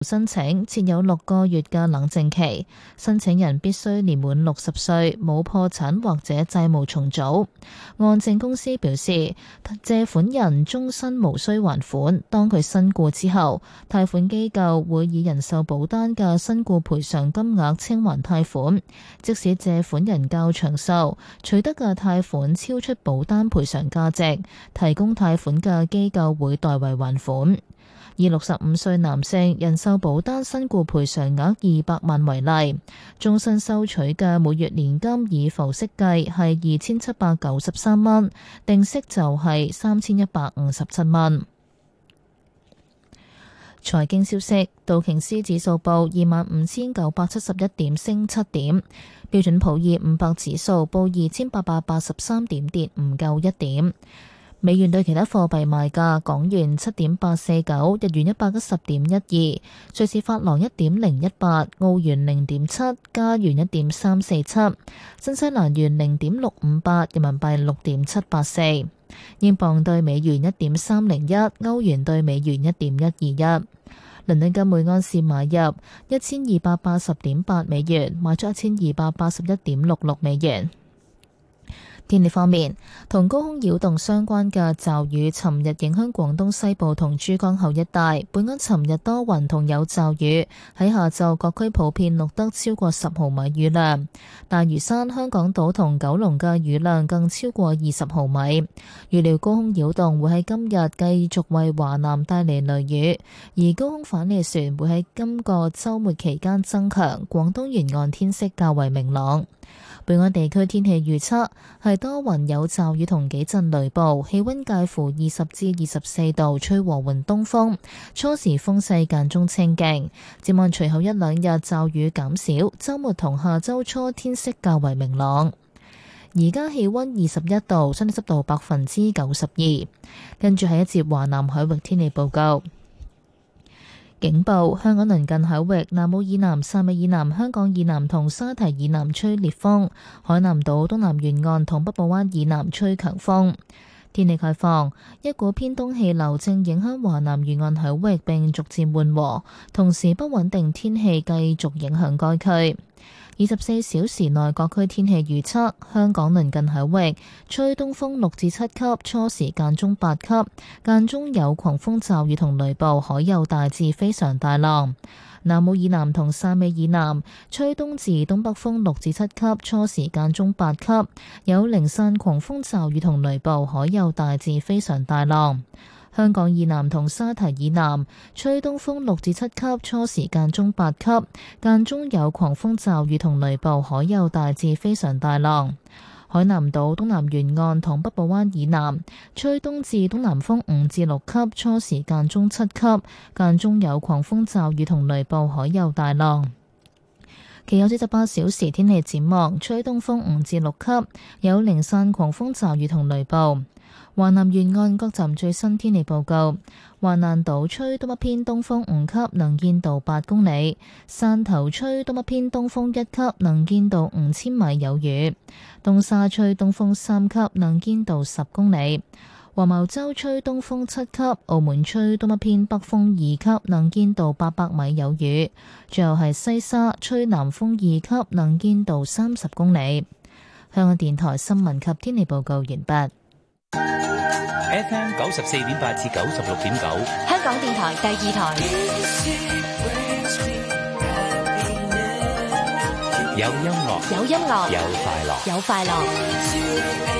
申請設有6個月嘅冷靜期，申請人必須年滿60歲，冇破產或者債務重組。按證公司表示，借款人終身無需還款，當佢身故之後，貸款機構會以人壽保單嘅身故賠償金額清還貸款。即使借款人較長壽，取得嘅貸款超出保單賠償價值，提供貸款嘅機構會代為還款。以65歲男性人壽保單身故賠償額200萬為例，終身收取嘅每月年金以浮息計係2793蚊，定息就係3157蚊。財經消息，道瓊斯指數報25,971點，升7點；標準普爾500指數報2883點，跌唔夠1點。美元對其他貨幣賣價：港元7.849，日元110.12，瑞士法郎1.018，澳元0.7，加元1.347，新西蘭元0.658，人民幣6.784，英鎊對美元1.301，歐元對美元1.121。倫敦金每安士買入1280.8美元，賣出1281.66美元。天氣方面，同高空擾動相關嘅驟雨尋日影響廣東西部同珠江口一帶。本港尋日多雲同有驟雨，喺下晝各區普遍錄得超過10毫米雨量。大嶼山、香港島同九龍嘅雨量更超過20毫米。預料高空擾動會喺今日繼續為華南帶嚟雷雨，而高空反氣旋會喺今個週末期間增強，廣東沿岸天色較為明朗。本港地區天氣預測係多雲有驟雨同幾陣雷暴，氣溫介乎20至24度，吹和緩東風，初時風勢間中清勁。展望隨後一兩日驟雨減少，週末同下週初天色較為明朗。而家氣溫21度，相對濕度92%。跟住係一節華南海域天氣報告。警報：香港鄰近海域南澳以南、汕尾以南、香港以南同沙堤以南吹烈風，海南島東南沿岸同北部灣以南吹強風。天氣概況：一股偏東氣流正影響華南沿岸海域並逐漸緩和，同時不穩定天氣繼續影響該區。24小時內各區天氣預測：香港鄰近海域吹東風6至7級，初時間中8級，間中有狂風驟雨同雷暴，海有大至非常大浪。南澳以南同汕尾以南吹東至東北風6至7級，初時間中8級，有零散狂風驟雨同雷暴，海有大至非常大浪。香港以南同沙堤以南吹東風6至7級，初時間中8級，間中有狂風驟雨同雷暴，海有大至非常大浪。海南島東南沿岸同北部灣以南吹東至東南風5至6級，初時間中7級，間中有狂風驟雨同雷暴，海有大浪。其後48小時天氣展望：吹東風5至6級，有零散狂風驟雨同雷暴。華南沿岸各站最新天氣報告：華南島吹東北偏東風5級，能見度8公里；汕頭吹東北偏東風1級，能見度5000米有雨；東沙吹東風3級，能見度10公里；黃茅洲吹東風7級，澳門吹東北偏北風2級，能見度800米有雨；最後係西沙吹南風2級，能見度30公里。香港電台新聞及天氣報告完畢。 FM 94.8至96.9， 香港電台第二台。 有音樂， 有音樂， 有快樂， 有快樂。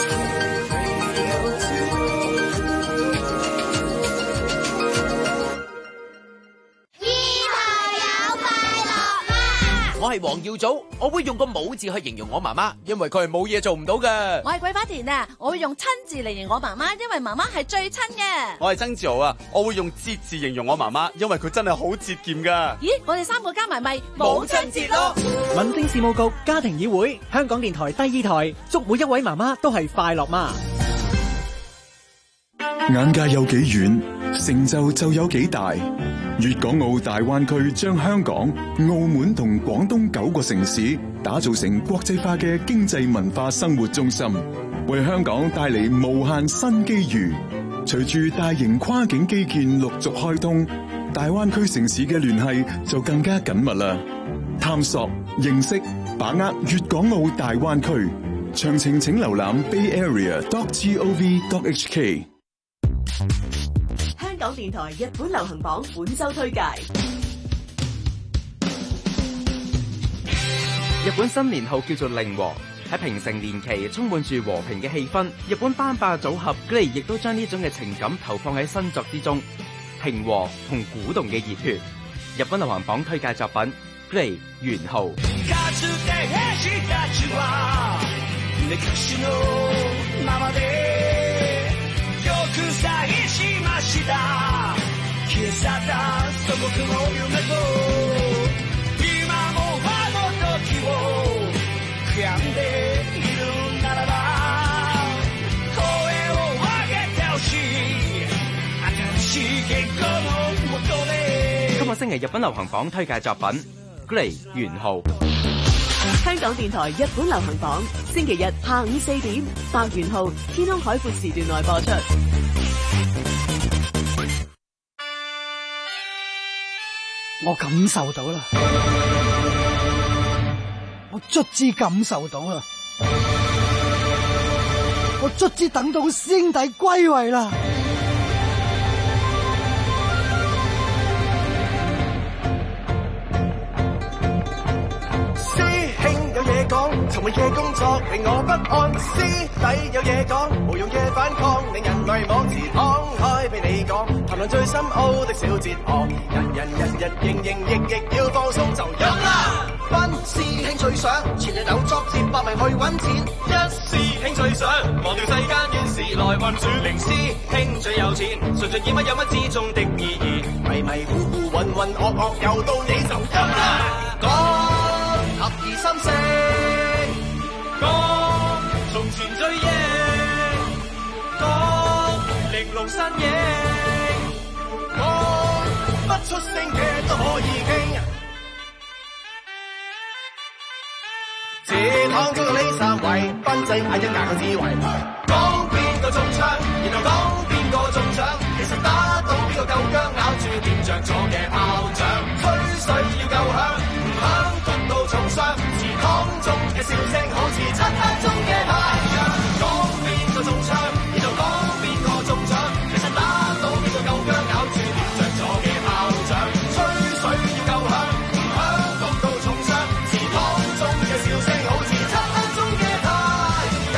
我係黃耀祖，我會用個冇字去形容我媽媽，因為佢係冇嘢做唔到嘅。 我係桂花田啊，我會用親字嚟形容我媽媽，因為媽媽係最親嘅。 我係曾志豪啊，我會用節字形容我媽媽，因為佢真係好節儉噶。 咦，我哋三個加埋咪母親節咯！ 民政事務局家庭議會，香港電台第二台，祝每一位媽媽都係快樂媽。 眼界有幾遠，成就有幾大。粵港澳大灣區將香港、澳門同廣東9個城市打造成國際化嘅經濟文化生活中心，為香港帶嚟無限新機遇。隨住大型跨境基建陸續開通， 大灣區城市嘅聯繫就更加緊密啦。探索、認識、把握粵港澳大灣區，詳情請瀏覽 bayarea.gov.hk。 香港電台日本流行榜本周推介。 日本新年號叫做令和，喺平成年期充滿住和平嘅氣氛。日本班霸組合 GLAY 亦都將呢種嘅情感投放喺新作之中，平和同鼓動嘅熱血。日本流行榜推介作品 GLAY 元號。今個星期日本流行榜推介作品 GLAY 元號。 香港電台日本流行榜星期日下午4點，白元號天空海闊時段內播出。 我感受到啦，我卒之感受到啦，我卒之等到師兄弟歸位啦。 從每夜工作令我不安，師弟有嘢講，無用嘅反抗令人迷惘，自敞開俾你講，談論最深奧的小哲學，人營役要放鬆就飲啦。班師兄最想前日有作接百名去揾錢，一師兄最想忘掉世間怨事來運轉，零師兄最有錢，純以乜有乜之中的意義，迷糊渾噩又到你就飲啦。講合二三四。講從前最贏，講玲瓏身影，講不出聲嘅都可以傾。自躺中呢三位，賓仔嗌一硬個智慧，講邊個中槍，然後講邊個中獎，其實打到邊個夠薑，咬住掂着咗嘅炮仗，吹水要夠響，唔響捉到重傷，自躺中嘅笑聲好似漆黑中嘅太陽，講邊個中槍，然後講邊個中獎，其實打到邊個夠薑，咬住掂着咗嘅炮仗，吹水要夠響，唔響捉到重傷，自躺中嘅笑聲好似漆黑中嘅太陽。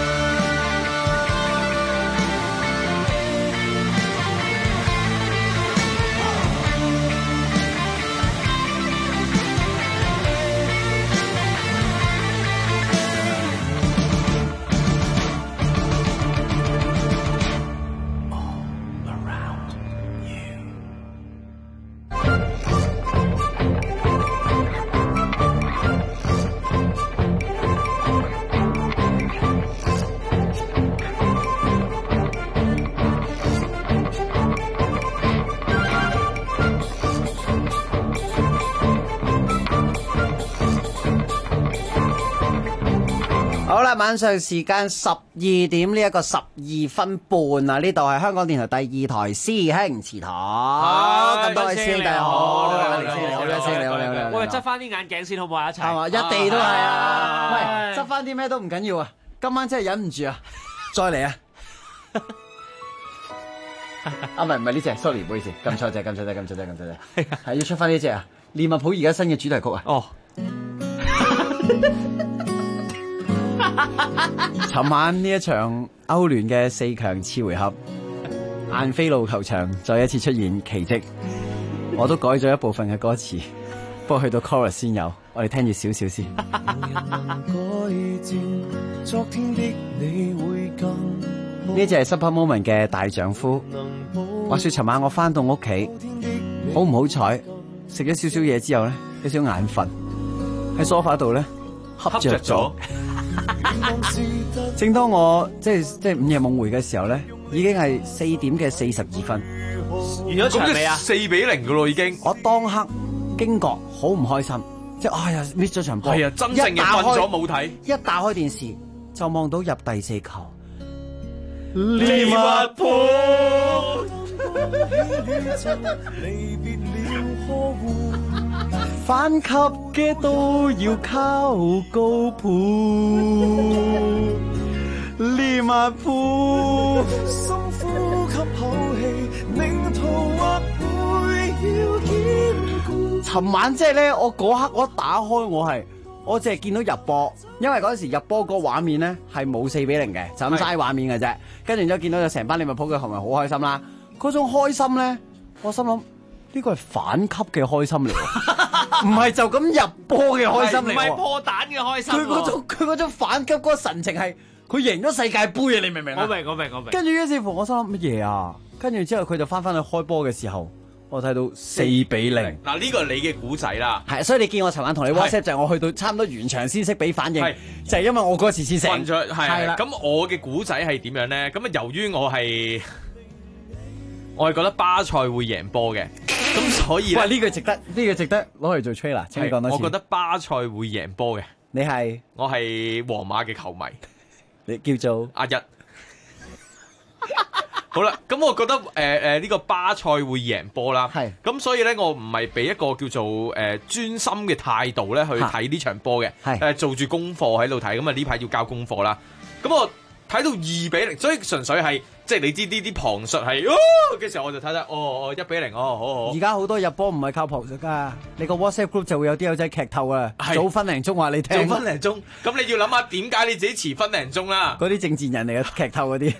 好啦，晚上時間12點呢一個12分半啊！呢度係香港電台第二台師兄祠堂，咁多位師兄弟好， 喂，執翻啲眼鏡先好唔好啊？一齊係嘛，一地都係啊！喂，執翻啲咩都唔緊要啊！今晚真係忍唔住啊！再嚟啊！啊，唔係呢隻 ，sorry， 唔好意思，撳錯隻，係要出翻呢隻啊！利物浦而家新嘅主題曲啊！哦。尋晚呢一場歐聯嘅4強次回合，晏菲路球場再一次出現奇蹟，我都改咗一部分嘅歌詞，不過去到 chorus 先有，我哋聽住少少先。呢隻係 Super Moment 嘅大丈夫。話說尋晚我翻到屋企，好唔好彩，食咗少少嘢之後咧，有少少眼瞓，喺梳化度咧瞌着咗。正當我即係午夜夢回嘅時候咧，已經係4點嘅42分。 完咗場未啊 ？4-0噶咯已經。 我當刻驚覺好唔開心，即係哎呀 miss 咗場波。 係啊，真正嘅瞓咗冇睇。 一打開電視就望到入第4球。 利物浦反級嘅都要靠高普，利物浦。 深呼吸口氣，領途或會要堅固。 尋晚即係咧，我嗰刻我一打開我淨係見到入波，因為嗰陣時入波個畫面咧係冇4-0嘅，就咁齋畫面嘅啫。跟住然之後見到有成班利物浦嘅球迷好開心啦，嗰種開心咧，我心諗呢個係反級嘅開心嚟，唔係就咁入波嘅開心嚟， 唔係破蛋嘅開心。 佢嗰種反級嗰個神情係佢贏咗世界盃啊！你明唔明啊？ 我明。 跟住於是乎我心諗乜嘢啊？跟住之後佢就翻去開波嘅時候。我睇到4-0。 嗱，呢個係你嘅古仔啦。 係，所以你見我尋晚同你 WhatsApp 就係我去到差唔多完場先識俾反應，就係因為我嗰次先醒。 瞓咗係啦。 咁我嘅古仔係點樣咧？咁啊，由於我係覺得巴塞會贏波嘅，咁所以喂呢個值得攞嚟做 trailer。請你講多次。 我覺得巴塞會贏波嘅。 你係？ 我係皇馬嘅球迷。 你叫做阿一。好啦，咁我覺得呢個巴塞會贏波啦，咁所以咧我唔係俾一個叫做專心嘅態度咧去睇呢場波嘅，做住功課喺度睇，咁啊呢排要交功課啦，咁我睇到2-0，所以純粹係即係你知呢啲旁述係嘅時候，我就睇睇1-0，好。 而家好多入波唔係靠旁述噶，你個 WhatsApp group 就會有啲友仔劇透啊，早分零鐘話你聽， 早分零鐘，咁你要諗下點解你自己遲分零鐘啦？ 嗰啲政治人嚟嘅劇透嗰啲，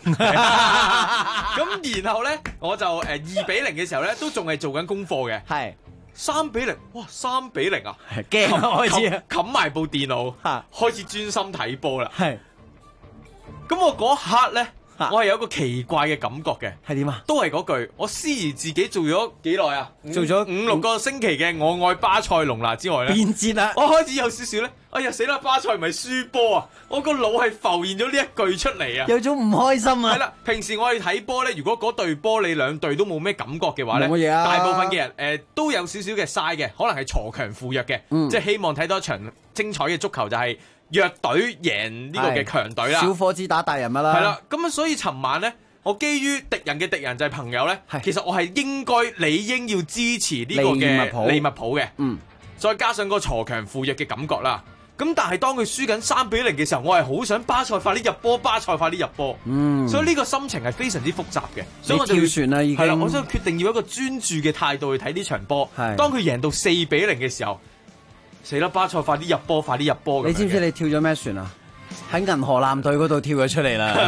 咁然後咧我就2-0嘅時候咧都仲係做緊功課嘅， 係 3-0，哇3-0啊， 驚開始冚埋部電腦，開始專心睇波啦， 係。 咁我嗰刻咧，我係有一個奇怪嘅感覺嘅， 係點啊？ 都係嗰句，我思疑自己做咗幾耐啊？ 做咗 5-6個星期嘅我愛巴塞隆拿之外咧， 變節啦！ 我開始有少少咧，哎呀死啦！巴塞唔係輸波啊！我個腦係浮現咗呢一句出嚟啊！ 有種唔開心啊！ 係啦，平時我哋睇波咧，如果嗰隊波你兩隊都冇咩感覺嘅話咧， 冇乜嘢啊！ 大部分嘅人都有少少嘅嘥嘅，可能係鋤強扶弱嘅，即係希望睇到一場精彩嘅足球就係。弱隊贏呢個嘅強隊啦， 小伙子打大人物啦。 係啦，咁所以尋晚咧，我基於敵人嘅敵人就係朋友咧，其實我係理應要支持呢個嘅利物浦嘅，再加上個鋤強扶弱嘅感覺啦。咁但係當佢輸緊3-0嘅時候，我係好想巴塞快啲入波，所以呢個心情係非常之複雜嘅。所以我就跳船啦，已經係啦，我想決定要一個專注嘅態度去睇呢場波。當佢贏到4-0嘅時候。死啦！巴塞快啲入波！ 你知唔知你跳咗咩船啊？喺銀河艦隊嗰度跳咗出嚟啦，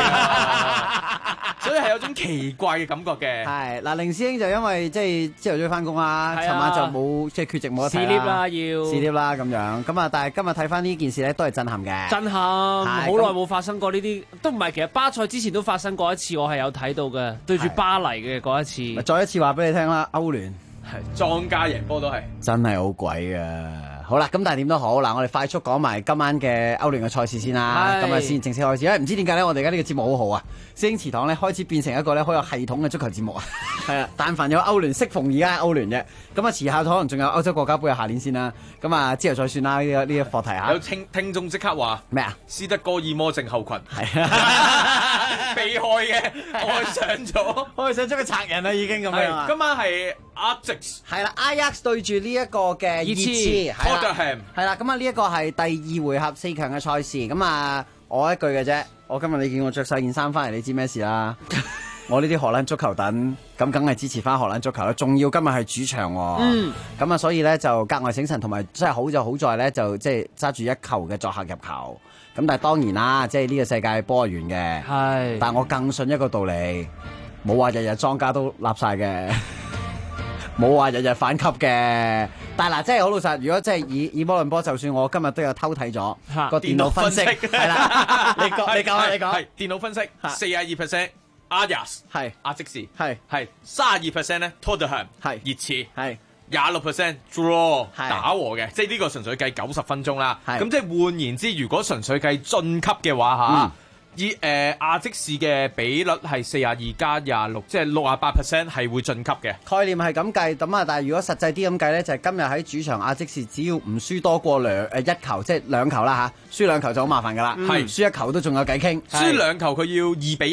所以係有種奇怪嘅感覺嘅。 係嗱，凌師兄就因為即係朝頭早翻工啦，尋晚就冇即係缺席冇得睇啦，試 lift 啦咁樣。咁啊，但係今日睇翻呢件事咧，都係震撼嘅。 震撼，好耐冇發生過呢啲，都唔係。其實巴塞之前都發生過一次，我係有睇到嘅，對住巴黎嘅嗰一次。 再一次話俾你聽啦，歐聯。 係莊家贏波都係真係好鬼啊！好啦，咁但係點都好嗱，我哋快速講埋今晚嘅歐聯嘅賽事先啦，咁啊先正式開始。因為唔知點解咧，我哋而家呢個節目好好啊，星星祠堂咧開始變成一個咧好有系統嘅足球節目啊。係啊，但凡有歐聯，適逢而家歐聯啫。咁啊，遲下可能仲有歐洲國家杯啊，下年先啦。咁啊，之後再算啦。呢個課題啊， 有聽眾即刻話咩啊？ 斯德哥爾摩症候群係被害嘅，愛上咗個賊人啦，已經咁樣。 今晚係 Ajax 係啦 ，Ajax 對住呢一個嘅熱刺，係啦。咁啊，呢一個係第2回合4強嘅賽事。咁啊，我一句嘅啫。我今日你見我着晒件衫翻嚟，你知咩事啦？我呢啲荷蘭足球躉，咁梗係支持翻荷蘭足球啦。仲要今日係主場喎，咁啊，所以咧就格外醒神，同埋真係好就好在咧，就即係揸住1球嘅作客入球。咁但係當然啦，即係呢個世界波完嘅，但係我更信一個道理，冇話日日莊家都立晒嘅。冇話日日反級嘅，但係嗱，真係好老實。如果真係以波論波，就算我今日都有偷睇咗個電腦分析，係啦，你講係電腦分析42% Ajax 係阿積士係32% 咧 Tottenham 係熱刺係26% draw 打和嘅，即係呢個純粹計90分鐘啦。咁即係換言之，如果純粹計晉級嘅話嚇。以亞積士嘅比率係42+26，即係68% 係會晉級嘅概念係咁計，咁啊，但係如果實際啲咁計咧，就係今日喺主場亞積士只要唔輸多過1球，即係2球啦嚇，輸2球就好麻煩噶啦，係輸1球都仲有計傾， 輸2球佢要2-1咯，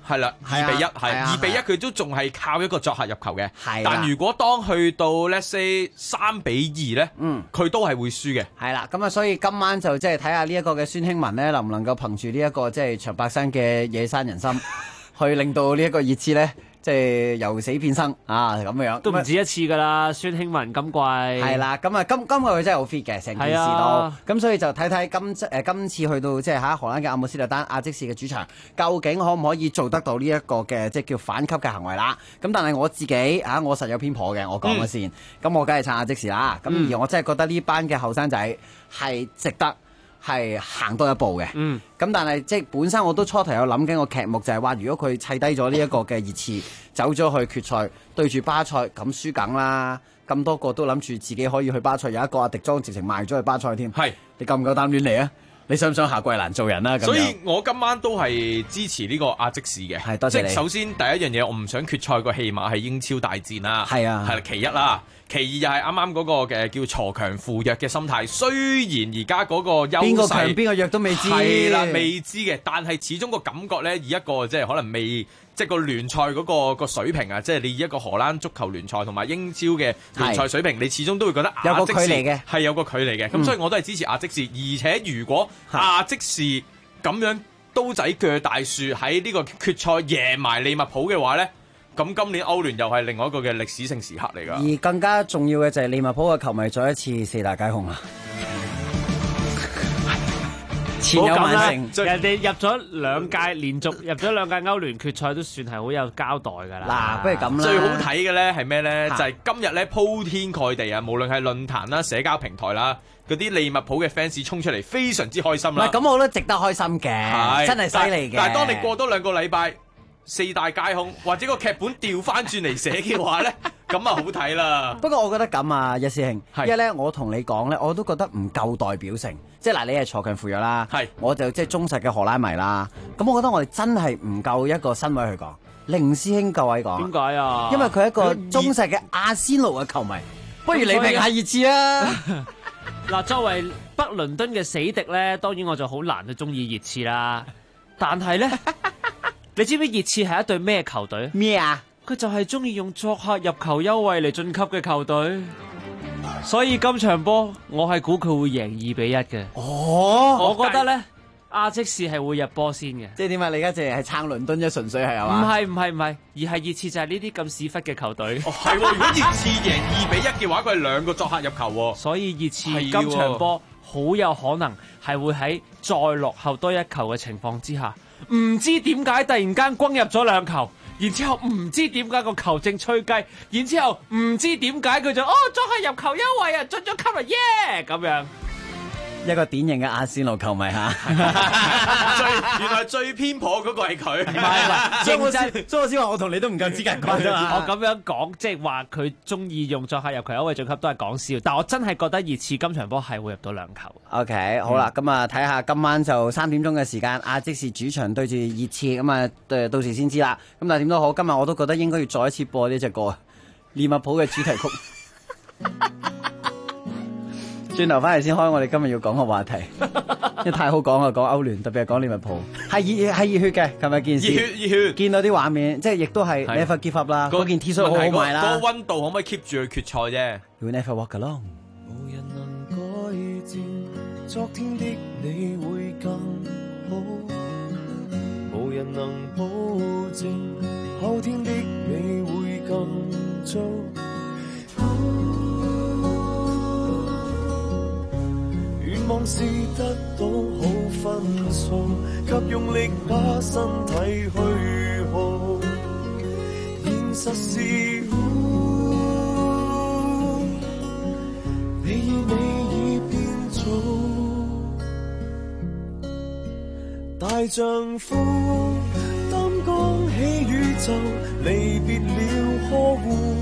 係啦，2-1係2-1，佢都仲係靠一個作客入球嘅。但如果當去到 let's say 3-2咧，佢都係會輸嘅。 係啦，咁啊，所以今晚就即係睇下呢一個嘅孫興文咧，能唔能夠憑住呢一個即係長白山嘅野山人心，去令到呢一個熱刺咧，即係由死變生啊咁樣。 都唔止一次㗎啦，孫興文今季係啦，咁啊今季佢真係好 fit 嘅成件事都，咁所以就睇睇今次去到即係荷蘭嘅阿姆斯特丹阿積士嘅主場，究竟可唔可以做得到呢一個嘅即係叫反擊嘅行為啦？咁但係我自己我實有偏頗嘅，我講咗先，咁我梗係撐阿積士啦。咁而我真係覺得呢班嘅後生仔係值得係行多一步嘅。咁但係即係本身我都初頭有諗緊個劇目，就係話如果佢砌低咗呢一個嘅熱刺走咗去決賽對住巴塞，咁輸梗啦。咁多個都諗住自己可以去巴塞，有一個阿迪莊直情賣咗去巴塞添。係你夠唔夠膽亂嚟啊？你想唔想下季蘭做人啊？ 所以我今晚都係支持呢個阿積士嘅。 係多謝你。 即係首先第一樣嘢，我唔想決賽個戲碼係英超大戰啦。係啊，係其一啦。其二就係啱啱嗰個嘅叫鋤強扶弱嘅心態。雖然而家嗰個優勢邊個強邊個弱都未知， 係啦，未知嘅。但係始終個感覺咧，以一個即係可能未即係個聯賽嗰個水平啊，即係你以一個荷蘭足球聯賽同埋英超嘅聯賽水平，你始終都會覺得有個距離嘅， 係有個距離嘅。咁所以我都係支持阿積士。而且如果阿積士咁樣刀仔鋸大樹喺呢個決賽贏埋利物浦嘅話咧，咁今年歐聯又係另外一個嘅歷史性時刻嚟㗎。 而更加重要嘅就係利物浦嘅球迷再一次四大皆空啊！前有曼城， 人哋入咗兩屆，連續入咗兩屆歐聯決賽，都算係好有交代㗎啦。 嗱，不如咁啦。 最好睇嘅咧係咩咧？就係今日咧鋪天蓋地啊！無論係論壇啦、社交平台啦，嗰啲利物浦嘅 fans 衝出嚟，非常之開心啦。 唔係咁，我覺得值得開心嘅，真係犀利嘅。 但係當你過多2個禮拜，四大皆空，或者個劇本調翻轉嚟寫嘅話咧，咁啊好睇啦。 不過我覺得咁啊，一師兄，因為咧我同你講咧，我都覺得唔夠代表性。即係嗱，你係鋤強扶弱啦，我就即係忠實嘅荷蘭迷啦。咁我覺得我哋真係唔夠一個身位去講。凌師兄夠位講， 點解啊？ 因為佢係一個忠實嘅阿仙奴嘅球迷。不如你評下熱刺啊！ 嗱，作為北倫敦嘅死敵咧，當然我就好難去中意熱刺啦。但係咧，你知唔知熱刺係一隊咩球隊？ 咩啊？ 佢就係中意用作客入球優惠嚟晉級嘅球隊。所以今場波我係估佢會贏2-1嘅。 哦， 我覺得咧，阿積士係會入波先嘅。 即係點啊？你而家淨係撐倫敦啫，純粹係嘛？ 唔係，而係熱刺就係呢啲咁屎忽嘅球隊。 係喎，如果熱刺贏2-1嘅話，佢係2個作客入球喎。 所以熱刺今場波好有可能係會喺再落後多一球嘅情況之下，唔知點解突然間轟入咗2球。然之後唔知點解個球證吹雞，然之後唔知點解佢就作客入球優惠啊，進咗級啦，耶咁樣。 一個典型嘅阿仙奴球迷嚇， 原來最偏頗嗰個係佢。 唔係，所以我先話我同你都唔夠資格講啫嘛。 我咁樣講，即係話佢中意用作客入球優惠晉級都係講笑，但我真係覺得熱刺今場波係會入到2球。 OK， 好啦，咁啊睇下今晚就3點鐘嘅時間，阿積士主場對住熱刺，咁啊到時先知啦。咁但係點都好，今日我都覺得應該要再一次播呢隻歌，利物浦嘅主題曲。轉頭翻嚟先開我哋今日要講嘅話題，因為太好講啦，講歐聯，特別係講利物浦，係熱血嘅，琴日件事，熱血，見到啲畫面，即係亦都係 never give up 啦，嗰件 T 恤好好賣啦， 嗰個溫度可唔可以 keep 住去決賽啫 ？You never walk alone。 無人能改變昨天的你會更好，無人能保證後天的你會更糟。願望是得到好分數，卻用力把身體虛耗。現實是你已變做大丈夫，擔當起宇宙，離別了呵護。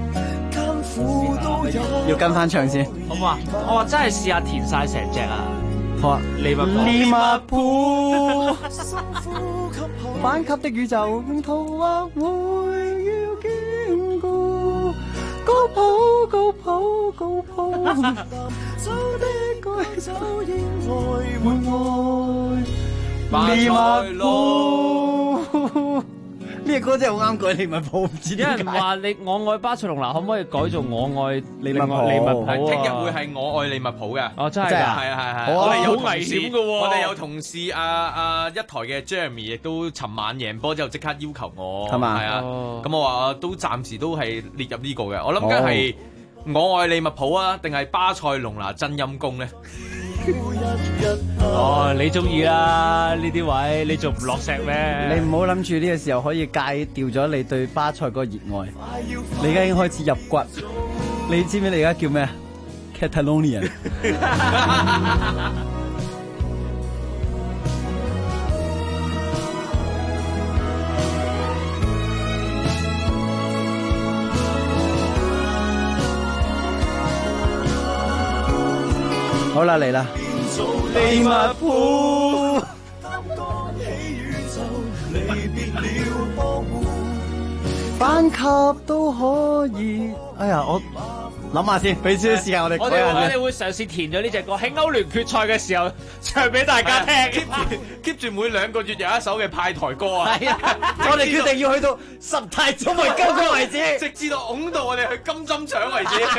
要跟翻唱先， 好唔好啊？我話真係試下填晒成隻啊！ 好啊， 利物浦， 反級的宇宙，用圖畫會要堅固，高抱高抱高抱，走的該走，應愛沒愛，利物浦。 呢個歌真係好啱改利物浦，唔知有人話你我愛巴塞隆拿，可唔可以改做我愛利物浦？ 聽日會係我愛利物浦嘅。 哦，真係㗎， 係。我哋有好危險嘅喎。我哋有同事一台嘅 Jeremy 亦都尋晚贏波之後即刻要求我， 係嘛？ 係啊。咁我話都暫時都係列入呢個嘅。我諗緊係我愛利物浦啊，定係巴塞隆拿真陰公咧？ 哦，你中意啦呢啲位，你仲唔落石咩？ 你唔好諗住呢個時候可以戒掉咗你對巴塞嗰個熱愛，你而家已經開始入骨。你知唔知你而家叫咩？Catalonian。好啦，嚟啦！利物浦，班級都可以。哎呀，我諗下先，俾少少時間我哋。 我哋會嘗試填咗呢隻歌喺歐聯決賽嘅時候唱俾大家聽。 keep 住每2個月有一首嘅派台歌啊！ 係啊，我哋決定要去到10大中文金曲為止， 直至到拱到我哋去金針獎為止。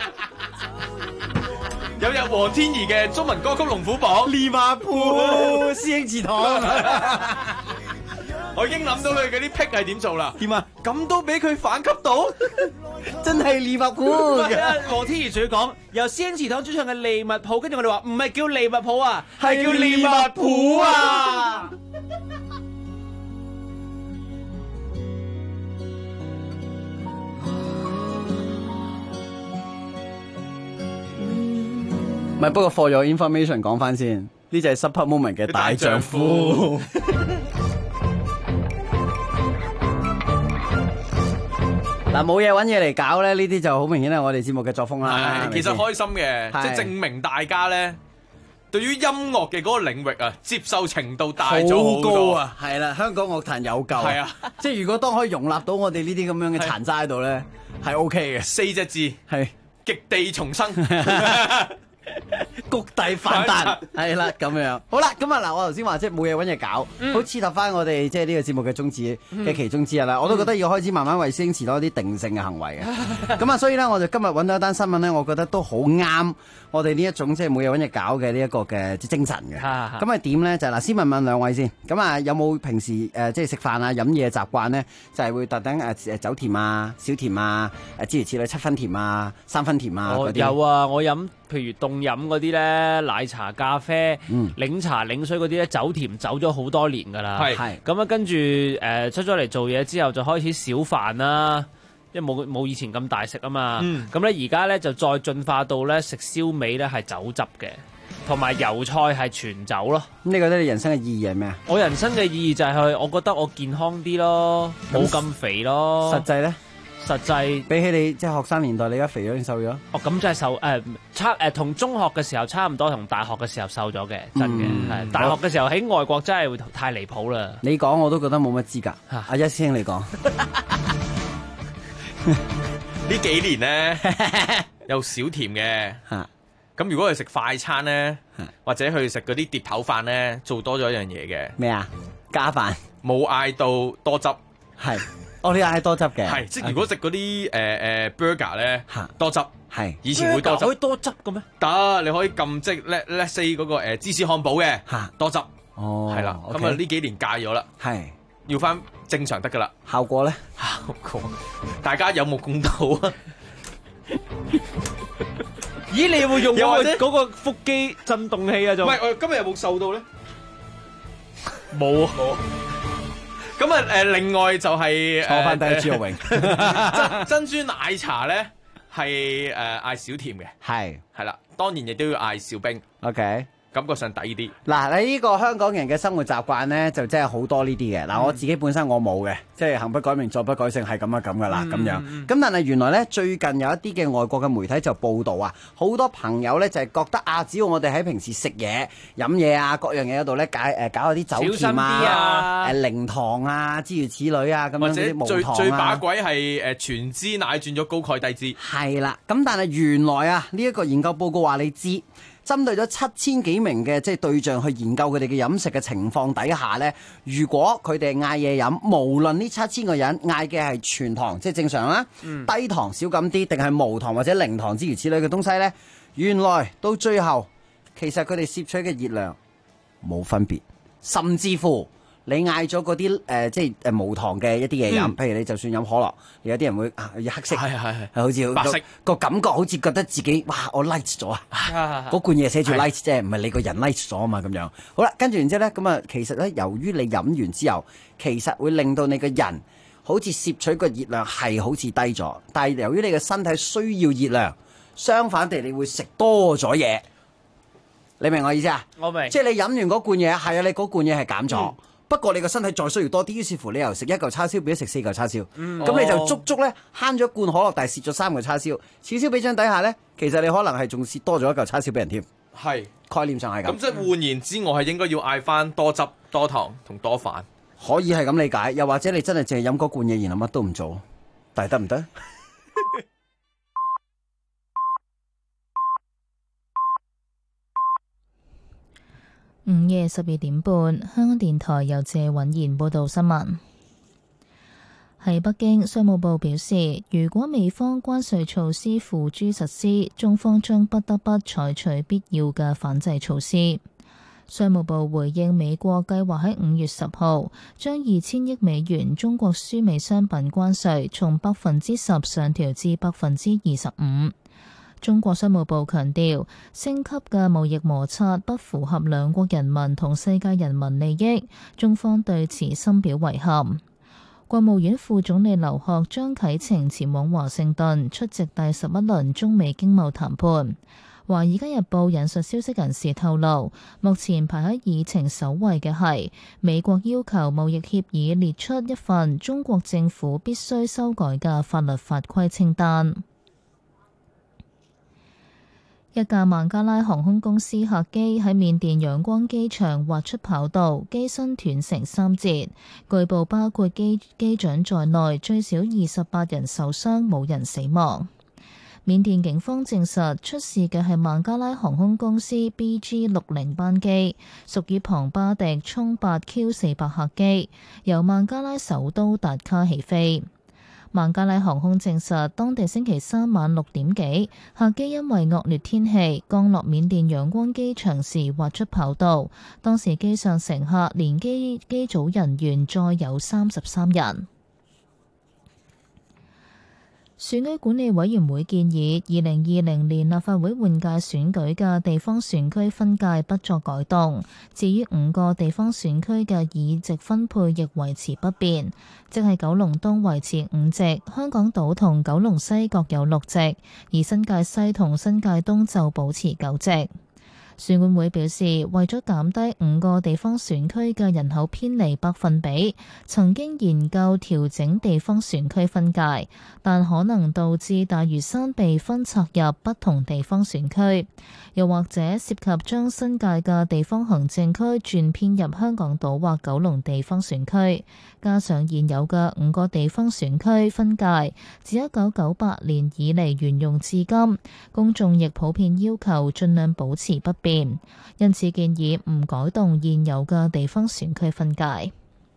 有日黃天怡嘅中文歌曲龍虎榜， 利物浦師兄祠堂， 我已經諗到佢嗰啲 pick 係點做啦。 點啊？ 咁都俾佢反級到， 真係利物浦。 黃天怡仲要講由師兄祠堂主唱嘅利物浦，跟住我哋話唔係叫利物浦啊， 係叫利物浦啊。唔係，不過 for your information 講翻先，呢就係 Super Moment 嘅大丈夫。嗱，冇嘢揾嘢嚟搞咧，呢啲就好明顯係我哋節目嘅作風啦。 其實開心嘅，即係證明大家咧對於音樂嘅嗰個領域啊，接受程度大咗好高啊。 係啦，香港樂壇有救。 係啊， 即係如果當可以容納到我哋呢啲咁樣嘅殘渣喺度咧，係 OK 嘅。 4隻字係極地重生。 谷底反彈係啦，咁樣好啦。咁啊嗱，我頭先話即係冇嘢揾嘢搞，好切合翻我哋即係呢個節目嘅宗旨嘅其中之一啦。我都覺得要開始慢慢為師兄祠多啲定性嘅行為嘅。咁啊，所以咧，我就今日揾到一單新聞咧，我覺得都好啱我哋呢一種即係冇嘢揾嘢搞嘅呢一個嘅精神嘅。咁係點咧？就嗱，先問兩位先。咁啊，有冇平時即係食飯啊飲嘢習慣咧？就係會特登走甜啊、少甜啊、諸如此類7分甜啊、3分甜啊嗰啲。 有啊，我飲譬如凍飲嗰啲咧，奶茶、咖啡、檸茶、檸水嗰啲咧，走甜走咗好多年㗎啦。 係咁啊，跟住出咗嚟做嘢之後，就開始少飯啦，因為冇以前咁大食啊嘛。咁咧而家咧就再進化到咧食燒味咧係走汁嘅，同埋油菜係全走咯。 咁你覺得你人生嘅意義係咩啊？ 我人生嘅意義就係我覺得我健康啲咯，冇咁肥咯。 實際咧？ 實際比起你即係學生年代，你而家肥咗定瘦咗？ 哦，咁真係瘦同中學嘅時候差唔多，同大學嘅時候瘦咗嘅，真嘅。係大學嘅時候喺外國真係會太離譜啦。 你講我都覺得冇乜資格。阿一師兄你講， 呢幾年咧有少甜嘅。咁如果去食快餐咧，或者去食嗰啲碟頭飯咧，做多咗一樣嘢嘅。 咩啊？加飯？ 冇嗌到多汁。 係。我哋嗌多汁嘅， 係即係如果食嗰啲burger 咧，多汁係以前會多汁， 可以多汁嘅咩？ 得，你可以撳即 let's say 嗰個芝士漢堡嘅多汁，係啦，咁啊呢幾年戒咗啦， 係要翻正常得噶啦。 效果咧？ 效果大家有目共睹啊！ 咦，你有冇用嗰個腹肌震動器啊？仲唔係？我今日有冇瘦到咧？ 冇啊！ 咁啊另外就係坐翻低朱耀榮珍珠奶茶咧係嗌少甜嘅，係啦，當然亦都要嗌少冰。 OK。 感覺上抵啲。 嗱，你呢個香港人嘅生活習慣咧，就真係好多呢啲嘅。嗱，我自己本身我冇嘅，即係行不改名，坐不改姓，係咁噶啦，咁樣。咁但係原來咧，最近有一啲嘅外國嘅媒體就報導啊，好多朋友咧就係覺得啊，只要我哋喺平時食嘢、飲嘢啊，各樣嘢嗰度咧搞下啲走甜啊、零糖啊諸如此類啊，咁樣嗰啲無糖啊。 最把鬼係全脂奶轉咗高鈣低脂。 係啦，咁但係原來啊，呢一個研究報告話你知。 針對咗7000幾名嘅即係對象去研究佢哋嘅飲食嘅情況底下呢，如果佢哋嗌嘢飲，無論呢7000個人嗌嘅係全糖，即係正常啦，低糖少咁啲，定係無糖或者零糖之如此類嘅東西呢，原來到最後其實佢哋攝取嘅熱量冇分別，甚至乎你嗌咗嗰啲即係無糖嘅一啲嘢飲，譬如你就算飲可樂，有啲人會要黑色，係好似白色個感覺，好似覺得自己哇我 light 咗啊！嗰罐嘢寫住 light 啫，唔係你個人 light 咗啊嘛咁樣。好啦，跟住然之後咧，咁啊其實咧，由於你飲完之後，其實會令到你個人好似攝取個熱量係好似低咗，但係由於你嘅身體需要熱量，相反地你會食多咗嘢。你明我意思啊？ 我明， 即係你飲完嗰罐嘢，係啊，你嗰罐嘢係減咗。不過你個身體再需要多啲，於是乎你由食1嚿叉燒變咗食4嚿叉燒，咁你就足足咧慳咗一罐可樂，但係蝕咗3個叉燒。此消彼長底下咧，其實你可能係仲蝕多咗1嚿叉燒俾人添。 係概念上係咁。 咁即係換言之，我係應該要嗌翻多汁、多糖同多飯。 可以係咁理解，又或者你真係淨係飲嗰罐嘢，然後乜都唔做，但係得唔得？ 午夜12點半，香港電台由謝允賢報道新聞。喺北京，商務部表示，如果美方關稅措施付諸實施，中方將不得不採取必要嘅反制措施。商務部回應美國計劃喺5月10號將2000億美元中國輸美商品關稅從10%上調至25%。中國商務部強調，升級嘅貿易摩擦不符合兩國人民同世界人民利益，中方對此深表遺憾。國務院副總理劉鶴將啟程前往華盛頓出席第11輪中美經貿談判。華爾街日報引述消息人士透露，目前排喺議程首位嘅係美國要求貿易協議列出一份中國政府必須修改嘅法律法規清單。一架孟加拉航空公司客機喺緬甸仰光機場滑出跑道，機身斷成3截，據報包括機長在內最少28人受傷，冇人死亡。緬甸警方證實出事嘅係孟加拉航空公司 BG60 班機，屬於龐巴迪衝8 Q400 客機，由孟加拉首都達卡起飛。孟加拉航空證實，當地星期3晚6點幾，客機因為惡劣天氣降落緬甸仰光機場時滑出跑道，當時機上乘客連機組人員再有33人。選舉管理委員會建議2020年立法會換屆選舉嘅地方選區分界不作改動，至於5個地方選區嘅議席分配亦維持不變，即係九龍東維持5席，香港島同九龍西各有6席，而新界西同新界東就保持9席。選管會表示，為咗減低5個地方選區嘅人口偏離百分比，曾經研究調整地方選區分界，但可能導致大嶼山被分拆入不同地方選區，又或者涉及將新界嘅地方行政區轉編入香港島或九龍地方選區，加上現有嘅5個地方選區分界自1998年以嚟沿用至今，公眾亦普遍要求盡量保持不變。因此建議唔改動現有嘅地方選區分界。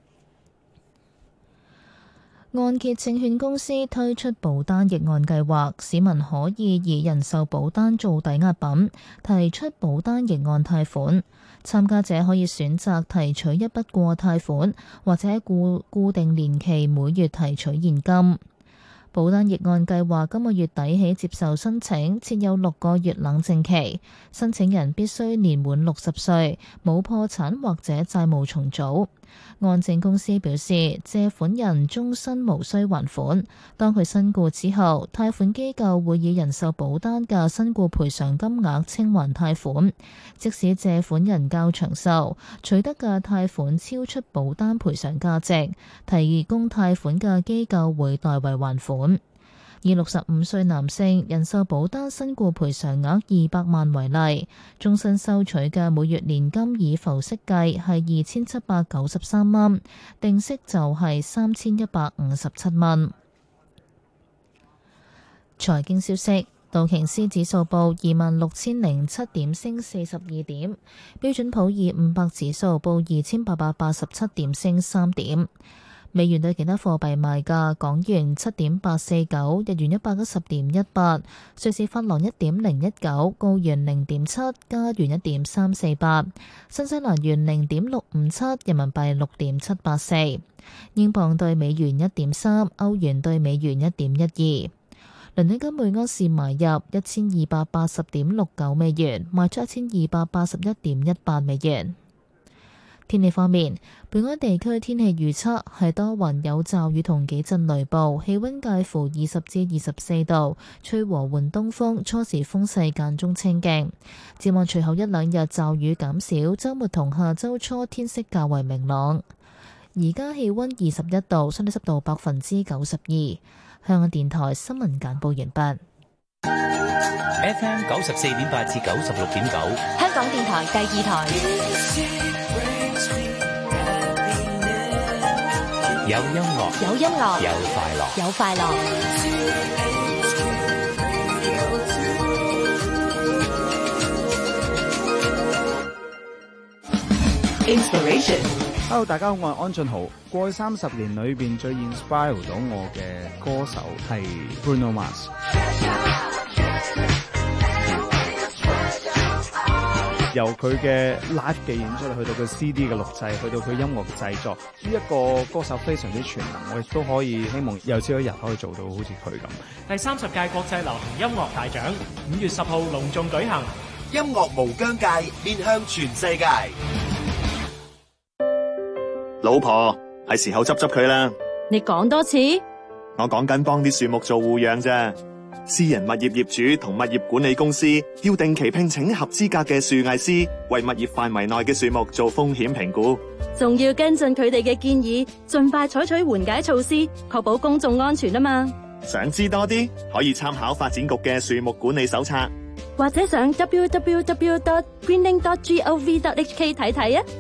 按揭證券公司推出保單逆按計劃，市民可以人壽保單做抵押品，提出保單逆按貸款。參加者可以選擇提取一筆過貸款，或者固定年期每月提取現金。保單逆按計劃今個月底起接受申請，設有6個月冷靜期。申請人必須年滿60歲，冇破產或者債務重組。按證公司表示，借款人終身無需還款。當佢身故之後，貸款機構會以人壽保單嘅身故賠償金額清還貸款。即使借款人較長壽，取得嘅貸款超出保單賠償價值，提供貸款嘅機構會代為還款。以65歲男性人壽保單身故賠償額200萬為例，終身收取嘅每月年金以浮息計係2793蚊，定息就係3157蚊。財經消息。 道瓊斯指數報26,007點，升42點；標準普爾500指數報2,887點，升3點。美元對其他貨幣賣價：港元7.849，日元110.18，瑞士法郎1.019，澳元0.7，加元1.348，新西蘭元0.657，人民幣6.784，英鎊對美元1.3，歐元對美元1.12。倫敦金每安士買入1280.69美元，賣出1281.18美元。天氣方面，本港地區天氣預測係多雲有驟雨同幾陣雷暴，氣溫介乎20至24度，吹和緩東風，初時風勢間中清勁。展望隨後一兩日驟雨減少，週末同下週初天色較為明朗。而家氣溫21度，相對濕度92%。香港電台新聞簡報完畢。 FM 94.8至96.9， 香港電台第二台。 有音樂， 有音樂， 有快樂， 有快樂。 Hello， 大家好，我係安俊豪。過去30年裏邊最 inspire 到我嘅歌手係 Bruno Mars。由佢嘅 live 嘅演出去到佢 CD 嘅錄製，去到佢音樂嘅製作，呢一個歌手非常之全能，我亦都可以希望有朝一日可以做到好似佢咁。 第30屆國際流行音樂大獎5月10號隆重舉行， 音樂無疆界，面向全世界。 老婆，係時候執佢啦。 你講多次？ 我講緊幫啲樹木做護養啫。私人物業業主同物業管理公司要定期聘請合資格嘅樹藝師，為物業範圍內嘅樹木做風險評估， 仲要跟進佢哋嘅建議，盡快採取緩解措施，確保公眾安全啊嘛。 想知多啲，可以參考發展局嘅樹木管理手冊， 或者上 www.greening.gov.hk 睇睇啊。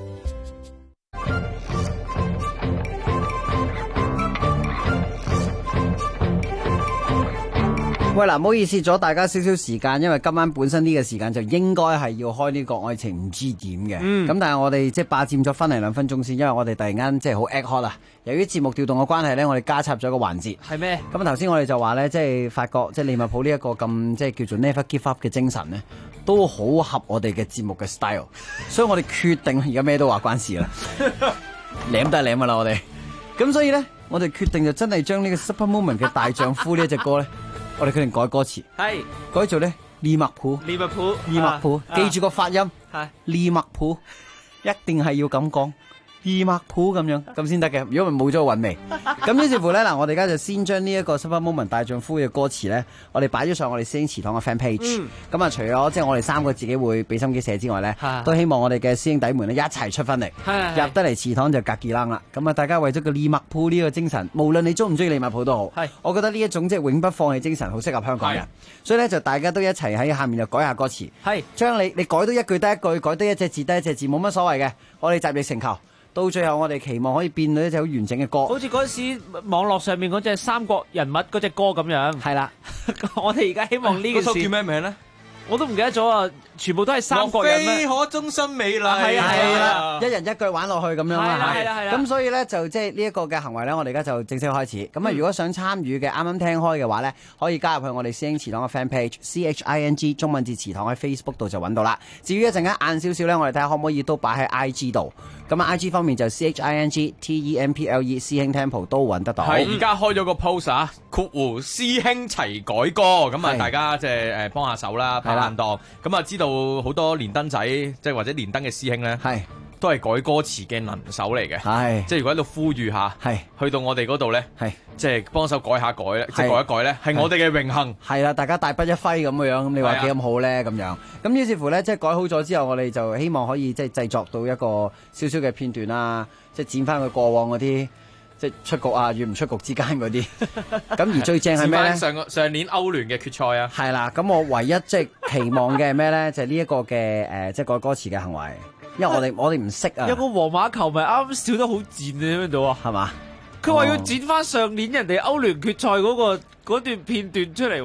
喂嗱，唔好意思，阻大家少少時間，因為今晚本身呢個時間就應該係要開呢個愛情唔知點嘅，咁但係我哋即係霸佔咗分嚟2分鐘先，因為我哋突然間即係好 ad hoc 啊，由於節目調動嘅關係呢，我哋加插咗一個環節。 係咩？ 咁頭先我哋就話呢，即係發覺即係利物浦呢一個咁即係叫做 never give up 嘅精神呢，都好合我哋嘅節目嘅 style， 所以我哋決定而家咩都話關事啦，舐都係舐噶啦我哋，咁所以呢，我哋決定就真係將呢個 Super Moment 嘅大丈夫呢一隻歌呢。我哋決定改歌詞，係改做咧利物浦， 利物浦， 利物浦，記住個發音，係利物浦，一定係要咁講，利物浦咁樣咁先得嘅，如果唔係冇咗個韻味。咁於是乎咧嗱，我哋而家就先將呢一個 Super Moment 大丈夫嘅歌詞咧，我哋擺咗上我哋師兄祠堂嘅 fan page。咁啊，除咗即係我哋3個自己會俾心機寫之外咧，都希望我哋嘅師兄弟們咧一齊出分力，入得嚟祠堂就格幾冷啦。咁啊，大家為咗個利物浦呢個精神，無論你中唔中意利物浦都好，我覺得呢一種即係永不放棄精神，好適合香港人。所以咧就大家都一齊喺下面就改下歌詞，將你改到一句得一句，改得一隻字得一隻字，冇乜所謂嘅。我哋集力成球。到最後我哋期望可以變到一隻好完整嘅歌， 好似嗰陣時網絡上面嗰隻三國人物嗰隻歌咁樣。係啦，我哋而家希望呢件事。嗰首叫咩名咧？我都唔記得咗啊！全部都係三國人咩？ 非可終身美麗。 係啊，一人一句玩落去咁樣啦。 係啦。 咁所以咧就即係呢一個嘅行為咧，我哋而家就正式開始。咁啊，如果想參與嘅，啱啱聽開嘅話咧，可以加入去我哋師兄祠堂嘅 fan page CHING 中文字祠堂喺 Facebook 度就揾到啦。至於一陣間晏少少咧，我哋睇下可唔可以都擺喺 IG 度。咁啊 IG 方面就 CHING TEMPLE 師兄 Temple 都揾得到。 係而家開咗個 post 啊，括弧師兄齊改歌，咁啊大家即係幫下手啦，拍爛檔。咁啊知道好多連登仔，即係或者連登嘅師兄咧，都係改歌詞嘅能手嚟嘅。即係如果喺度呼籲下，去到我哋嗰度咧，即係幫手改下改咧，即係改一改咧，係我哋嘅榮幸。 係啦，大家大筆一揮咁嘅樣，咁你話幾咁好咧？咁樣咁於是乎咧，即係改好咗之後，我哋就希望可以即係製作到一個少少嘅片段啦，即係剪翻佢過往嗰啲。即係出局啊，與唔出局之間嗰啲。咁而最正係咩咧？ 上年歐聯嘅決賽啊。 係啦，咁我唯一即係期望嘅係咩咧？就係呢一個嘅即係改歌詞嘅行為，因為我哋唔識啊。 有個皇馬球迷啱笑得好賤啊！喺度啊， 係嘛？ 佢話要剪翻上年人哋歐聯決賽嗰段片段出嚟喎。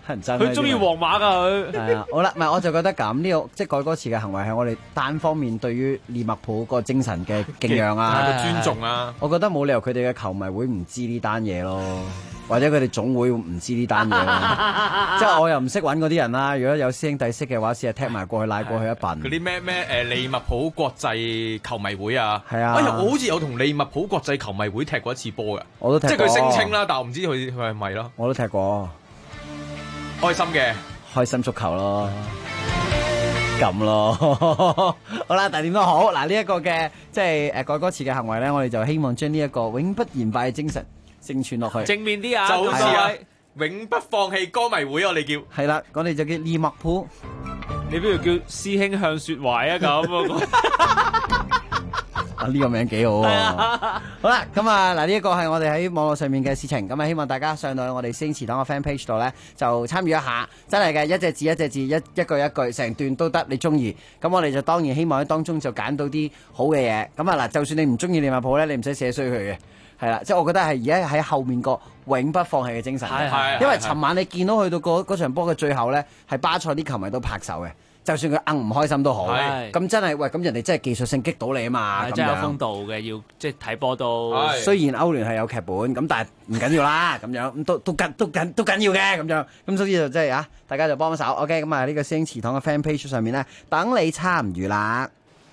佢中意皇馬㗎佢。 係啊，好啦，唔係我就覺得咁呢個即係改歌詞嘅行為係我哋單方面對於利物浦個精神嘅敬仰啊， 個尊重啊。 我覺得冇理由佢哋嘅球迷會唔知呢單嘢咯，或者佢哋總會唔知呢單嘢咯。即係我又唔識揾嗰啲人啦。如果有師兄弟識嘅話，試下踢埋過去拉過去一笨。 嗰啲咩利物浦國際球迷會啊， 係啊， 我好似有同利物浦國際球迷會踢過一次波嘅， 我都踢過， 即係佢聲稱啦，但係我唔知佢係咪咯。 我都踢過， 開心嘅， 開心足球咯，咁咯。好啦，但係點都好，嗱呢一個嘅即係改歌詞嘅行為咧，我哋就希望將呢一個永不言敗嘅精神承傳落去， 正面啲啊， 就好似啊永不放棄歌迷會我哋叫係啦，我哋就叫利物浦。 你不如叫師兄向雪懷啊咁啊呢個名幾好啊！好啦，咁啊嗱呢一個係我哋喺網絡上面嘅事情，咁啊希望大家上到去我哋師兄祠堂嘅 fan page 度咧，就參與一下，真係嘅一隻字一隻字一句一句成段都得，你中意。咁我哋就當然希望喺當中就揀到啲好嘅嘢。咁啊嗱，就算你唔中意利物浦咧，你唔使寫衰佢嘅。係啦，即係我覺得係而家喺後面個永不放棄嘅精神，因為尋晚你見到去到嗰場波嘅最後咧，係巴塞啲球迷都拍手嘅，就算佢硬唔開心都好，咁真係喂，咁人哋真係技術性擊到你啊嘛， 真係有風度嘅，要即係睇波都。 雖然歐聯係有劇本，咁但係唔緊要啦，咁樣咁都緊要嘅咁樣，咁所以就即係啊，大家就幫手 ，OK， 咁啊呢個師兄祠堂嘅 fan page 上面咧，等你參與啦。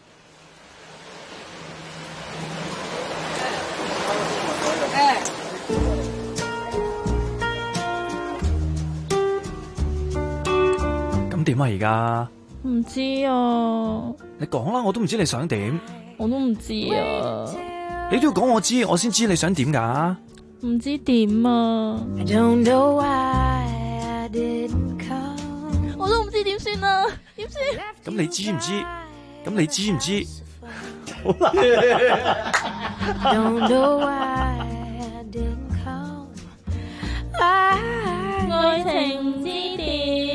點啊而家？ 唔知啊。 你講啦，我都唔知你想點。 我都唔知啊。 你都要講我知，我先知你想點㗎。 唔知點啊。我都唔知點算啊，點算？ 咁你知唔知？咁你知唔知？ 好難。 愛情唔知點。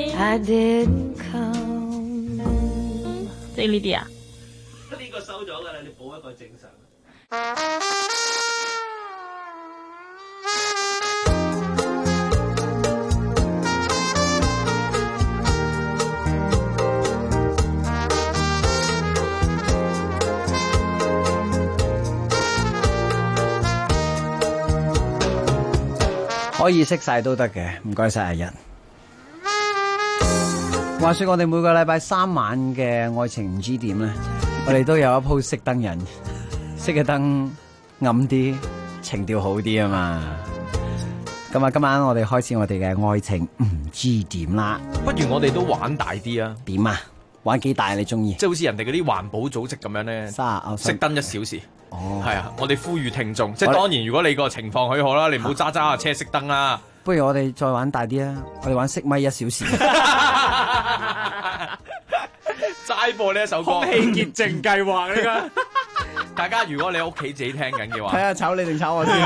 即係呢啲啊？ 呢個收咗㗎啦，你補一個正常。 可以識晒都得嘅，唔該晒阿欣。話說我哋每個禮拜3晚嘅愛情唔知點咧，我哋都有一鋪熄燈人，熄嘅燈暗啲，情調好啲啊嘛。咁啊，今晚我哋開始我哋嘅愛情唔知點啦。 不如我哋都玩大啲啊？ 點啊？玩幾大你中意？ 即係好似人哋嗰啲環保組織咁樣咧，熄燈1小時。哦，係啊，我哋呼籲聽眾，即係當然，如果你個情況許可啦，你唔好揸下車熄燈啦。 不如我哋再玩大啲啊！我哋玩熄咪1小時。 齋播呢一首歌， 空氣潔淨計劃呢個。 大家如果你屋企自己聽緊嘅話， 睇下炒你定炒我先。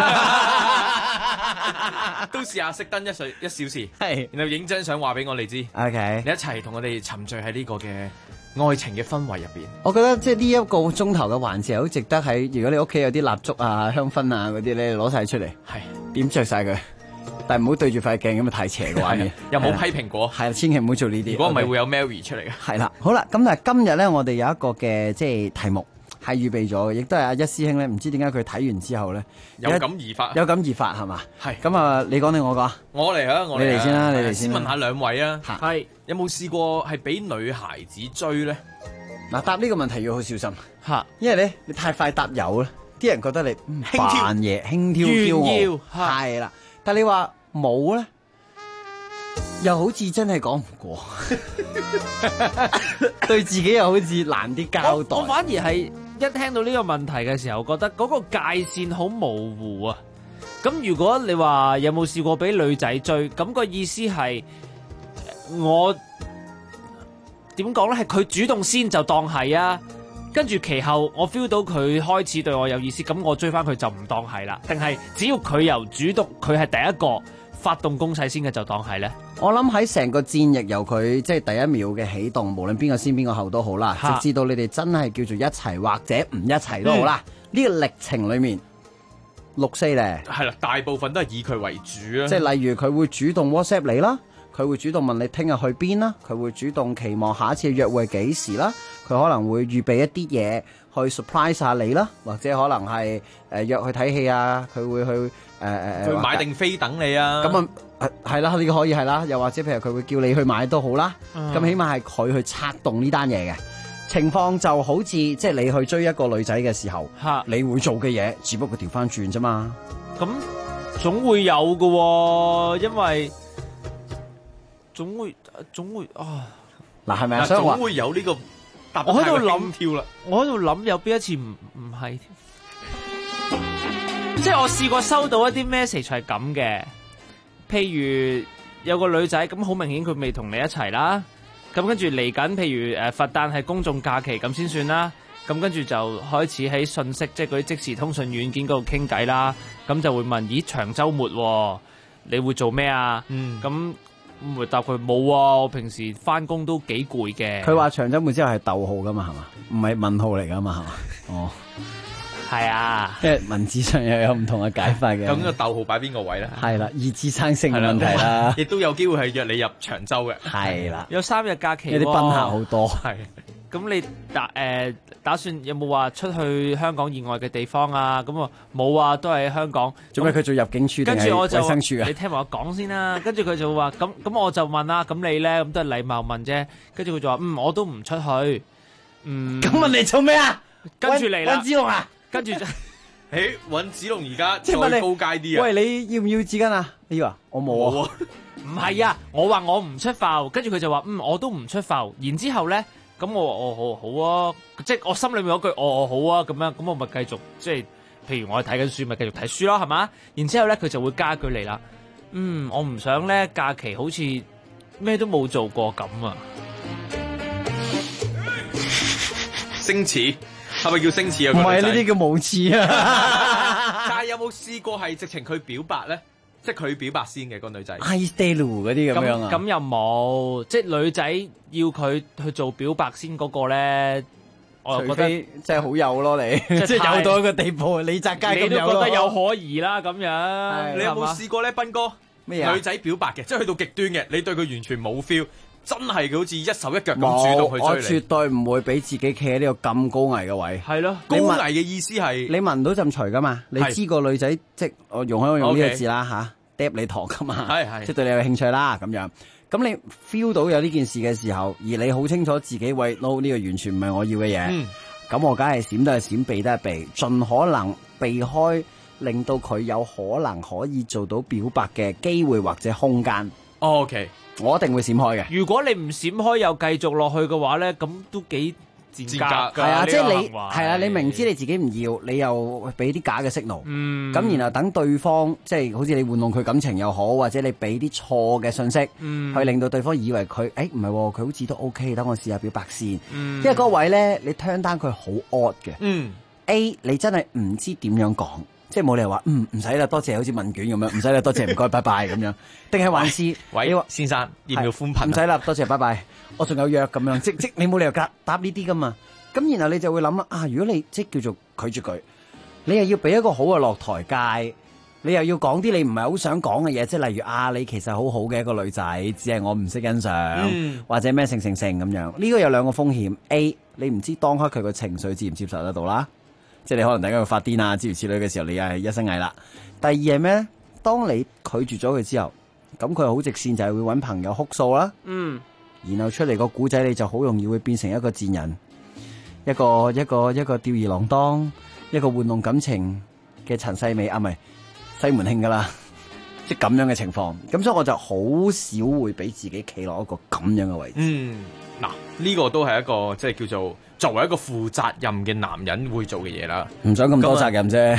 都試下熄燈1小時， 係， 然後影張相話俾我哋知。 OK， 你一齊同我哋沉醉喺呢個嘅愛情嘅氛圍入邊。 我覺得即係呢一個鐘頭嘅環節好值得喺，如果你屋企有啲蠟燭啊、香薰啊嗰啲咧，攞晒出嚟，係點着晒佢。但係唔好對住塊鏡咁啊，太邪嘅畫面。 又冇批評過， 係千祈唔好做呢啲。 如果唔係會有 Mary 出嚟嘅。 係啦，好啦，咁但係今日咧，我哋有一個嘅即係題目係預備咗嘅，亦都係阿一師兄咧，唔知點解佢睇完之後咧有感而發， 有感而發係嘛？ 係。 咁啊，你講定我講？ 我嚟啊！我嚟。 你嚟先啦，你嚟先。先問下兩位啊， 係有冇試過係俾女孩子追咧？ 嗱，答呢個問題要好小心嚇， 因為咧你太快答有咧，啲人覺得你扮嘢輕佻驕傲，係啦。但係你話冇咧，又好似真係講唔過，對自己又好似難啲交代。 我反而係一聽到呢個問題嘅時候，覺得嗰個界線好模糊啊。咁如果你話有冇試過俾女仔追，咁個意思係我點講咧？係佢主動先就當係啊，跟住其後我 feel 到佢開始對我有意思，咁我追翻佢就唔當係啦。定係只要佢由主動，佢係第一個發動攻勢先嘅就當係咧？ 我諗喺成個戰役由佢即係第一秒嘅起動，無論邊個先邊個後都好啦，直至到你哋真係叫做一齊或者唔一齊都好啦。呢個歷程裏面6-4咧， 係啦，大部分都係以佢為主啊。 即係例如佢會主動 WhatsApp 你啦。 佢會主動問你聽日去邊啦，佢會主動期望下一次約會係幾時啦，佢可能會預備一啲嘢去 surprise 下你啦，或者可能係約去睇戲啊，佢會去佢買定飛等你啊。 咁啊係啦，呢個可以係啦，又或者譬如佢會叫你去買都好啦。咁起碼係佢去策動呢單嘢嘅情況，就好似即係你去追一個女仔嘅時候，你會做嘅嘢，只不過調翻轉啫嘛。 咁總會有嘅喎，因為總會啊。嗱係咪啊？ 總會有呢個答得太過輕佻啦。 我喺度諗有邊一次唔係？即係我試過收到一啲 message 係咁嘅，譬如有個女仔咁，好明顯佢未同你一齊啦。咁跟住嚟緊，譬如佛誕係公眾假期咁先算啦。咁跟住就開始喺信息，即係嗰啲即時通訊軟件嗰度傾偈啦。咁就會問：咦，長週末喎，你會做咩啊？咁會答佢冇啊，我平時翻工都幾攰嘅。 佢話長週末之後係逗號噶嘛，係嘛？唔係問號嚟噶嘛，係嘛？哦。 係啊， 即係文字上又有唔同嘅解法嘅。 咁個逗號擺邊個位咧？ 係啦，二次生性嘅問題啦。 亦都有機會係約你入長洲嘅。 係啦， 有3日假期， 有啲賓客好多。 係。咁你打算有冇話出去香港以外嘅地方啊？咁啊冇啊，都係香港。 做咩佢做入境處定係衛生署啊？ 你聽埋我講先啦。跟住佢就話咁我就問啦，咁你咧咁都係禮貌問啫。跟住佢就話我都唔出去。 咁問你做咩啊？ 跟住嚟啦， 揾子龍啊！ 跟住就， 揾子龍而家再高階啲啊！ 喂，你要唔要紙巾啊？你要啊？我冇啊。 唔係啊，我話我唔出埠，跟住佢就話我都唔出埠。然之後咧，咁我好啊，即係我心裏面嗰句好啊，咁樣，咁我咪繼續即係，譬如我睇緊書，咪繼續睇書咯，係嘛？然之後咧，佢就會加句嚟啦。我唔想咧假期好似咩都冇做過咁啊。 星矢。係咪叫星矢啊？ 唔係，呢啲叫無恥啊！ 但係有冇試過係直情佢表白咧？即係佢表白先嘅個女仔。 I stay 嗰啲咁樣啊？ 咁又冇，即係女仔要佢去做表白先嗰個咧，我又覺得即係好有咯，你即係有到一個地步，李澤楷咁有咯。 你都覺得有可疑啦，咁樣。 你有冇試過咧，斌哥？ 咩啊？ 女仔表白嘅，即係去到極端嘅，你對佢完全冇 feel。真係佢好似一手一腳咁主動去追你。我絕對唔會俾自己企喺呢個咁高危嘅位。 係咯， 高危嘅意思係你聞到陣除噶嘛？你知個女仔即我容許我用呢個字啦嚇，嗒你糖噶嘛？係即係對你有興趣啦咁樣。咁你 feel 到有呢件事嘅時候，而你好清楚自己喂 no 呢個完全唔係我要嘅嘢。咁我梗係閃都係閃，避都係避，盡可能避開，令到佢有可能可以做到表白嘅機會或者空間。 OK。 我一定會閃開嘅。 如果你唔閃開又繼續落去嘅話咧，咁都幾賤格。 係啊，即係你係啊，你明知你自己唔要，你又俾啲假嘅 signal。咁然後等對方即係好似你玩弄佢感情又好，或者你俾啲錯嘅信息，去令到對方以為佢唔係，佢好似都 OK， 等我試下表白先。因為嗰位咧，你 turn down 佢好 odd 嘅。A 你真係唔知點樣講。即係冇理由話唔使啦，多謝，好似問卷咁樣，唔使啦，多謝，唔該，拜拜咁樣，定係還是喂先生要唔要寬頻？ 唔使啦，多謝，拜拜，我仲有約咁樣，即你冇理由答呢啲噶嘛。咁然後你就會諗啦，如果你即叫做拒絕佢，你又要俾一個好嘅落台階，你又要講啲你唔係好想講嘅嘢，即係例如你其實好好嘅一個女仔，只係我唔識欣賞，或者咩成咁樣。呢個有兩個風險 ：A 你唔知當刻佢個情緒接唔接受得到啦。即係你可能突然間會發癲啊，諸如此類嘅時候，你又係一身蟻啦。第二係咩咧？當你拒絕咗佢之後，咁佢好直線就係會揾朋友哭訴啦。然後出嚟個古仔，你就好容易會變成一個賤人，一個吊兒郎當，一個玩弄感情嘅陳世美唔係西門慶噶啦，即係咁樣嘅情況。咁所以我就好少會俾自己企落一個咁樣嘅位置。 嗱，呢個都係一個即係叫做作為一個負責任嘅男人會做嘅嘢啦。 唔想咁多責任啫。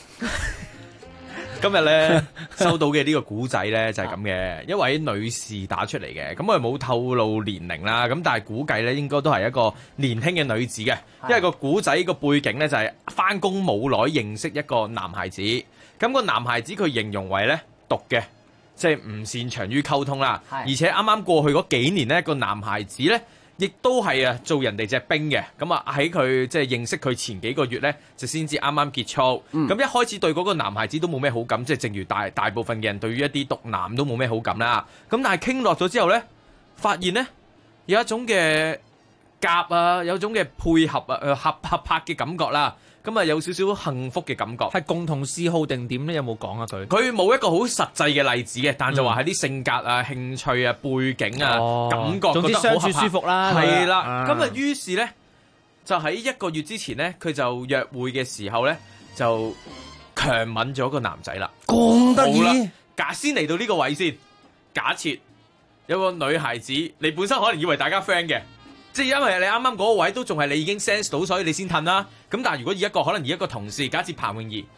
今日咧收到嘅呢個古仔咧就係咁嘅，一位女士打出嚟嘅，咁我哋冇透露年齡啦，咁但係估計咧應該都係一個年輕嘅女子嘅，因為個古仔個背景咧就係返工冇耐認識一個男孩子，咁個男孩子佢形容為咧毒嘅。即係唔擅長於溝通啦，而且啱啱過去嗰幾年呢個男孩子呢亦都係啊做人哋隻兵嘅，咁啊喺佢即係認識佢前幾個月咧，就先至啱啱結束。咁一開始對嗰個男孩子都冇咩好感，即係正如大部分嘅人對於一啲毒男都冇咩好感啦。咁但係傾落咗之後咧，發現咧有一種嘅夾啊，有一種嘅配合啊，合拍嘅感覺啦。咁啊有少少幸福嘅感覺， 係共同嗜好定點咧？有冇講啊？ 佢冇一個好實際嘅例子嘅，但就話係啲性格啊、興趣啊、背景啊、感覺， 總之相處舒服啦。 係啦，咁啊於是咧就喺1個月之前咧，佢就約會嘅時候咧就強吻咗個男仔啦。 咁得意？ 先嚟到呢個位先，假設有個女孩子，你本身可能以為大家 friend 嘅。即係因為你啱啱嗰個位都仲係你已經 sense 到，所以你先褪啦。咁但係如果可能以一個同事，假設彭詠儀，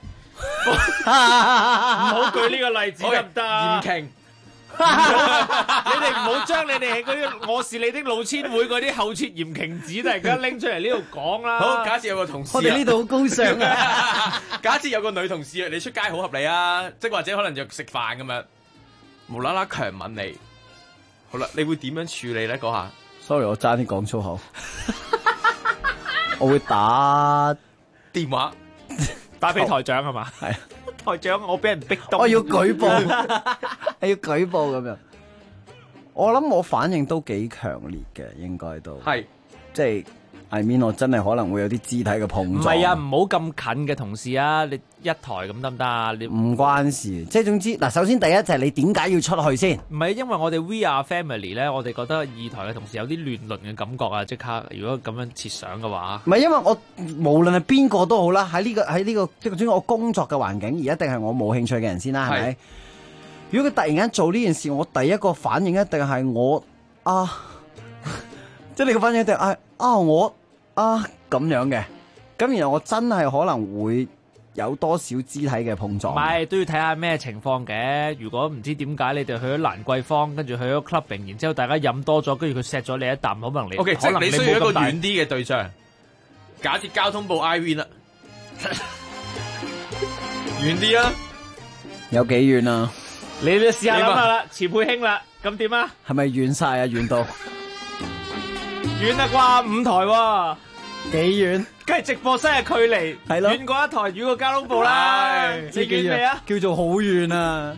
唔好舉呢個例子得唔得？ 嚴瓊， 你哋唔好將你哋喺嗰啲我是你的老千會嗰啲後設嚴瓊紙突然間拎出嚟呢度講啦。 好，假設有個同事， 我哋呢度好高尚啊。 假設有個女同事，你出街好合理啊，即係或者可能就食飯咁樣，無啦啦強吻你，好啦，你會點樣處理咧？嗰下？ Sorry， 我爭啲講粗口，我會打電話打俾台長係嘛？ 係台長，我俾人逼到， 我要舉報，係要舉報咁樣。我諗我反應都幾強烈嘅，應該都係， 即係 I mean 我真係可能會有啲肢體嘅碰撞。 唔係啊，唔好咁近嘅同事啊，你一台咁得唔得啊？你唔關事，即係總之嗱，首先第一就係你點解要出去先？ 唔係因為我哋 We Are Family 咧，我哋覺得二台嘅同事有啲亂倫嘅感覺啊！即刻如果咁樣設想嘅話， 唔係因為我無論係邊個都好啦，喺呢個即係總之我工作嘅環境，而一定係我冇興趣嘅人先啦，係咪？如果佢突然間做呢件事，我第一個反應一定係我即係你個反應一定係我咁樣嘅，咁然後我真係可能會有多少肢體嘅碰撞。 唔係都要睇下咩情況嘅。如果唔知點解你哋去咗蘭桂坊，跟住去咗 clubbing， 然之後大家飲多咗，跟住佢錫咗你一啖，可能你 OK， 即係你需要一個遠啲嘅對象。假設交通部 Irene 啦，遠啲啊， 有幾遠啊？ 你試下諗下啦，錢佩卿啦，咁點啊？ 係咪遠晒啊？遠到遠啦啩？5台喎。 幾遠？ 梗係直播室嘅距離，係咯，遠過一台，遠過交通部啦。你遠未啊？ 叫做好遠啊！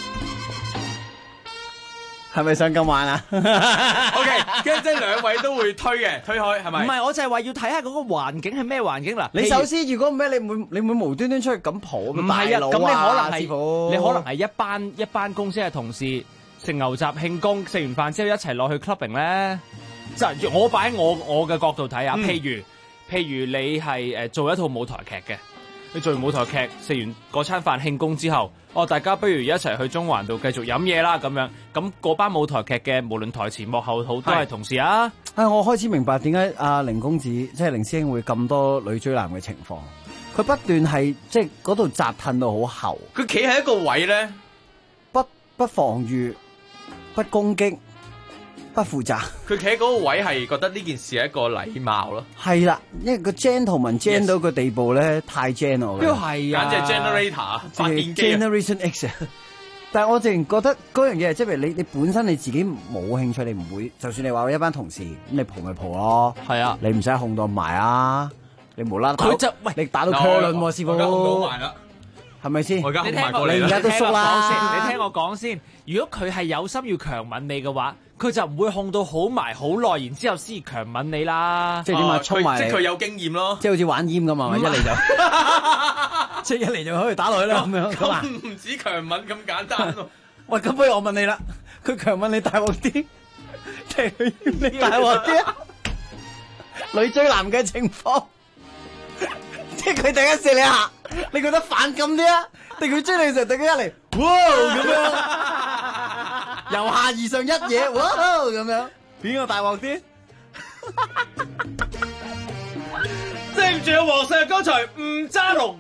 係咪想咁玩啊 ？OK， 即係兩位都會推開係咪？ 唔係，我就係話要睇下嗰個環境係咩環境嗱。 你首先如果唔係你會無端端出去咁蒲咁大佬啊？ 咁你可能係一班公司嘅同事食牛雜慶功，食完飯之後一齊落去 clubbing 咧。就我擺喺我嘅角度睇啊，譬如你係做一套舞台劇嘅，你做完舞台劇食完嗰餐飯慶功之後，大家不如一齊去中環度繼續飲嘢啦咁樣，咁嗰班舞台劇嘅無論台前幕後好都係同事啊。 我開始明白點解阿凌公子即係凌師兄會咁多女追男嘅情況，佢不斷係即係嗰度紮褪到好後， 佢企喺一個位咧， 不防禦，不攻擊。不負責， 佢企喺嗰個位係覺得呢件事係一個禮貌咯。 係啦，因為個 gentleman gen 到個地步咧，太 gen 我。 都係啊， 簡直係 generator 發電機 Generation X。但係我淨係覺得嗰樣嘢，即係你本身你自己冇興趣，你唔會。就算你話一班同事，咁你蒲咪蒲咯。 係啊， 你唔使控到埋啊！你無啦啦， 佢就喂， 你打到車輪喎，師傅。 我而家控到埋啦。 係咪先？ 我而家控埋過你而家都縮啦。 你聽我講先，如果佢係有心要強吻你嘅話，佢就唔會控到好埋好耐，然之後先強吻你啦。 即係點啊？衝埋， 即係佢有經驗咯。 即係好似玩閹咁啊！一嚟就，即係一嚟就可以打落去啦咁樣。 咁唔止強吻咁簡單咯。 喂，咁不如我問你啦，佢強吻你大鑊啲，定係佢閹你大鑊啲啊？女追男嘅情況。即係佢突然間射你下，你覺得反感啲啊？定佢追你時突然間一嚟，哇咁樣，由下而上一嘢，哇咁樣，邊個大鑊啲？ 對唔住啊，皇上，剛才唔揸龍，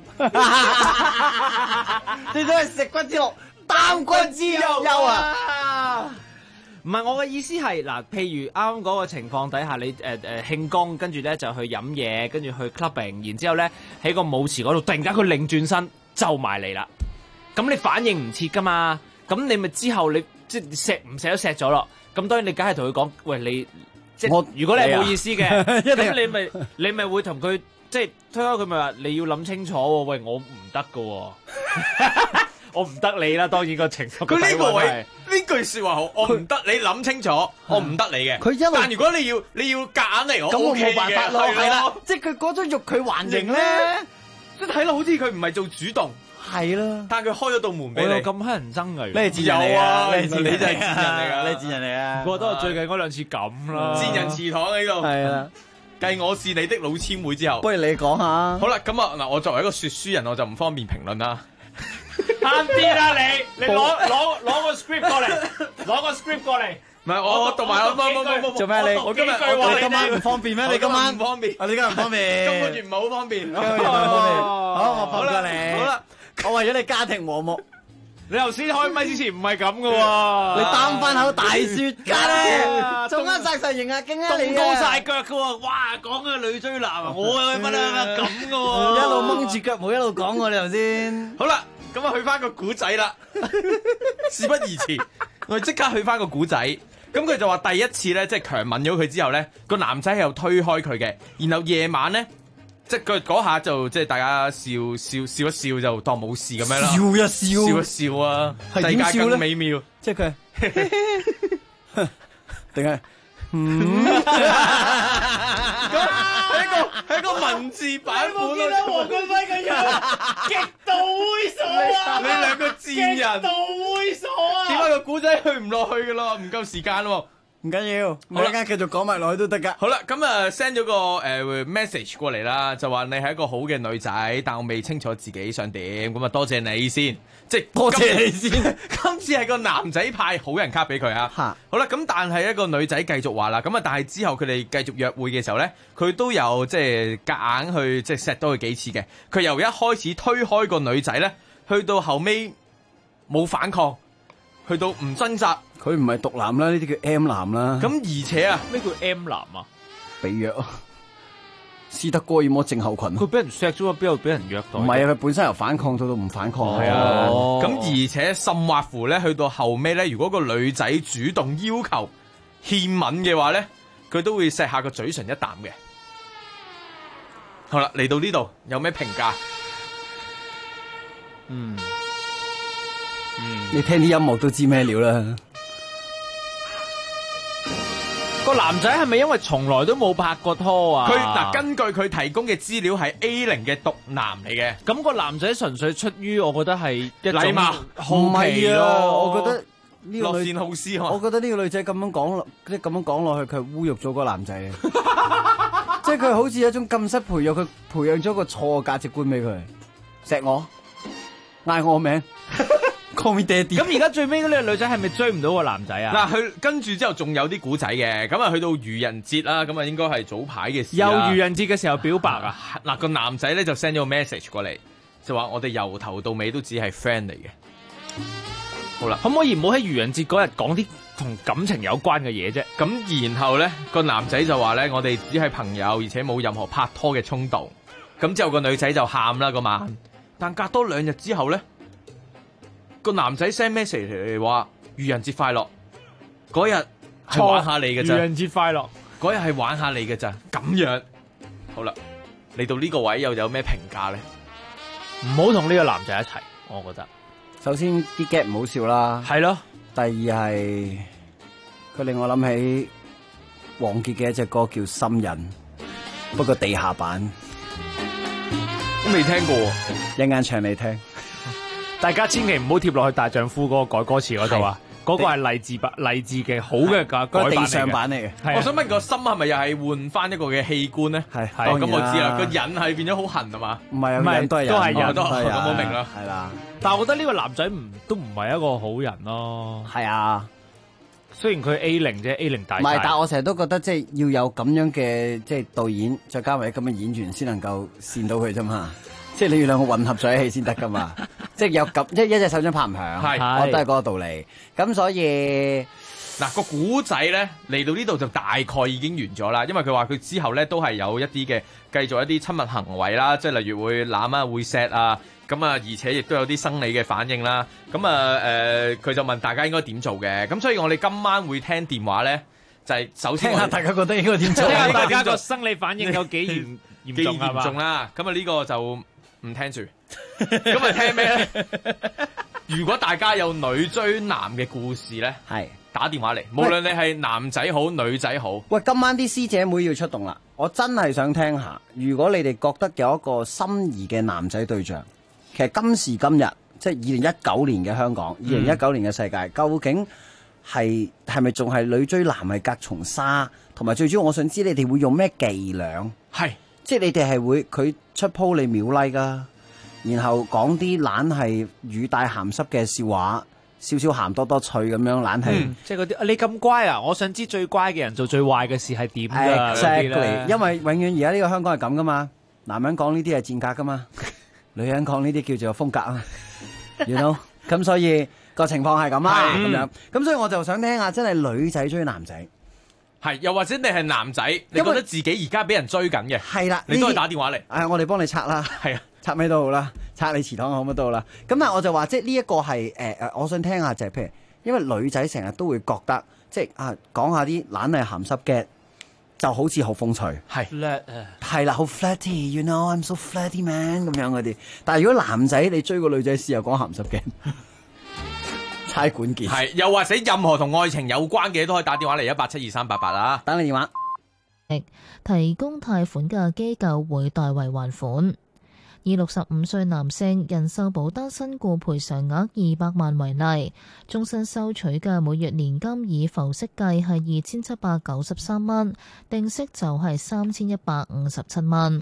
最多係食骨之樂，擔骨之憂啊！ 唔係，我嘅意思係嗱，譬如啱啱嗰個情況底下，你慶功，跟住咧就去飲嘢，跟住去 clubbing， 然之後咧喺個舞池嗰度，突然間佢擰轉身就埋嚟啦。咁你反應唔切噶嘛？咁你咪之後你即係錫唔錫都錫咗咯。咁當然你梗係同佢講，喂， 即係如果你係冇意思嘅，咁你咪會同佢即係推開佢咪話你要諗清楚喎，喂我唔得㗎喎。我唔得你啦，當然個情況。 佢呢個位呢句説話好，我唔得你諗清楚，我唔得你嘅。 佢一路， 但如果你要夾硬嚟，我咁我 OK 冇辦法咯，係啦，即係佢嗰種欲拒還迎咧， 即係睇落好似佢唔係做主動， 係啦。 但係佢開咗道門俾你， 咁乞人憎嘅。 你係賤人嚟啊！ 你就係賤人嚟㗎， 你係賤人嚟啊！ 覺得我最近嗰兩次咁啦， 賤人祠堂喺度。 係啊。 繼我是你的老千會之後， 不如你講下。 好啦，咁啊嗱，我作為一個說書人，我就唔方便評論啦。 慳啲啦你攞個 script 過嚟，攞個 script 過嚟。 唔係我讀埋冇做咩你？ 我今晚唔方便咩？你今晚唔方便？ 你今日唔方便？ 今個月唔係好方便。 好，我放過你。 好啦， 我為咗你家庭和睦。 你頭先開咪之前唔係咁噶喎， 你擔翻口大雪茄咧，做啱晒型啊，勁啊你高晒腳噶喎，哇講個女追男啊，我有乜啊咁噶喎， 一路掹住腳冇一路講我哋頭先。 好啦，咁啊去翻個古仔啦，事不宜遲，我哋即刻去翻個古仔。咁佢就話第一次咧，即係強吻咗佢之後咧，個男仔係又推開佢嘅，然後夜晚咧。即係佢嗰下就即係大家笑一笑就當冇事咁樣啦，笑一笑啊，世界更美妙。 即係佢定係係一個文字版本。 你冇見到黃俊輝嘅樣，極度猥瑣啊！ 你兩個賤人， 極度猥瑣啊！ 點解個古仔去唔落去噶咯？唔夠時間咯。 唔緊要，我一陣間繼續講埋落去都得噶。 好啦，咁啊 send 咗個message 過嚟啦，就話你係一個好嘅女仔，但我未清楚自己想點，咁啊多謝你先，即係多謝你先。 今次係個男仔派好人卡俾佢啊。好啦，咁但係一個女仔繼續話啦，咁啊但係之後佢哋繼續約會嘅時候咧，佢都有即係夾硬去即係錫多佢幾次嘅。佢由一開始推開個女仔咧，去到後尾冇反抗，去到唔掙扎。 佢唔係毒男啦，呢啲叫 M 男啦。 咁而且啊， 咩叫 M 男啊？ 被虐啊！斯德哥爾摩症候群。 佢俾人錫咗，邊度俾人虐待？ 唔係啊，佢本身由反抗到唔反抗。 係啊。咁而且甚或乎咧，去到後尾咧，如果個女仔主動要求獻吻嘅話咧，佢都會錫下個嘴唇一啖嘅。好啦，嚟到呢度有咩評價？ 你聽啲音樂都知咩料啦。 個男仔係咪因為從來都冇拍過拖啊？ 佢嗱，根據佢提供嘅資料係 A0嘅毒男嚟嘅。 咁個男仔純粹出於我覺得係一種禮貌好奇咯。 我覺得呢個樂善好施。 我覺得呢個女仔咁樣講落，即係咁樣講落去，佢係侮辱咗個男仔。即係佢好似有一種禁室培養，佢培養咗個錯嘅價值觀俾佢。錫我，嗌我名。call me daddy。 咁而家最尾嗰呢個女仔係咪追唔到個男仔啊？ 嗱，佢跟住之後仲有啲古仔嘅，咁啊去到愚人節啦，咁啊應該係早排嘅事啦。 又愚人節嘅時候表白啊？ 嗱，個男仔咧就 send 咗個 message 過嚟，就話我哋由頭到尾都只係 friend 嚟嘅。好啦， 可唔可以唔好喺愚人節嗰日講啲同感情有關嘅嘢啫？ 咁然後咧個男仔就話咧，我哋只係朋友，而且冇任何拍拖嘅衝動。咁之後個女仔就喊啦嗰晚，但隔多2日之後咧。個男仔 send message 嚟話愚人節快樂，嗰日係玩下你嘅咋？ 愚人節快樂， 嗰日係玩下你嘅咋？咁樣好啦，嚟到呢個位又有咩評價咧？ 唔好同呢個男仔一齊，我覺得。 首先啲 get 唔好笑啦， 係咯。 第二係佢令我諗起王傑嘅一隻歌叫《心癮》，不過地下版， 都未聽過， 一陣間唱你聽。 大家千祈唔好貼落去大丈夫嗰個改歌詞嗰度啊！嗰個係勵志嘅好嘅改地上版嚟嘅。 我想問個心係咪又係換翻一個嘅器官咧？ 係咁我知啦，個癮係變咗好痕係嘛？ 唔係啊，癮都係癮， 咁我明啦。 係啦， 但係我覺得呢個男仔都唔係一個好人咯。 係啊， 雖然佢 A0 啫，A0大。 唔係，但係我成日都覺得即係要有咁樣嘅即係導演，再加埋咁嘅演員先能夠扇到佢啫嘛。即係你要兩個混合在一起先得噶嘛，即係有咁一隻手掌拍唔響，我都係嗰個道理。咁所以嗱個古仔咧嚟到呢度就大概已經完咗啦，因為佢話佢之後咧都係有一啲嘅繼續一啲親密行為啦，即係例如會攬啊、會錫啊，咁啊而且亦都有啲生理嘅反應啦。咁啊佢就問大家應該點做嘅，咁所以我哋今晚會聽電話咧。 就係首先聽下大家覺得應該點做？ 聽下大家個生理反應有幾嚴重係嘛？ 嚴重啦，咁啊呢個就唔聽住。咁啊聽咩咧？如果大家有女追男嘅故事咧， 係打電話嚟，無論你係男仔好女仔好。 喂，今晚啲師姐妹要出動啦！我真係想聽下，如果你哋覺得有一個心儀嘅男仔對象，其實今時今日即係2019年嘅香港，2019年嘅世界，究竟係咪仲係女追男係隔重紗？同埋最主要，我想知你哋會用咩伎倆？ 係， 即係你哋係會佢出鋪你秒 like 㗎，然後講啲懶係語帶鹹濕嘅笑話，少少鹹多多趣咁樣懶係。 即係嗰啲你咁乖啊！我想知最乖嘅人做最壞嘅事係點㗎 ？Exactly， 因為永遠而家呢個香港係咁噶嘛，男人講呢啲係賤格噶嘛，女人講呢啲叫做風格啊，you know， 咁所以個情況係咁啦，咁樣，咁所以我就想聽下，真係女仔追男仔。 係，又或者你係男仔，你覺得自己而家俾人追緊嘅， 係啦， 你都可以打電話嚟。 我哋幫你拆啦， 係啊， 拆咩都好啦，拆你祠堂好乜都好啦。咁但係我就話，即係呢一個係我想聽下就係譬如，因為女仔成日都會覺得，即係講下啲懶係鹹濕嘅，就好似好風趣，係啦，好 flatty，you know I'm so flatty man 咁樣嗰啲。但係如果男仔你追個女仔試又講鹹濕嘅。太管件係，又或者任何同愛情有關嘅都可以打電話嚟1872388啦。 等你電話。 提供貸款嘅機構會代為還款。以65歲男性人壽保單身故賠償額200萬為例，終身收取嘅每月年金以浮息計係2793蚊，定息就係3157蚊。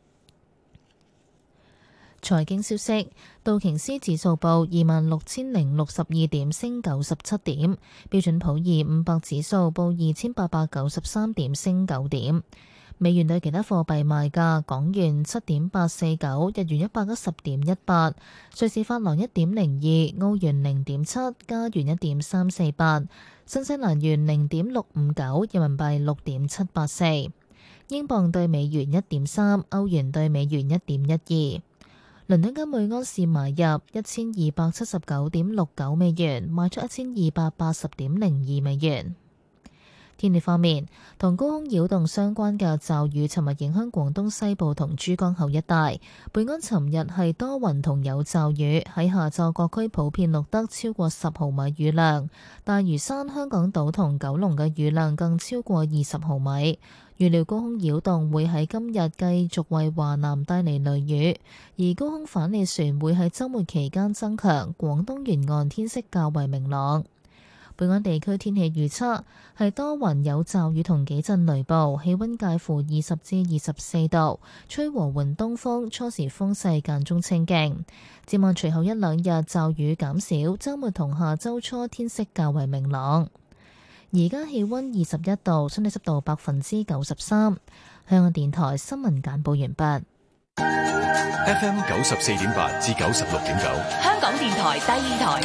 財經消息，道瓊斯指數報26,062點，升97點；標準普爾500指數報2893點，升9點。美元對其他貨幣賣價：港元7.849，日元110.18，瑞士法郎1.02，澳元0.7，加元1.348，新西蘭元0.659，人民幣6.784，英鎊對美元1.3，歐元對美元1.12。倫敦金每安士買入1279.69美元，賣出1280.02美元。天氣方面，同高空擾動相關嘅驟雨尋日影響廣東西部同珠江口一帶。本港尋日係多雲同有驟雨，喺下晝各區普遍錄得超過10毫米雨量，大嶼山、香港島同九龍嘅雨量更超過20毫米。預料高空擾動會喺今日繼續為華南帶嚟雷雨，而高空反氣旋會喺週末期間增強，廣東沿岸天色較為明朗。本港地區天氣預測係多雲有驟雨同幾陣雷暴，氣溫介乎20至24度，吹和緩東風，初時風勢間中清勁。展望隨後一兩日驟雨減少，週末同下週初天色較為明朗。而家氣溫21度，相對濕度93%。香港電台新聞簡報完畢。 FM 94.8至96.9， 香港電台第二台。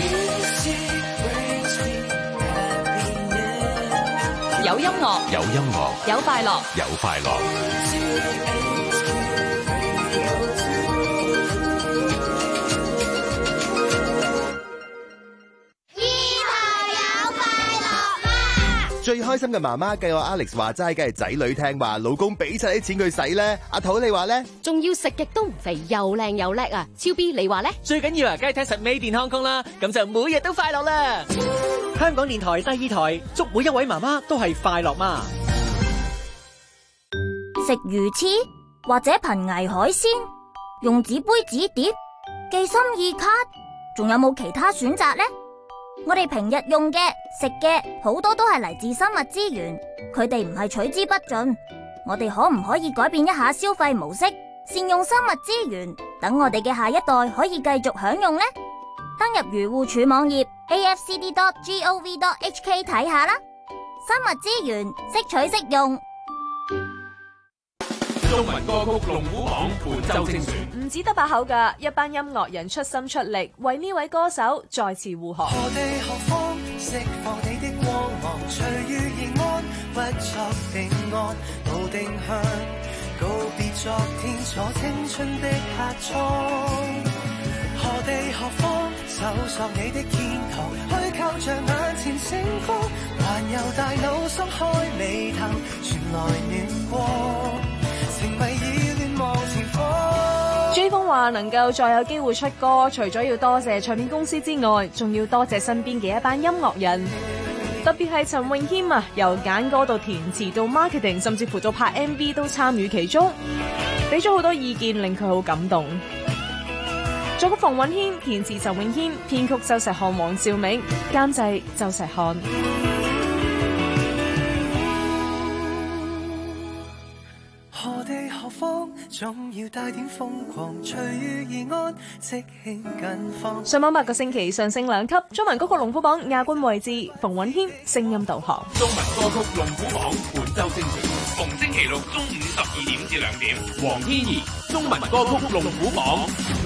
有音樂， 有音樂， 有快樂， 有快樂。 最開心嘅媽媽計我 Alex 話齋，梗係仔女聽話，老公俾晒啲錢佢使咧。阿土你話咧？ 仲要食極都唔肥，又靚又叻啊！超 B 你話咧？ 最緊要啊，梗係聽實美健康空啦，咁就每日都快樂啦！香港電台第二台，祝每一位媽媽都係快樂媽。 食魚翅或者瀕危海鮮，用紙杯紙碟，寄心意卡，仲有冇其他選擇呢？我哋平日用嘅、食嘅好多都係嚟自生物資源，佢哋唔係取之不盡。我哋可唔可以改變一下消費模式，善用生物資源，等我哋嘅下一代可以繼續享用呢？登入漁護署網頁 afcd.gov.hk 睇下啦。生物資源，識取識用。 中文歌曲龍虎榜本周精選， 唔止得把口㗎，一班音樂人出心出力，為呢位歌手再次護航。 何地何方，釋放你的光芒，隨遇而安，不作定案，無定向，告別昨天，坐青春的客艙。何地何方， 搜索你的天堂，虛構着眼前星光，環遊大腦鬆開眉頭，傳來暖光，情迷意亂望前方。 J 風話能夠再有機會出歌，除咗要多謝唱片公司之外，仲要多謝身邊嘅一班音樂人，特別係陳詠謙啊，由揀歌到填詞到 marketing， 甚至乎到拍 MV 都參與其中，俾咗好多意見，令佢好感動。作曲馮允謙，填詞陳詠謙，編曲周石漢、黃兆銘，監製周石漢。 何地何方，總要帶點瘋狂，隨遇而安，即興近況。 上網8個星期上升2級，中文歌曲龍虎榜亞軍位置，馮允謙聲音導航。 中文歌曲龍虎榜本周星傳，逢星期六中午12點至2點。黃天怡，中文歌曲龍虎榜。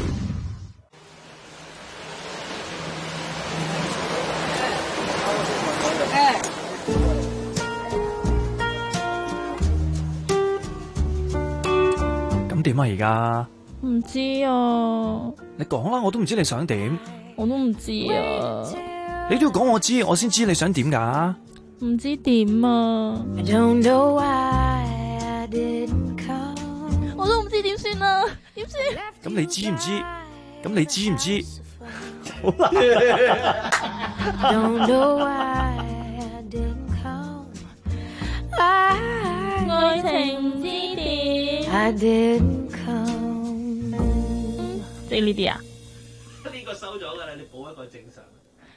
咁點啊而家？ 唔知啊。 你講啦，我都唔知你想點。 我都唔知啊。 你都要講我知，我先知你想點㗎。 唔知點啊。我都唔知點算啊，點算？ 咁你知唔知？咁你知唔知？好難。 愛情唔知點。即係呢啲啊？ 呢個收咗㗎啦，你補一個正常。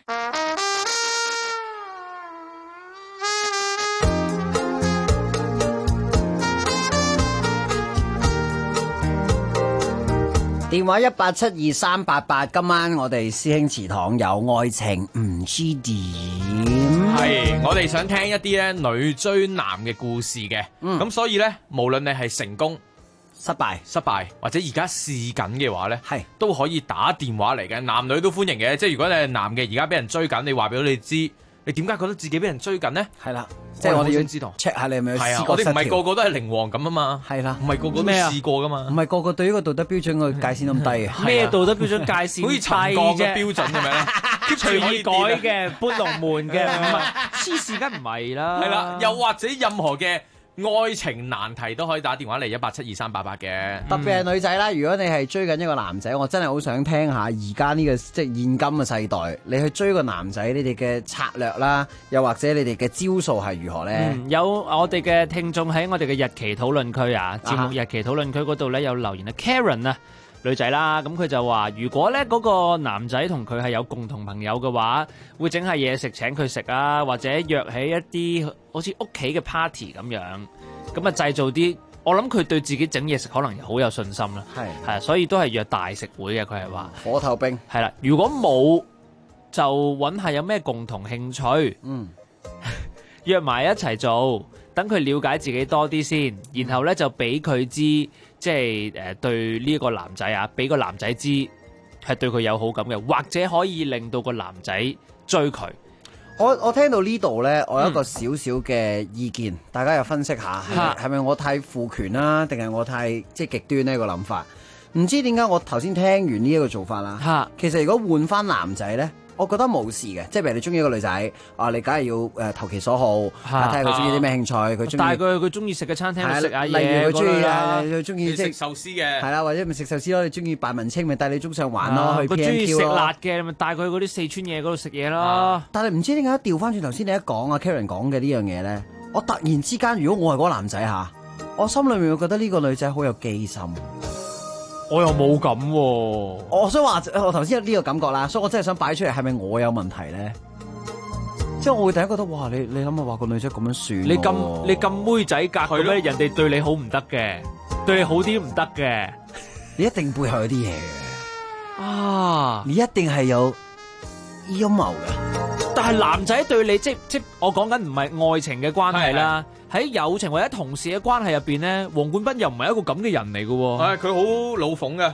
電話1872388，今晚我哋師兄祠堂有愛情唔知點。 係，我哋想聽一啲咧女追男嘅故事嘅，咁所以咧，無論你係成功、 失敗或者而家試緊嘅話咧，係都可以打電話嚟嘅，男女都歡迎嘅。即係如果你係男嘅，而家俾人追緊，你話俾我哋知，你點解覺得自己俾人追緊呢？ 係啦，即係我哋要知道 check 下你係咪係啊， 試過失調。 我哋唔係個個都係靈王咁啊嘛， 係啦， 唔係個個都試過噶嘛， 唔係個個對呢個道德標準個界線咁低嘅。 咩道德標準界線好似沉降嘅標準咁樣， 隨意改嘅，搬龍門嘅，唔係黐線梗唔係啦。 係啦，又或者任何嘅愛情難題都可以打電話嚟1872388嘅。 特別係女仔啦，如果你係追緊一個男仔，我真係好想聽下而家呢個即係現今嘅世代，你去追個男仔，你哋嘅策略啦，又或者你哋嘅招數係如何呢？ 有我哋嘅聽眾喺我哋嘅日期討論區啊，節目日期討論區嗰度咧有留言啊 ，Karen 啊。女仔啦，咁佢就話：如果咧嗰個男仔同佢係有共同朋友嘅話，會整下嘢食請佢食啊，或者約喺一啲好似屋企嘅 party 咁樣，咁啊製造啲，我諗佢對自己整嘢食可能好有信心啦。係，所以都係約大食會嘅。佢係話火頭兵係啦，如果冇就揾下有咩共同興趣，約埋一齊做，等佢了解自己多啲先，然後咧就俾佢知。即係對呢個男仔啊，俾個男仔知係對佢有好感嘅，或者可以令到個男仔追佢。 我聽到呢度呢，我有一個少少嘅意見，大家又分析下，係咪我太父權啦，定係我太即係極端呢個諗法？唔知點解我頭先聽完呢一個做法啦。其實如果換翻男仔呢，我覺得冇事嘅，即係譬如你中意一個女仔，你梗係要投其所好，睇下佢中意啲咩興趣，佢中意帶佢中意食嘅餐廳去食下嘢， 例如佢中意佢中意即係食壽司嘅， 係啦，或者咪食壽司咯。你中意扮文青，咪帶你中上環咯，去 PMQ 咯。佢中意食辣嘅，咪帶佢去嗰啲四川嘢嗰度食嘢咯。 但係唔知點解調翻轉頭先你一講啊 Karen 講嘅呢樣嘢咧，我突然之間，如果我係嗰個男仔嚇，我心裏面會覺得呢個女仔好有機心。 我又冇咁喎， 我想話我頭先有呢個感覺啦，所以我真係想擺出嚟，係咪我有問題咧？即係我會第一覺得，哇！你諗下話個女仔咁樣算， 你咁妹仔格咁樣，人哋對你好唔得嘅，對你好啲唔得嘅， 你一定背後有啲嘢嘅啊！你一定係有陰謀嘅。 但係男仔對你即我講緊唔係愛情嘅關係啦。喺友情或者同事嘅關係入邊咧，黃冠斌又唔係一個咁嘅人嚟嘅喎。 佢好老諷嘅，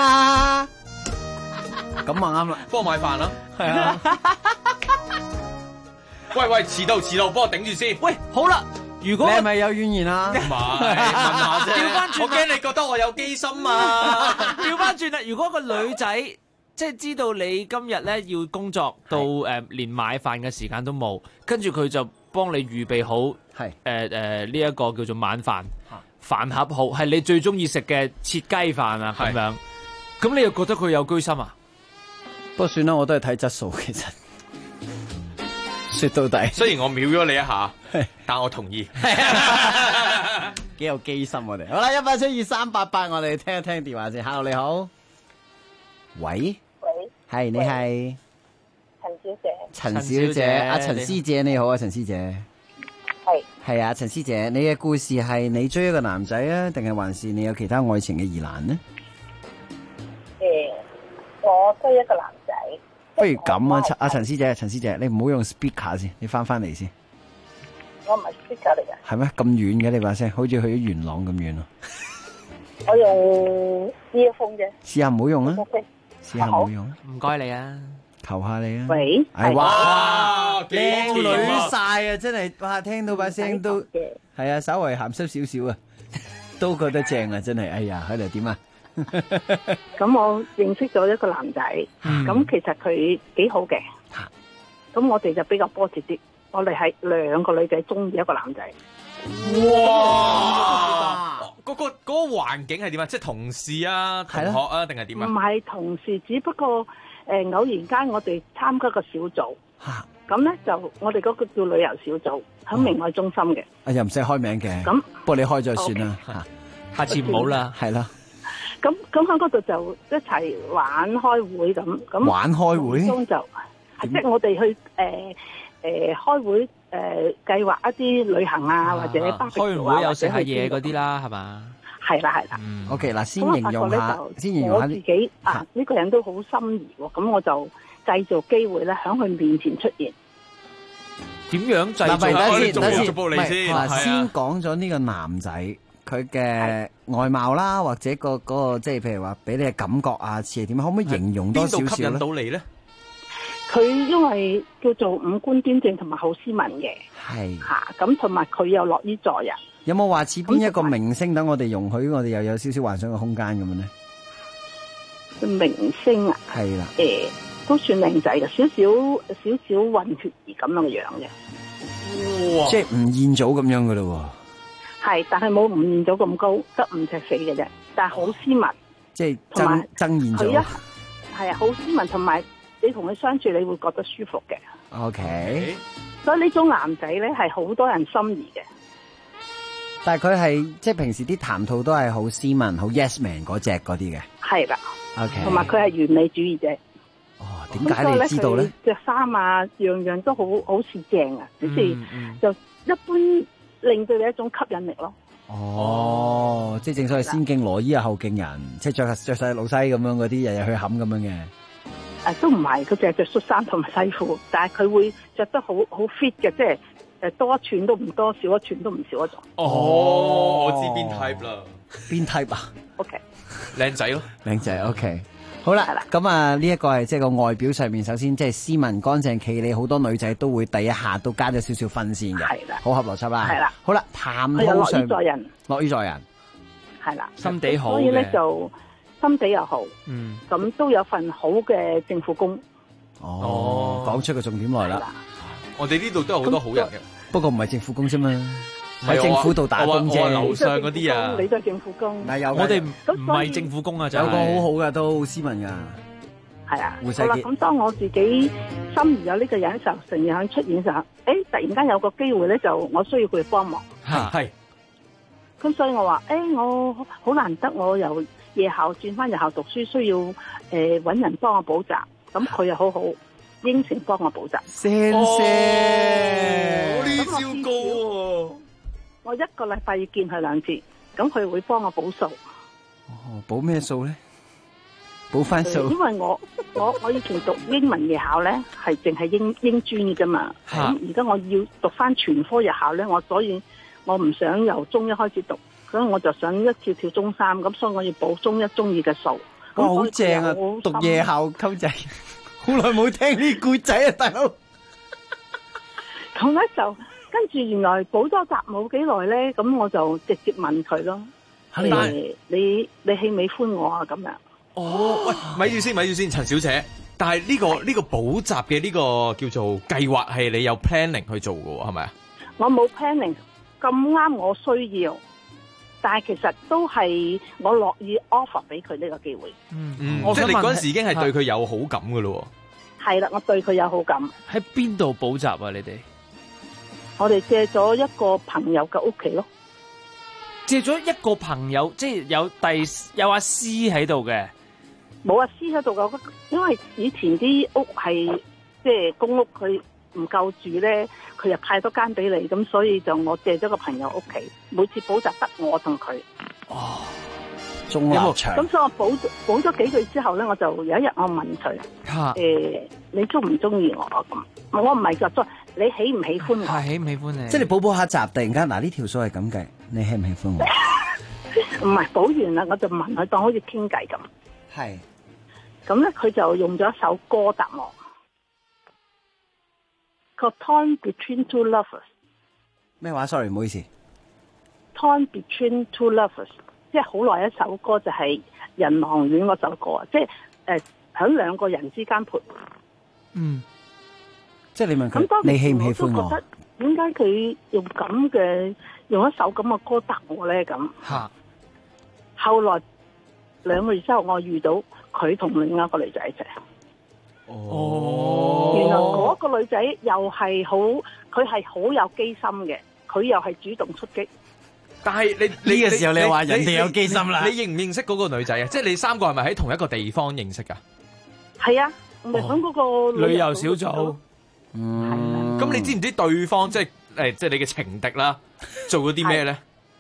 咁啊啱啦， 幫我買飯啦。係啊。喂，遲到，幫我頂住先。 喂，好啦，如果你係咪有怨言啊？ 唔係，問下啫。 調翻轉， 我驚你覺得我有機心啊。 調翻轉啦，如果個女仔即係知道你今日咧要工作到連買飯嘅時間都冇，跟住佢就幫你預備好呢一個叫做晚飯，飯盒好係你最中意食嘅切雞飯啊咁樣，咁你又覺得佢有居心啊？ 不過算啦，我都係睇質素其實。說到底， 雖然我秒咗你一下，但我同意， 幾有機心我哋。好啦，1872388，我哋聽一聽電話先。Hello， 你好，喂，係你係陳小姐， 陳小姐，阿陳師姐你好啊，陳師姐，係啊，陳師姐，你嘅故事係你追一個男仔啊，定係還是你有其他愛情嘅疑難呢？ 我追一個男仔。 不如咁啊，阿陳師姐，你唔好用 speaker 先，你翻嚟先。 我唔係 speaker 嚟嘅。 係咩？咁遠嘅你把聲，好似去咗元朗咁遠咯。 我用 earphone 啫。 試下唔好用啊！試下唔好用啊！ 唔該你啊， 求下你啊！ 喂， 哇，靚女晒啊！真係哇，聽到把聲都係啊，稍微鹹濕少少啊，都覺得正啊！真係，哎呀，喺度點啊？ 咁我認識咗一個男仔，咁其實佢幾好嘅，咁我哋就比較波折啲，我哋係2個女仔中意一個男仔。 哇！嗰個環境係點啊？即係同事啊、同學啊，定係點啊？ 唔係同事，只不過偶然間我哋參加個小組，咁咧就我哋嗰個叫旅遊小組，喺明愛中心嘅。 又唔使開名嘅， 咁不過你開咗算啦， 下次唔好啦， 係啦。 咁喺嗰度就一齊玩開會咁玩開會中就即係我哋去開會計劃一啲旅行啊，或者開完會有食下嘢嗰啲啦，係嘛？ 係啦。 OK， 嗱，先形容下我自己呢個人都好心儀喎，咁我就製造機會咧喺佢面前出現。 點樣製造？ 等先，先講咗呢個男仔。佢嘅外貌啦，或者個即係譬如話俾你嘅感覺啊，似係點？可唔可以形容多少少咧？邊度吸引到你咧？ 佢因為叫做五官端正同埋好斯文嘅， 係咁同埋佢又樂於助人。 有冇話似邊一個明星？等我哋容許我哋又有少少幻想嘅空間咁樣咧？ 明星啊， 係啦， 都算靚仔嘅，少少混血兒咁樣嘅樣嘅。 哇！即係吳彥祖咁樣噶咯喎。 係，但係冇吳彥祖咁高，得5尺4嘅啫。但係好斯文， 即係曾彥祖。 係啊，好斯文，同埋你同佢相處，你會覺得舒服嘅。 OK。 所以呢種男仔咧係好多人心儀嘅。 但係佢係即係平時啲談吐都係好斯文、好 yes man 嗰隻嗰啲嘅。係啦。 OK。 同埋佢係完美主義者。 哦，點解你知道咧？ 着衫啊，樣樣都好似正啊，即係就一般。令到你一種吸引力咯。 哦，即係正所謂先敬羅衣啊，後敬人，即係着晒老西咁樣嗰啲，日日去冚咁樣嘅。 都唔係，佢淨係着恤衫同埋西褲，但係佢會着得好 fit 嘅，即係多一寸都唔多，少一寸都唔少一種。 哦，我知邊 type 啦。 邊 type 啊 ？OK， 靚仔咯， 靚仔 OK。好啦，咁啊呢一個係即係個外表上面，首先即係斯文乾淨企理，好多女仔都會第一下都加咗少少分先嘅，係啦，好合邏輯啦，係啦。好啦，談吐上樂於助人，樂於助人，係啦， 心地好嘅， 所以咧就心地又好，咁都有份好嘅政府工。 哦，講出個重點來啦， 我哋呢度都有好多好人嘅， 不過唔係政府工啫嘛。喺政府度打工啫， 樓上嗰啲啊， 你都係政府工。 我哋唔係政府工啊，就有個好好嘅，都好斯文噶。 係啊，好啦，咁當我自己心儀有呢個人嘅時候，成日喺出現嘅時候，突然間有個機會咧，就我需要佢幫忙。 係。 咁所以我話，我好難得，我由夜校轉翻日校讀書，需要搵人幫我補習，咁佢又好好應承幫我補習。 先生， 呢招高喎！ 我1個禮拜要見佢2次，咁佢會幫我補數。 哦，補咩數咧？補翻數。 因為我以前讀英文夜校咧，係淨係英專嘅啫嘛。咁而家我要讀翻全科日校咧，所以我唔想由中一開始讀，所以我就想一跳中3，咁所以我要補中1、中2嘅數。 哇，好正啊！讀夜校溝仔，好耐冇聽呢故仔啊，大佬。 咁咧就。跟住原來補咗習冇幾耐咧，咁我就直接問佢咯。你喜唔喜歡我啊？咁樣。 哦，喂，咪住先，陳小姐。但係呢個補習嘅呢個叫做計劃係你有 planning 去做嘅喎，係咪啊？ 我冇 planning， 咁啱我需要，但係其實都係我樂意 offer 俾佢呢個機會。 即係你嗰陣時已經係對佢有好感嘅咯喎。 係啦，我對佢有好感。 喺邊度補習啊？你哋？ 我哋借咗一個朋友嘅屋企咯。 借咗一個朋友，即係有阿師喺度嘅。 冇阿師喺度噶，因為以前啲屋係即係公屋，佢唔夠住咧，佢就派多間俾你，咁所以就我借咗個朋友屋企，每次補習得我同佢。 哦，中立場。咁所以我補咗幾句之後咧，我就有一日我問佢，你中唔中意我咁？我唔係就你喜唔喜歡我？ 係喜唔喜歡你？ 即係你補下習，突然間嗱呢條數係咁計，你喜唔喜歡我？ 唔係補完啦，我就問佢當好似傾偈咁。 係。 咁咧，佢就用咗一首歌答我，個 Torn Between Two Lovers。 咩話 ？Sorry， 唔好意思。 Torn Between Two Lovers， 即係好耐一首歌，就係《人狼戀》嗰首歌啊！即係喺兩個人之間徘徊。 即係你問佢，你喜唔喜歡我？ 點解佢用一首咁嘅歌答我咧？咁後來2個月之後，我遇到佢同另一個女仔一齊。原來嗰個女仔又係佢係好有機心嘅，佢又係主動出擊。 但係你呢個時候你話人哋有機心啦？ 你認唔認識嗰個女仔啊？即係你3個係咪喺同一個地方認識噶？ 係啊，我咪喺嗰個旅遊小組。 咁你知唔知對方即係你嘅情敵啦，做咗啲咩咧？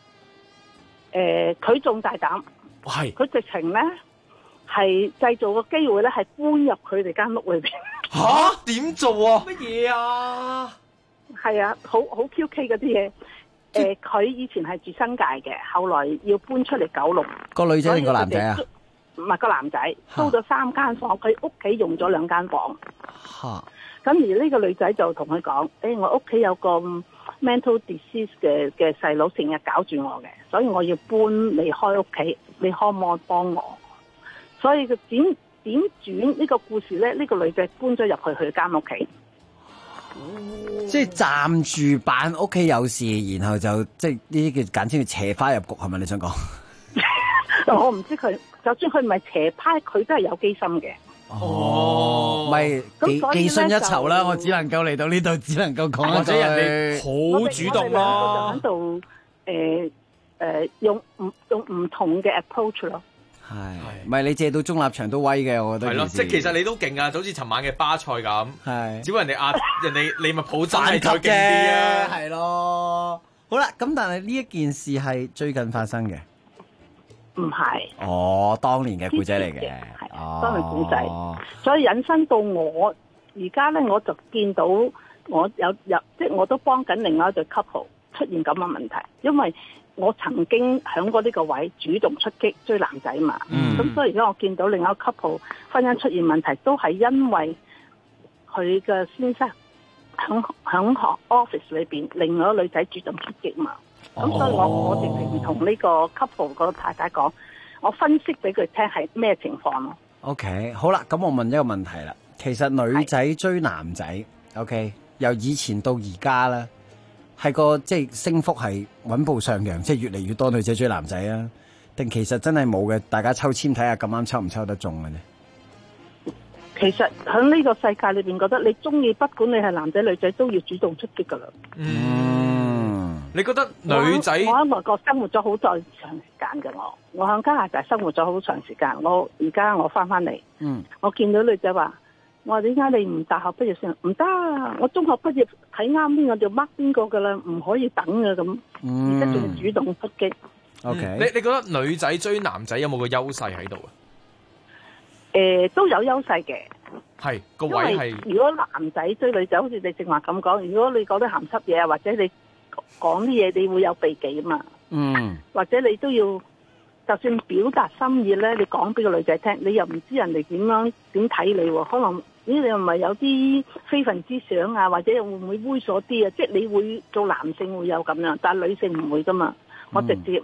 佢仲大膽， 係佢直情咧係製造個機會咧，係搬入佢哋間屋裏邊。 吓？點做啊？ 乜嘢啊？ 係啊，好 QK 嗰啲嘢。佢以前係住新界嘅，後來要搬出嚟九龍。 個女仔定個男仔啊？ 唔係個男仔，租咗3間房，佢屋企用咗2間房。咁而呢個女仔就同佢講：我屋企有個 mental disease 嘅細佬，成日搞住我嘅，所以我要搬離開屋企，你可唔可以幫我？所以佢點轉呢個故事咧？呢個女仔搬咗入去佢間屋企。 即係暫住扮屋企有事，然後就即係呢啲叫簡稱叫斜花入局，係咪你想講？ 我唔知佢，就算佢唔係斜派，佢都係有機心嘅。 咪寄信一籌啦！我只能夠嚟到呢度，只能夠講或者人哋好主動咯。 就喺度用唔同嘅 approach 咯。 係，唔係你借到中立場都威嘅，我覺得。 係咯，即係其實你都勁啊，就好似尋晚嘅巴塞咁。係，只不過人哋利物浦真係再勁啲啊。 係咯。好啦，咁但係呢一件事係最近發生嘅。 唔係。 哦，當年嘅故仔嚟嘅。 係，當年故仔。所以引申到我而家咧，我就見到我有即係我都幫緊另外一對 couple 出現咁嘅問題，因為我曾經響過呢個位主動出擊追男仔嘛，咁所以而家我見到另外一個 couple 婚姻出現問題，都係因為佢嘅先生響學 office 裏邊，另外一個女仔主動出擊嘛，咁所以我直情同呢個 couple 個太太講，我分析俾佢聽係咩情況咯。 OK， 好啦，咁我問一個問題啦，其實女仔追男仔 ，OK， 由以前到而家啦。係個即係升幅係穩步上揚，即係越嚟越多女仔追男仔啊？定其實真係冇嘅？大家抽籤睇下咁啱抽唔抽得中嘅呢？ 其實喺呢個世界裏邊，覺得你中意，不管你係男仔女仔，都要主動出擊噶啦。 你覺得女仔？ 我喺外國生活咗好長時間嘅，我喺加拿大生活咗好長時間。而家我翻嚟，我見到女仔話。我話點解你唔大學畢業先？唔得，我中學畢業睇啱邊個就 mark 邊個噶啦，唔可以等嘅咁。而家仲主動出擊。 OK， 你覺得女仔追男仔有冇個優勢喺度啊？ 都有優勢嘅。係個位係。如果男仔追女仔，好似你正話咁講，如果你講啲鹹濕嘢啊，或者你講啲嘢，你會有避忌啊嘛。或者你都要，就算表達心意咧，你講俾個女仔聽，你又唔知人哋點睇你喎，可能。你又唔係有啲非分之想啊，或者會唔會猥瑣啲啊？即係你會做男性會有咁樣，但係女性唔會噶嘛。我直接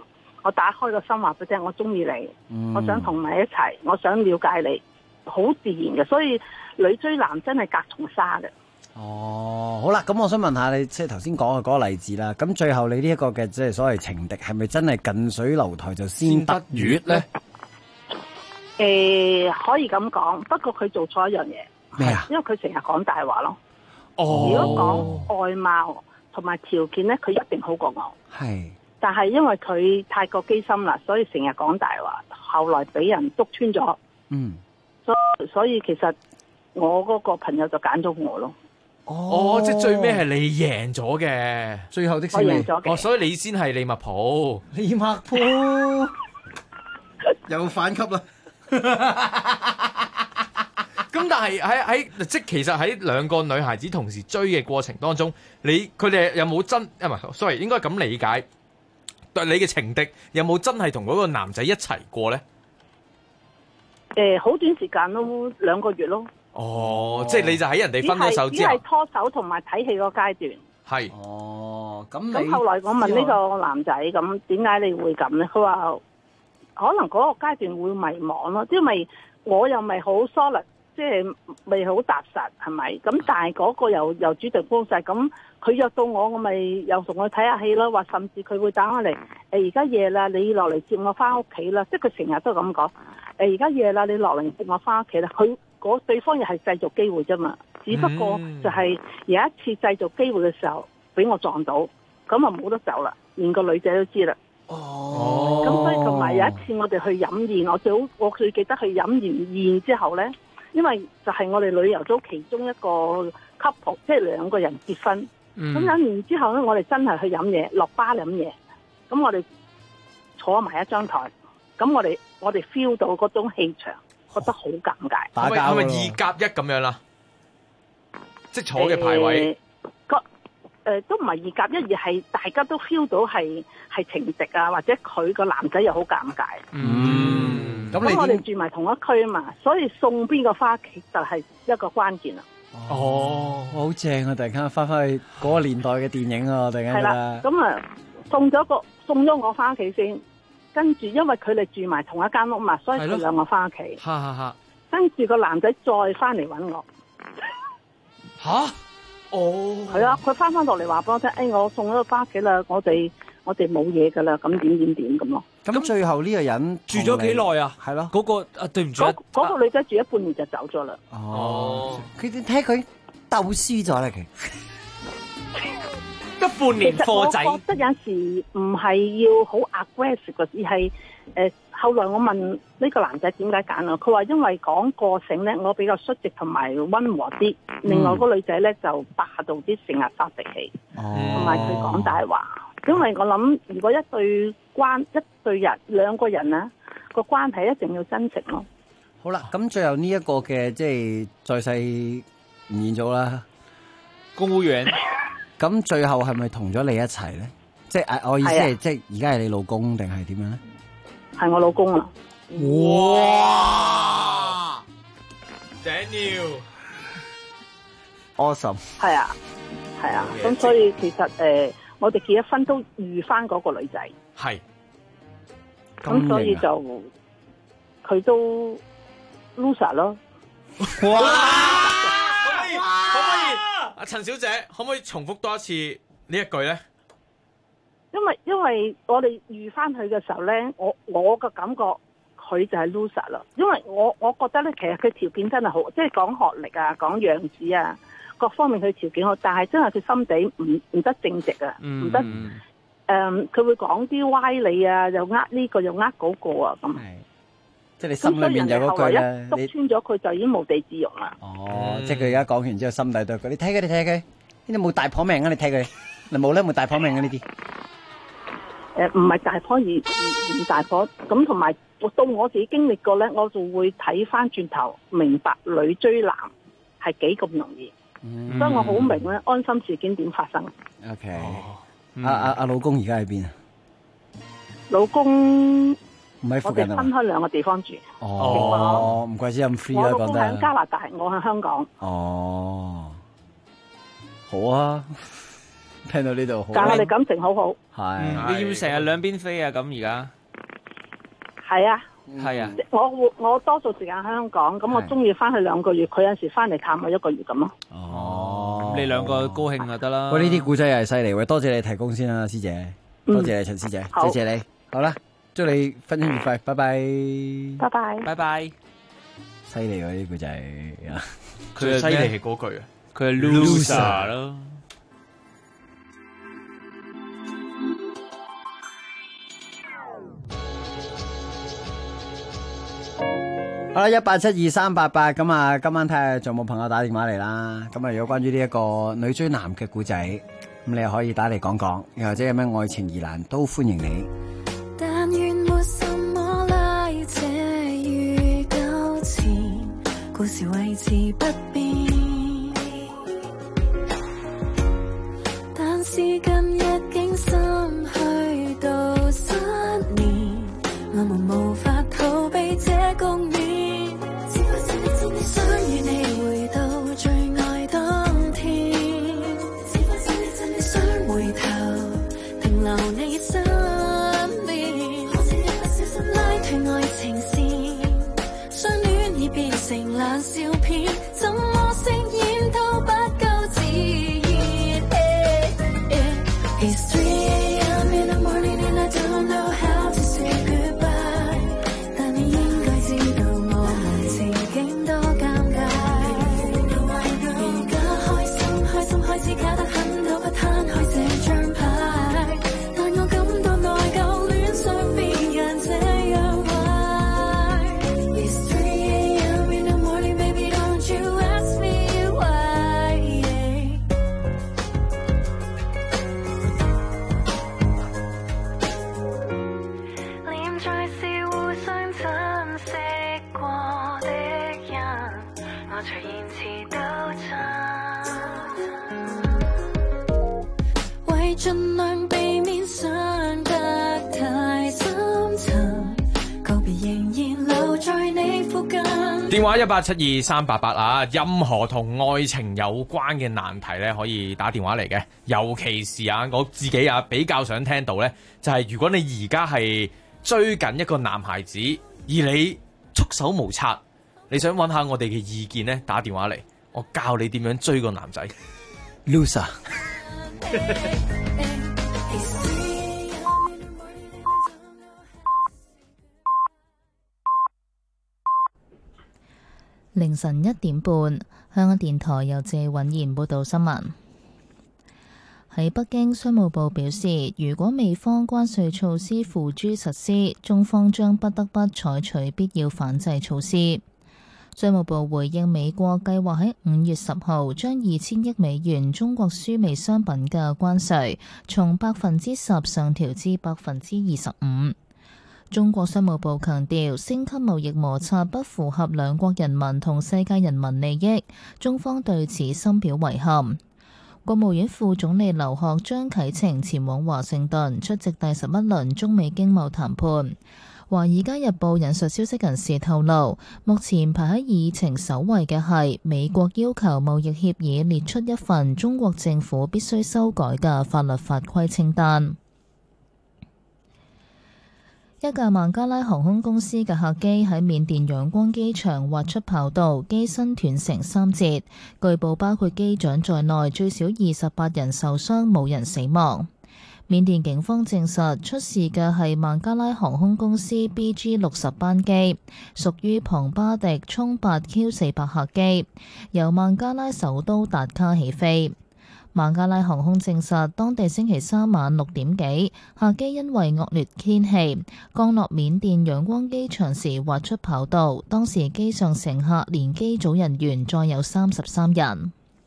我打開個心話俾你聽，我中意你，我想同你一齊，我想了解你，好自然嘅。所以女追男真係隔重紗嘅。 哦，好啦，咁我想問下你，即係頭先講嘅嗰個例子啦。咁最後你呢一個嘅即係所謂情敵，係咪真係近水樓台就先得月咧？ 可以咁講，不過佢做錯一樣嘢。 咩啊？ 因為佢成日講大話咯。 哦。 如果講外貌同埋條件咧，佢一定好過我。 係。 但係因為佢太過機心啦，所以成日講大話，後來俾人督穿咗。 嗯。 所以其實我嗰個朋友就揀咗我咯。 哦，即係最尾係你贏咗嘅， 最後的勝利。我贏咗嘅。 哦，所以你先係利物浦。 利物浦又反級啦。 咁但係喺即係其實喺兩個女孩子同時追嘅過程當中，佢哋有冇真唔係？sorry， 應該咁理解。對你嘅情敵有冇真係同嗰個男仔一齊過咧？ 好短時間咯，2個月咯。 哦，即係你就喺人哋分咗手之後， 只係拖手同埋睇戲個階段。 係。 哦，咁後來我問呢個男仔，咁點解你會咁咧？佢話可能嗰個階段會迷茫咯，因為我又咪好 solid，即係未好踏實，係咪？咁但係嗰個又主動幫晒，咁佢約到我咪又同我睇下戲咯，話甚至佢會打我嚟，而家夜啦，你落嚟接我翻屋企啦，即係佢成日都咁講。而家夜啦，你落嚟接我翻屋企啦。佢對方又係製造機會啫嘛，只不過就係有一次製造機會嘅時候俾我撞到，咁啊冇得走啦，連個女仔都知啦。哦，咁所以同埋有一次我哋去飲宴，我最記得去飲完宴之後咧，因為就係我哋旅遊組其中一個 couple， 即係2個人結婚。咁飲完之後咧，我哋真係去飲嘢，落巴飲嘢。咁我哋坐埋一張台，咁我哋 feel 到嗰種氣場，覺得好尷尬。 係咪2+1咁樣啦？即係坐嘅排位。 都唔係2+1，而係大家都 feel 到係情敵啊，或者佢個男仔又好尷尬。咁我哋住埋同一區啊嘛，所以送邊個翻屋企就係一個關鍵啦。 哦，好正啊！突然間翻去嗰個年代嘅電影啊，突然間。係啦， 咁啊送咗我翻屋企先，跟住因為佢哋住埋同一間屋嘛，所以佢兩個翻屋企。跟住個男仔再翻嚟揾我。 吓？哦， 係啊，佢翻落嚟話俾我聽，我送咗佢翻屋企啦，我哋冇嘢噶啦，咁點咁咯。 咁最後呢個人住咗幾耐啊？ 係咯， 嗰個對唔住， 嗰個女仔住咗半年就走咗啦。 哦，佢睇佢鬥輸咗啦，佢得半年貨仔。 我覺得有時唔係要好 aggressive 嘅，而係後來我問呢個男仔點解揀我，佢話因為講個性咧，我比較率直同埋溫和啲。另外嗰個女仔咧就霸道啲，成日發脾氣，同埋佢講大話。因為我諗，如果一對人2個人啊個關係一定要真誠咯。 好啦，咁最後呢一個嘅即係在世唔見咗啦， 公務員。 咁最後係咪同咗你一齊咧？即係我意思係，即係而家係你老公定係點樣咧？ 係我老公啊！ 哇 ，Daniel，awesome。 係啊，咁所以其實我哋結咗婚都遇翻嗰個女仔。 係。 咁所以就佢都 loser 咯。 哇！可唔可以？阿陳小姐，可唔可以重複多一次呢一句咧？ 因為我哋遇翻佢嘅時候咧，我嘅感覺佢就係 loser 啦。因為我覺得咧，其實佢條件真係好，即係講學歷啊，講樣子啊，各方面佢條件好，但係真係佢心地唔得正直啊，唔得。佢會講啲歪理啊，又呢個又嗰個啊，咁。 即係你心裏面有嗰句咧， 你篤穿咗佢就已經無地自容啦。 哦，即係佢而家講完之後，心底對佢，你睇佢，呢啲冇大婆命啊！你睇佢，你冇咧冇大婆命啊！呢啲。 唔係大婆而大婆，咁同埋到我自己經歷過咧，我就會睇翻轉頭，明白女追男係幾咁容易，所以我好明咧安心事件點發生。 OK，阿老公而家喺邊啊？ 老公唔喺附近啊？ 我哋分開2個地方住。 哦，唔怪之咁 free 啦，講得。我老公喺加拿大，我喺香港。 哦，好啊。 聽到呢度好。 但係我哋感情好好。 係， 你要唔要成日兩邊飛啊？咁而家係啊。 係啊， 我多數時間喺香港，咁我中意翻去2個月，佢有陣時翻嚟探我1個月咁咯。 哦，你兩個高興就得啦。 喂，呢啲古仔又係犀利喎，多謝你提供先啦，師姐，多謝你陳師姐，謝謝你。好啦，祝你婚姻愉快，拜拜。 拜拜， 拜拜。 犀利喎呢啲古仔啊！ 佢犀利係嗰句啊， 佢係 loser 咯。 好啦，1872388咁啊，今晚睇下仲有冇朋友打電話嚟啦。咁啊，如果關於呢一個女追男嘅故仔，咁你又可以打嚟講講，又或者有咩愛情疑難都歡迎你。 但願沒什麼拉扯與糾纏，故事維持不變。但是近日竟心去到失眠，我們無法逃避這局面。想與你回到最愛當天，想回頭停留你身邊，拉斷愛情線，相戀已變成爛笑片，怎麼飾演都不夠自然。It's 3 AM in the morning and I don't know how to say goodbye， 但你應該知道我們情景多尷尬。而家開心開始假得很，都不攤開這張牌，但我感到內疚，戀上別人這樣壞。It's 3 AM in the morning baby don't you ask me why， 念在是互相珍惜過的人，我隨言辭都真，為盡量避免傷得太深沉，告別仍然留在你附近。 電話1872388啊，任何同愛情有關嘅難題咧，可以打電話嚟嘅。尤其是啊，我自己啊比較想聽到咧，就係如果你而家係追緊一個男孩子，而你束手無策，你想揾下我哋嘅意見咧，打電話嚟，我教你點樣追個男仔。 Loser 凌晨1點半，香港電台由謝允賢報道新聞。喺北京，商務部表示，如果美方關稅措施付諸實施，中方將不得不採取必要反制措施。商務部回應美國計劃喺5月10號將2000億美元中國輸美商品嘅關稅從10%上調至25%。中國商務部強調，升級貿易摩擦不符合兩國人民同世界人民利益，中方對此深表遺憾。國務院副總理劉鶴將啟程前往華盛頓出席第11輪中美經貿談判。華爾街日報引述消息人士透露，目前排喺議程首位嘅係美國要求貿易協議列出一份中國政府必須修改嘅法律法規清單。一架孟加拉航空公司嘅客機喺緬甸仰光機場滑出跑道，機身斷成3節，據報包括機長在內最少28人受傷，冇人死亡。緬甸警方證實出事嘅係孟加拉航空公司 BG60 班機，屬於龐巴迪沖8 Q400 客機，由孟加拉首都達卡起飛。孟加拉航空證實，當地星期3晚6點幾，客機因為惡劣天氣降落緬甸仰光機場時滑出跑道，當時機上乘客連機組人員再有33人。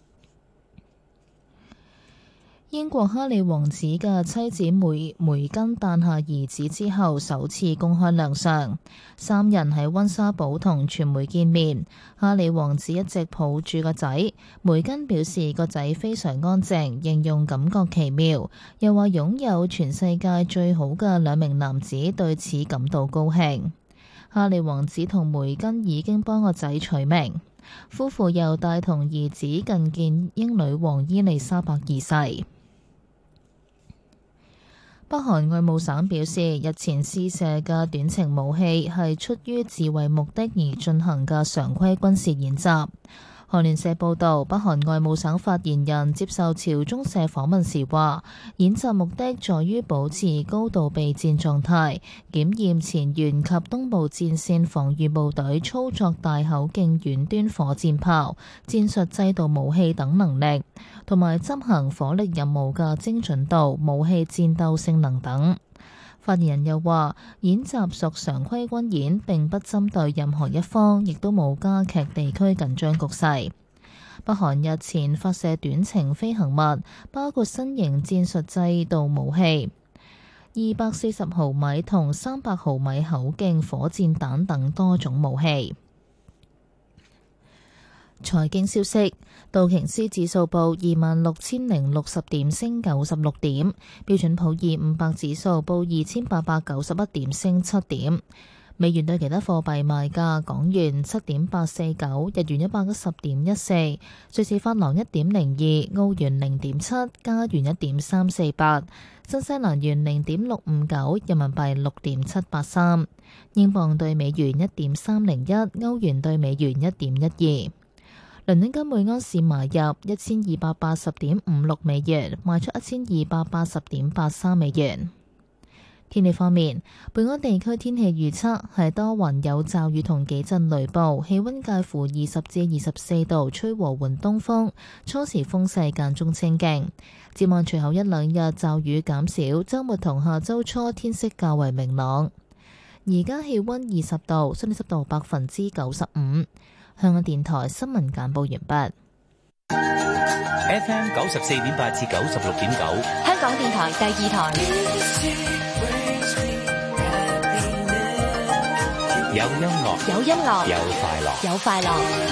英國哈利王子嘅妻子梅根誕下兒子之後，首次公開亮相。三人喺溫莎堡同傳媒見面。哈利王子一直抱住個仔，梅根表示個仔非常安靜，形容感覺奇妙，又話擁有全世界最好嘅兩名男子，對此感到高興。哈利王子同梅根已經幫個仔取名，夫婦又帶同兒子覲見英女王伊麗莎白二世。 北韓外務省表示，日前試射嘅短程武器係出於自衛目的而進行嘅常規軍事演習。韓聯社報導，北韓外務省發言人接受朝中社訪問時話，演習目的在於保持高度備戰狀態，檢驗前沿及東部戰線防禦部隊操作大口徑遠端火箭炮、戰術制導武器等能力，同埋執行火力任務嘅精準度、武器戰鬥性能等。發言人又話，演習屬常規軍演，並不針對任何一方，亦都冇加劇地區緊張局勢。北韓日前發射短程飛行物，包括新型戰術制導武器、240毫米同300毫米口徑火箭彈等多種武器。財經消息，道瓊斯指數報26,060點，升96點；標準普爾500指數報2,891點，升7點。美元對其他貨幣賣價：港元7.849，日元110.14，瑞士法郎1.02，澳元0.7，加元1.348，新西蘭元0.659，人民幣6.783，英鎊對美元1.301，歐元對美元1.12。倫敦金每盎司買入1280.56美元，賣出1280.83美元。天氣方面，本港地區天氣預測係多雲有驟雨同幾陣雷暴，氣溫介乎20至24度，吹和緩東風，初時風勢間中清勁。展望隨後一兩日驟雨減少，週末同下週初天色較為明朗。而家氣溫20度，相對濕度95%。香港電台新聞簡報完畢。 FM 94.8至96.9， 香港電台第二台。 有音樂， 有音樂， 有快樂， 有快樂。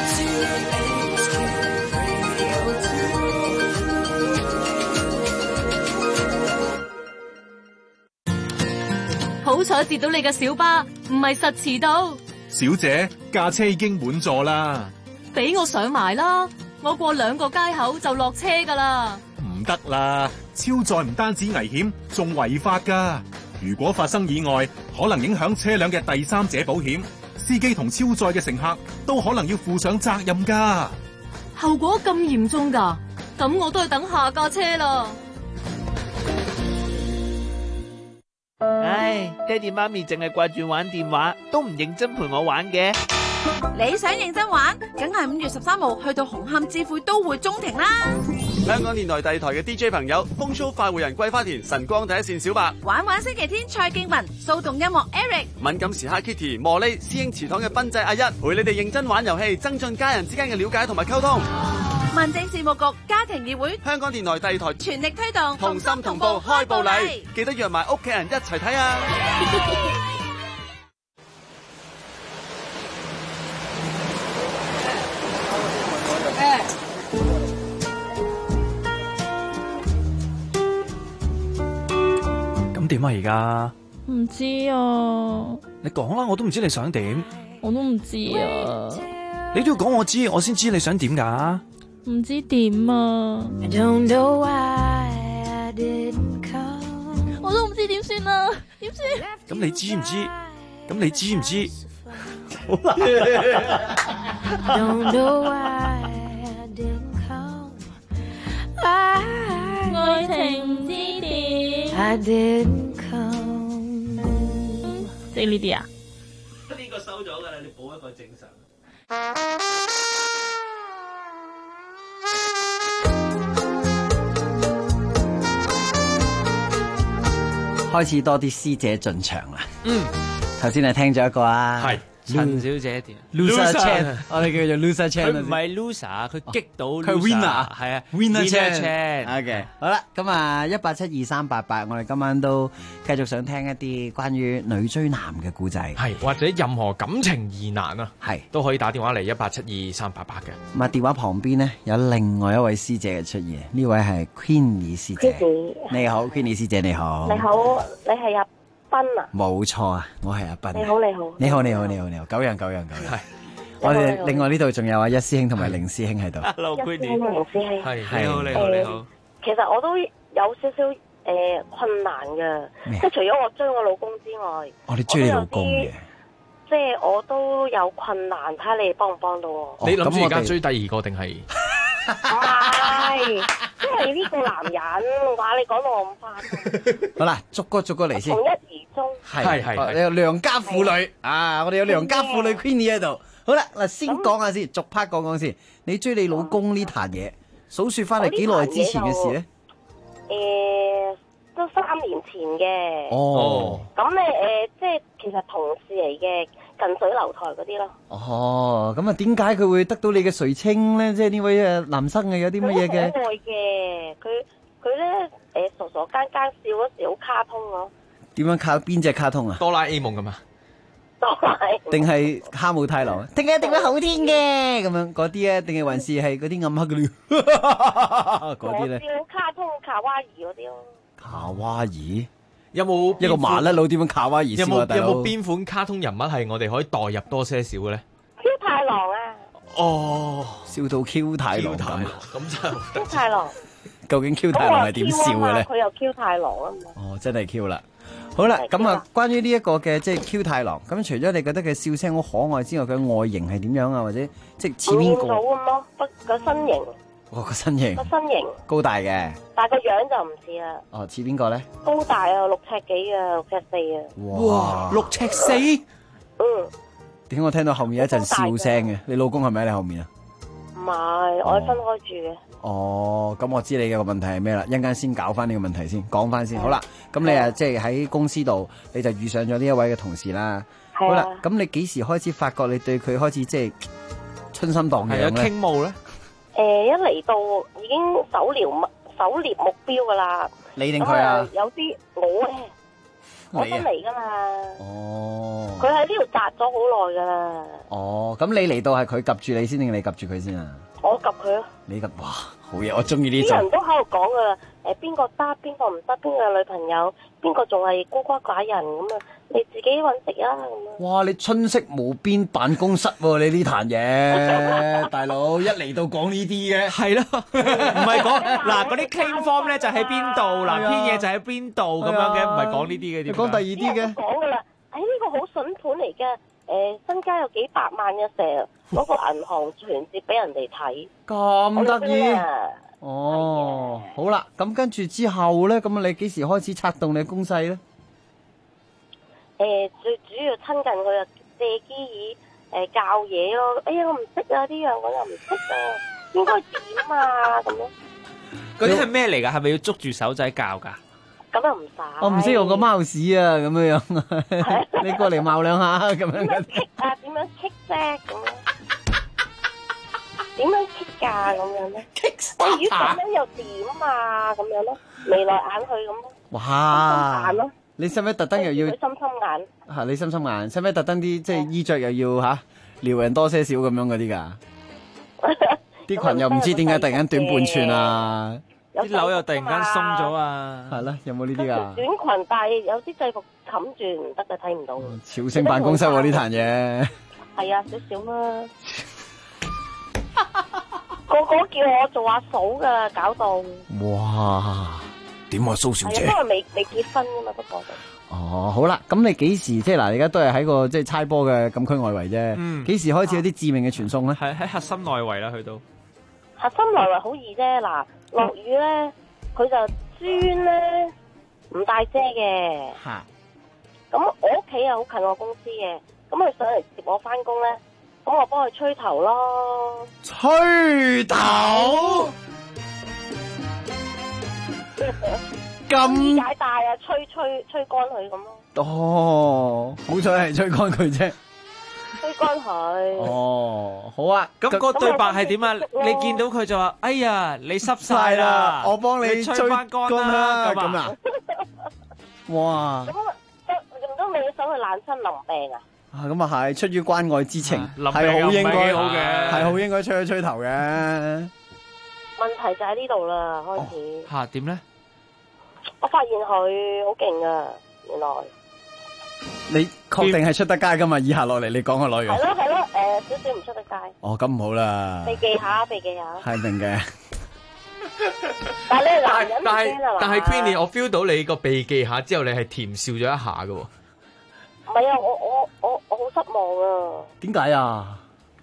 好彩接到你嘅小巴，唔係實遲到。 小姐，架車已經滿座啦。 俾我上埋啦，我過2個街口就落車噶啦。 唔得啦，超載唔單止危險，仲違法噶。如果發生意外，可能影響車輛嘅第三者保險，司機同超載嘅乘客都可能要負上責任噶。 後果咁嚴重噶，咁我都係等下架車啦。 唉，爹哋媽咪淨係掛住玩電話，都唔認真陪我玩嘅。 你想認真玩，梗係5月13號去到紅磡置富都會中庭啦。 香港電台第二台嘅 DJ 朋友，風騷快活人桂花田、晨光第一線小白， 玩玩星期天蔡敬文、騷動音樂 Eric， 敏感時刻 Kitty、茉莉、師兄祠堂嘅賓仔阿一，陪你哋認真玩遊戲，增進家人之間嘅了解同埋溝通。 民政事務局家庭議會， 香港電台第二台全力推動同心同步開步禮，記得約埋屋企人一齊睇啊！ 咁點啊？而家唔知啊。 你講啦，我都唔知你想點。 我都唔知啊。 你都要講我知，我先知你想點㗎。 唔知點啊！我都唔知點算啊！點算？ 咁你知唔知？咁你知唔知？好難。愛情唔知點。即係呢啲啊？ 呢個收咗㗎啦，你補一個正常。 開始多啲師姐進場啦。頭先你聽咗一個啊， 係陳小姐點 ？Loser Chan， 我哋叫做 Loser Chan。 佢唔係 loser，佢擊到 loser， 佢 winner， 係啊 ，winner Chan。OK， 好啦，咁啊，1872388，我哋今晚都繼續想聽一啲關於女追男嘅故仔， 係或者任何感情疑難啊， 係都可以打電話嚟1872388嘅。 咁啊，電話旁邊呢，有另外一位師姐嘅出現，呢位係 Queenie 師姐。你好 ，Queenie 師姐你好。 你好，你係阿斌啊？ 冇錯啊，我係阿斌。 你好，你好。 你好，你好，你好，你好，九樣。係。我哋另外呢度仲有一師兄同埋凌師兄喺度。 Hello， Queenie。凌師兄。 係。你好。 其實我都有少少困難嘅，即係除咗我追我老公之外， 你追你老公嘅， 即係我都有困難，睇下你哋幫唔幫到我。 你諗住而家追第二個定係？ 唔係，即係呢個男人話你講到我咁快。 好啦，逐個嚟先。 從一而終。 係，你有良家婦女啊！我哋有良家婦女 Queenie 喺度。好啦，嗱，先講下先，逐 part 講先。你追你老公呢壇嘢，數說翻嚟幾耐之前嘅事咧？ 都3年前嘅。 哦。 咁咧即係其實同事嚟嘅，近水樓台嗰啲咯。 哦，咁啊，點解佢會得到你嘅垂青咧？即係呢位男生有啲乜嘢嘅？ 好可愛嘅，佢咧傻傻更更笑嗰時好卡通咯。 點樣靠邊隻卡通啊？ 哆啦 A 夢咁啊？ 定係哈姆太郎？定係好天嘅咁樣嗰啲啊？定係還是係嗰啲暗黑嗰啲？嗰啲咧？ 笑卡通卡哇伊嗰啲咯。 卡哇伊有冇一個麻甩佬點樣卡哇伊笑啊？ 有冇邊款卡通人物係我哋可以代入多些少嘅咧 ？Q 太郎啊！ 哦， 笑到 Q 太郎咁就 Q 太郎。 究竟 Q 太郎係點笑嘅咧？ 佢又 Q 太郎啊嘛。 哦，真係 Q 啦。好啦，咁啊，關於呢一個嘅即係 Q 太郎，咁除咗你覺得佢笑聲好可愛之外，佢外形係點樣啊？或者即係似邊個？ 見到咁咯，個身形。 個身形。 個身形。 高大嘅。 但係個樣就唔似啦。 哦，似邊個咧？ 高大啊，6尺幾啊，6尺4啊。 哇，6尺4？點解我聽到後面有一陣笑聲嘅？你老公係咪喺你後面啊？ 唔係，我係分開住嘅。 哦，咁我知你嘅個問題係咩啦？一陣間先搞翻呢個問題先，講翻先。好啦，咁你啊，即係喺公司度，你就遇上咗呢一位嘅同事啦。好啦，咁你幾時開始發覺你對佢開始即係春心蕩漾咧？ 傾慕咧？ 一嚟到已經狩獵目標噶啦。 你定佢啊？ 有啲我新嚟噶嘛。 哦。 佢喺呢度宅咗好耐噶啦。 哦，咁你嚟到係佢及住你先定你及住佢先啊？ 我及佢咯。 你及哇，好嘢！我中意呢種。 啲人都喺度講噶啦，邊個得，邊個唔得，邊個有女朋友，邊個仲係孤寡寡人咁啊？你自己搵食啊咁啊！ 哇！你春色無邊辦公室喎，你呢壇嘢，大佬一嚟到講呢啲嘅， 係咯，唔係講嗱嗰啲 claim form 咧就喺邊度，嗱篇嘢就喺邊度咁樣嘅，唔係講呢啲嘅，點講第二啲嘅？ 講噶啦，呢個好筍盤嚟嘅，身家有幾百萬嘅，成日攞個銀行存折俾人哋睇， 咁得意。哦，好啦，咁跟住之後咧，咁你幾時開始策動你嘅攻勢咧？ 最主要親近佢啊，借機以教嘢咯。哎呀，我唔識啊，呢樣我又唔識啊，應該點啊咁咯。 嗰啲係咩嚟㗎？係咪要捉住手仔教㗎？ 咁又唔使。 我唔識用個貓屎啊，咁樣樣。你過嚟貌兩下咁樣。 點樣棘啊？點樣棘啫？咁樣。點樣棘㗎？咁樣咧？我如果咁樣又點啊？咁樣咯，眉來眼去咁咯。 哇！ 眼咯。 你使唔使特登又要？ 心心眼。 嚇！你心心眼，使唔使特登啲即係衣着又要嚇撩人多些少咁樣嗰啲㗎？啲裙又唔知點解突然間短半寸啊！ 啲紐又突然間鬆咗啊！ 係啦，有冇呢啲㗎？ 短裙但係有啲制服冚住唔得嘅，睇唔到。 朝聖辦公室喎呢壇嘢。 係啊，少少啦。個個叫我做阿嫂㗎，搞到。 哇！點啊，蘇小姐？ 因為未結婚㗎嘛，不過就。 哦，好啦，咁你幾時即係嗱？而家都係喺個即係猜波嘅禁區外圍啫。幾時開始有啲致命嘅傳送咧？ 喺核心內圍啦，去到。 核心內圍好易啫，嗱，落雨咧，佢就專咧唔帶遮嘅。 嚇！ 咁我屋企又好近我公司嘅，咁佢上嚟接我翻工咧，咁我幫佢吹頭咯。 吹頭？ 咁解帶啊，吹乾佢咁咯。 哦，好彩係吹乾佢啫。 吹乾佢。 哦，好啊。 咁個對白係點啊？你見到佢就話：哎呀，你濕晒啦， 我幫你吹翻乾啦。 咁啊？哇！ 咁都未想去冷親淋病啊？ 啊，咁啊係，出於關愛之情， 係好應該好嘅， 係好應該吹一吹頭嘅。 問題就喺呢度啦，開始。 嚇點咧？ 我發現佢好勁噶，原來。 你確定係出得街噶嘛？以下落嚟你講個內容。 係咯，少少唔出得街。 哦，咁唔好啦。 避忌下。 係明嘅。 但係你係男人唔驚啊嘛？ 但係 Queenie，我 feel 到你個避忌下之後，你係甜笑咗一下嘅喎。 唔係啊，我好失望啊！ 點解啊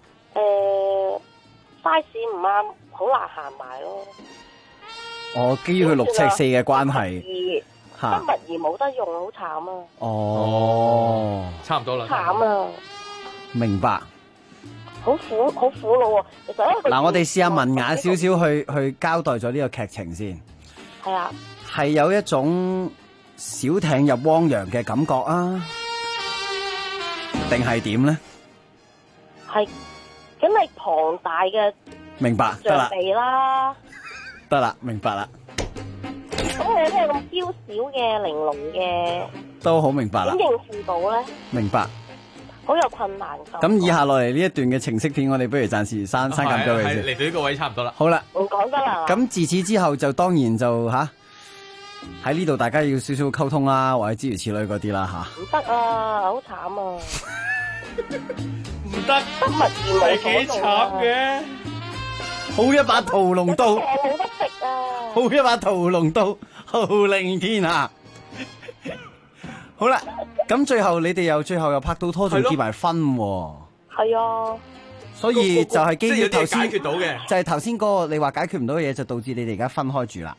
？size 唔啱，好難行埋咯。 哦，基於佢6尺4嘅關係， 得物而冇得用，好慘啊！ 哦， 差唔多啦。 慘啊！ 明白。 好苦惱啊！其實嗱，我哋試下文雅少少去交代咗呢個劇情先。 係啊。 係有一種小艇入汪洋嘅感覺啊，定係點咧？ 係，咁你龐大嘅明白得啦， 象鼻啦， 得啦，明白啦。 咁你咩咁嬌小嘅玲瓏嘅， 都好明白啦。 點應付到咧？ 明白。 好有困難感。 咁以下落嚟呢一段嘅情色片，我哋不如暫時刪減咗佢先。 嚟到呢個位差唔多啦。 好啦， 唔講得啦。 咁自此之後就當然就喺呢度大家要少少溝通啦，或者諸如此類嗰啲啦唔得啊，好慘啊！ 唔得， 不物而無幾慘嘅。 好一把屠龍刀， 冇得食啊！ 好一把屠龍刀，號令天下。好啦，咁最後你哋又拍到拖，仲結埋婚喎。 係啊。 所以就係基於頭先解決到嘅， 就係頭先嗰個你話解決唔到嘅嘢，就導致你哋而家分開住啦。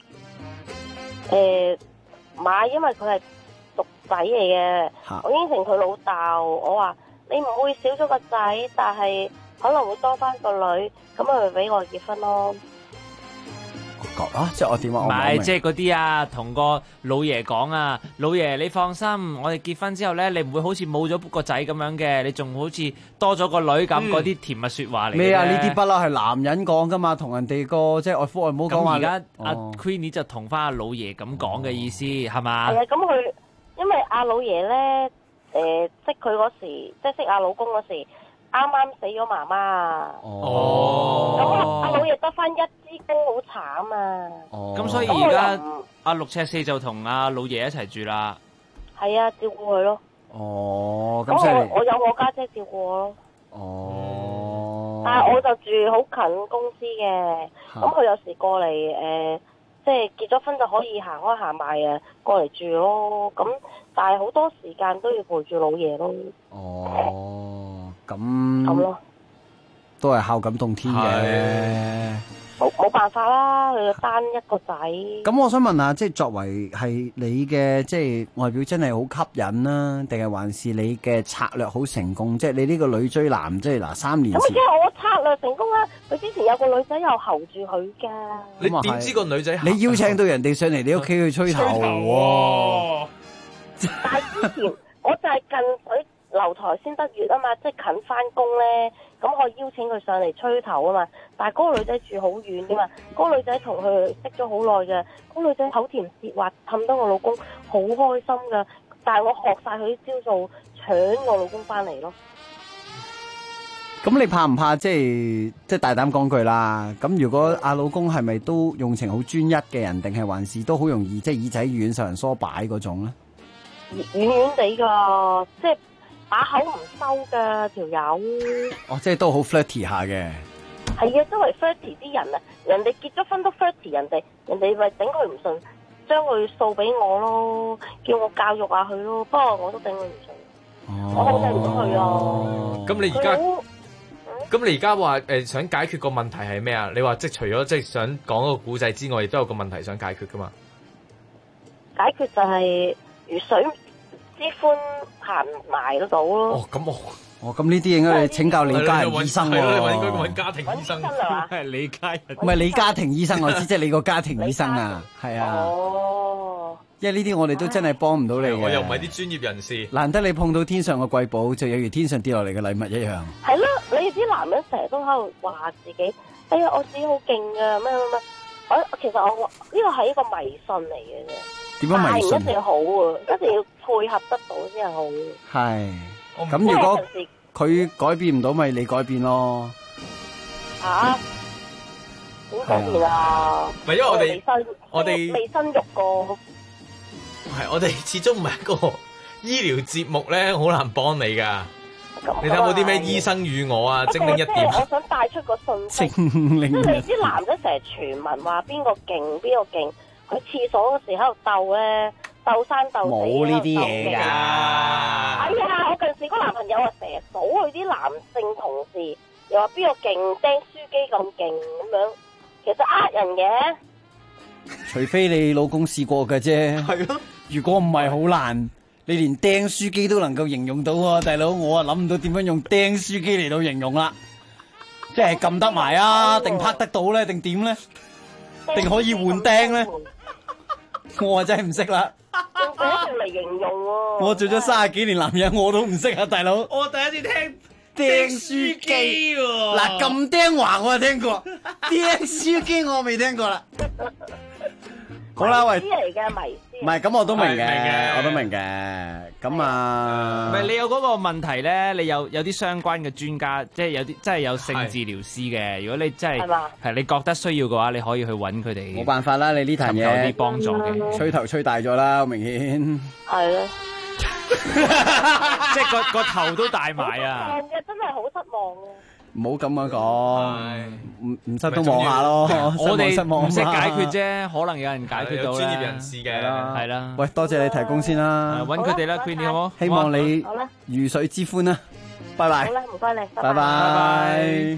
買，因為佢係獨仔嚟嘅，我應承佢老豆，我話你唔會少咗個仔，但係可能會多翻個女，咁咪俾我結婚咯。 即係我點啊？ 唔係，即係嗰啲啊，同個老爺講啊，老爺你放心，我哋結婚之後咧，你唔會好似冇咗個仔咁樣嘅，你仲好似多咗個女咁，嗰啲甜蜜說話嚟嘅。 咩啊？呢啲不嬲係男人講噶嘛，同人哋個即係外父外母講話。 咁而家阿 Queenie 就同翻阿老爺咁講嘅意思係嘛？ 係啊，咁佢因為阿老爺咧，識佢嗰時，即係識阿老公嗰時。啱啱死咗媽媽啊！咁阿老爺得翻一支公，好慘啊！ 咁所以而家阿6尺4就同阿老爺一齊住啦。 係啊，照顧佢咯。 咁我有我家姐照顧我咯。但係我就住好近公司嘅，咁佢有時過嚟即係結咗婚就可以行開行埋啊，過嚟住咯。咁但係好多時間都要陪住老爺咯。 咁咯， 都係孝感動天嘅， 冇辦法啦，佢單一個仔。 咁我想問下，即係作為係你嘅即係外表真係好吸引啦，定係還是你嘅策略好成功？即係你呢個女追男，即係嗱3年前。 咁即係我策略成功啦！佢之前有個女仔又候住佢㗎。 你點知個女仔？ 你邀請到人哋上嚟你屋企去吹頭喎。 但係之前我就係近水樓台先得月啊嘛，即係近翻工咧，咁我邀請佢上嚟吹頭啊嘛。但係嗰個女仔住好遠噶嘛，嗰個女仔同佢識咗好耐嘅，嗰個女仔口甜舌滑，氹得我老公好開心噶。但係我學晒佢啲招數，搶我老公翻嚟咯。 咁你怕唔怕即係大膽講句啦？咁如果阿老公係咪都用情好專一嘅人，定係還是都好容易即係耳仔軟受人梳擺嗰種咧？ 軟軟地噶，即係。把口唔收噶條友， 即係都好 flirty 下嘅。 係啊，周圍 flirty 啲人啊，人哋結咗婚都 flirty 人哋咪頂佢唔順，將佢掃俾我咯，叫我教育下佢咯。不過我都頂佢唔順，我控制唔到佢啊。 咁你而家話想解決個問題係咩啊？你話即係除咗即係想講個古仔之外，亦都有個問題想解決噶嘛？ 解決就係如水之歡行埋得到咯。 咁呢啲應該請教李家仁醫生喎。 係咯，應該揾家庭醫生。 係李家仁， 唔係李家庭醫生，我知即係你個家庭醫生啊。係啊。因為呢啲我哋都真係幫唔到你嘅。 我又唔係啲專業人士。 難得你碰到天上嘅貴寶，就有如天上跌落嚟嘅禮物一樣。 係咯，你哋啲男人成日都喺度話自己，哎呀，我自己好勁噶，咩。其實我呢個係一個迷信嚟嘅啫。 點樣迷信？ 一定要好啊，一定要配合得到先係好。 係。咁如果佢改變唔到，咪你改變咯。 吓？點改變啊？ 唔係因為我哋未生育過。 係我哋始終唔係一個醫療節目咧，好難幫你噶。 你睇有冇啲咩醫生與我啊？精靈一點。 我想帶出個信息， 精靈即係你啲男仔成日傳聞話邊個勁邊個勁，去廁所嗰時喺度鬥咧，鬥生鬥死。 冇呢啲嘢㗎。 係啊，我近時個男朋友啊，成日數佢啲男性同事，又話邊個勁釘書機咁勁咁樣，其實呃人嘅。 除非你老公試過嘅啫。 係咯。 如果唔係好難。你連釘書機都能夠形容到啊，大佬，我啊諗唔到點樣用釘書機嚟到形容啦，即係撳得埋啊，定拍得到咧，定點咧，定可以換釘咧？我啊真係唔識啦。 用第一條嚟形容喎。 我做咗30幾年男人，我都唔識啊，大佬。 我第一次聽釘書機喎。嗱，撳釘環我就聽過，釘書機我未聽過啦。好啦，喂， 迷思嚟嘅迷思。 唔係，咁我都明嘅，我都明嘅。咁啊， 唔係你有嗰個問題咧，你有啲相關嘅專家，即係有啲真係有性治療師嘅。如果你真係係你覺得需要嘅話，你可以去揾佢哋。 冇辦法啦，你呢壇嘢有啲幫助嘅。 吹頭吹大咗啦，好明顯。 係啊。 即係個頭都大埋啊！ 失望嘅，真係好失望啊！ 唔好咁樣講，唔失都望下咯。 我哋失望唔識解決啫，可能有人解決到啦。 專業人士嘅係啦。 喂，多謝你提供先啦， 揾佢哋啦 ，Queenie 好冇？ 希望你如水之歡啦，拜拜。 好啦，唔該你， 拜拜。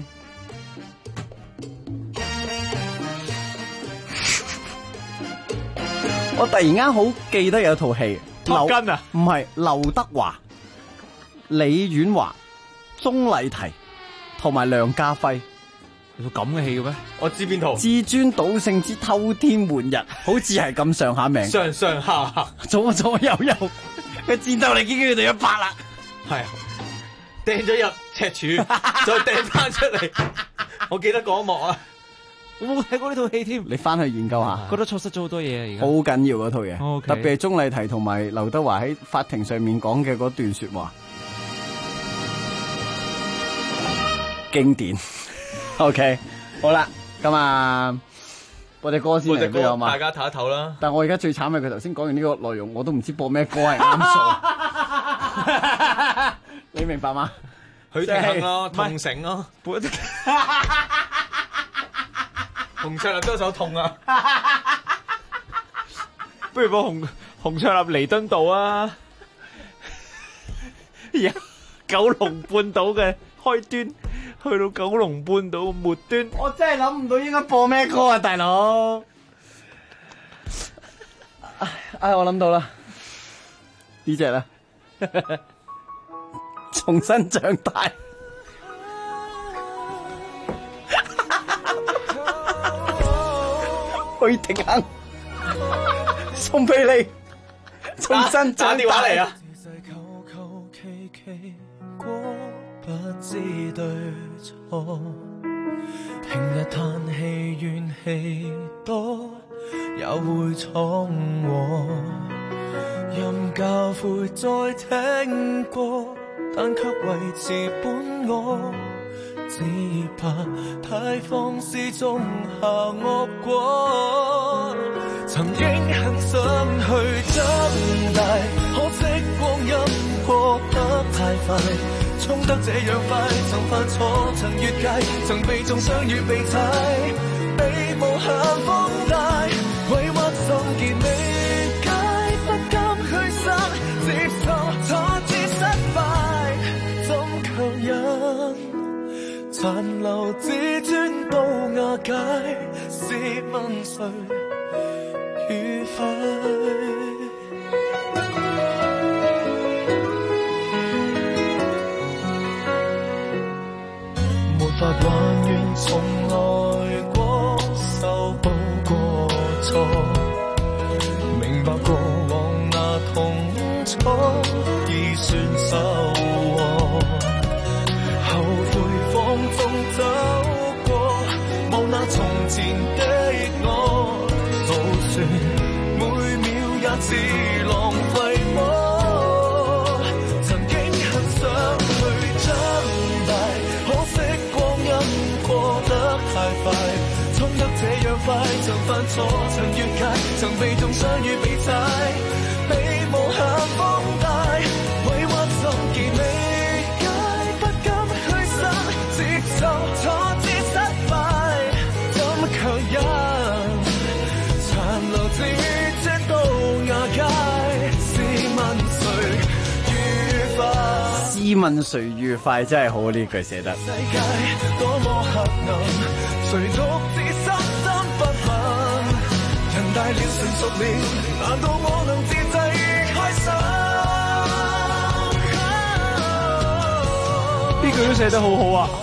我突然間好記得有套戲， 劉根啊， 唔係劉德華、李婉華、鐘麗緹同埋梁家輝， 有套咁嘅戲嘅咩？ 我知邊套？ 至尊賭聖之偷天換日，好似係咁上下名， 上上下下， 左左右右嘅戰鬥力已經去到100啦， 係掟咗入赤柱，再掟翻出嚟。我記得嗰一幕啊！ 我冇睇過呢套戲添， 你翻去研究下， 覺得錯失咗好多嘢啊！而家好緊要嗰套嘢， Okay. 特別係鐘麗緹同埋劉德華喺法庭上面講嘅嗰段說話，經典。OK， 好啦，咁啊，播隻歌先嚟俾我嘛， 大家唞一唞啦。 但係我而家最慘係佢頭先講完呢個內容，我都唔知播咩歌係啱數。你明白嗎？ 許廷鏗咯，痛醒咯。洪卓立都有首痛啊！ 不如播洪卓立彌敦道啊！而家九龍半島嘅開端，去到九龍半島嘅末端， 我真係諗唔到應該播咩歌啊，大佬！唉，我諗到啦，呢隻啦，重新長大。許廷鏗送俾你，重新打電話嚟啊！ 不知對錯，平日嘆氣怨氣多，也會闖禍。任教誨再聽過，但卻維持本我。只怕太放肆種下惡果，曾經很想去長大，可惜光陰過得太快，衝得這樣快，曾犯錯，曾越界，曾被中傷與被踩，被無限放大，委屈心結未解，不甘虛心接受挫折失敗，怎強忍？殘留自尊都瓦解，試問誰愉快？沒法還原從來過，修補過錯，明白過往那痛楚已算收穫。後悔放縱走過，望那從前的我，就算每秒也似浪費麼？曾經很想去長大，可惜光陰過得太快，衝得這樣快，曾犯錯，曾越界，曾被中傷與被踩，被無限放大，委屈心結未解。 試問誰愉快真係好，呢句寫得。 世界多麼黑暗，誰獨自身心不幸？人大了成熟了，難道我能自制開心？ 呢句都寫得好好啊！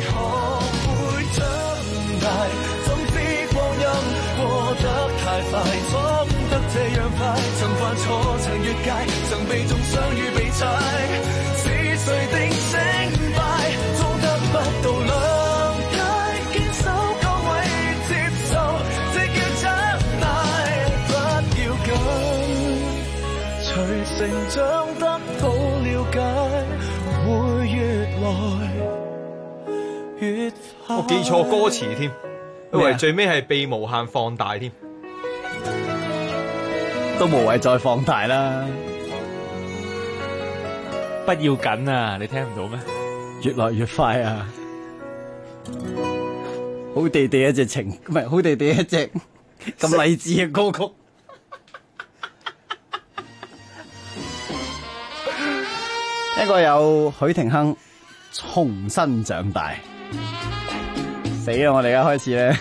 過得太快，闖得這樣快，曾犯錯，曾越界，曾被中傷與被踩，是誰定勝敗，終得不到諒解，堅守崗位，接受這叫長大，不要緊，隨成長得到了解，會越來越快。 我記錯歌詞添。因為最尾係被無限放大添， 都無謂再放大啦。 不要緊啊，你聽唔到咩？ 越來越快啊！好地地一隻情，唔係好地地一隻咁勵志嘅歌曲。一個有許廷鏗重新長大。死啦！我哋而家開始咧，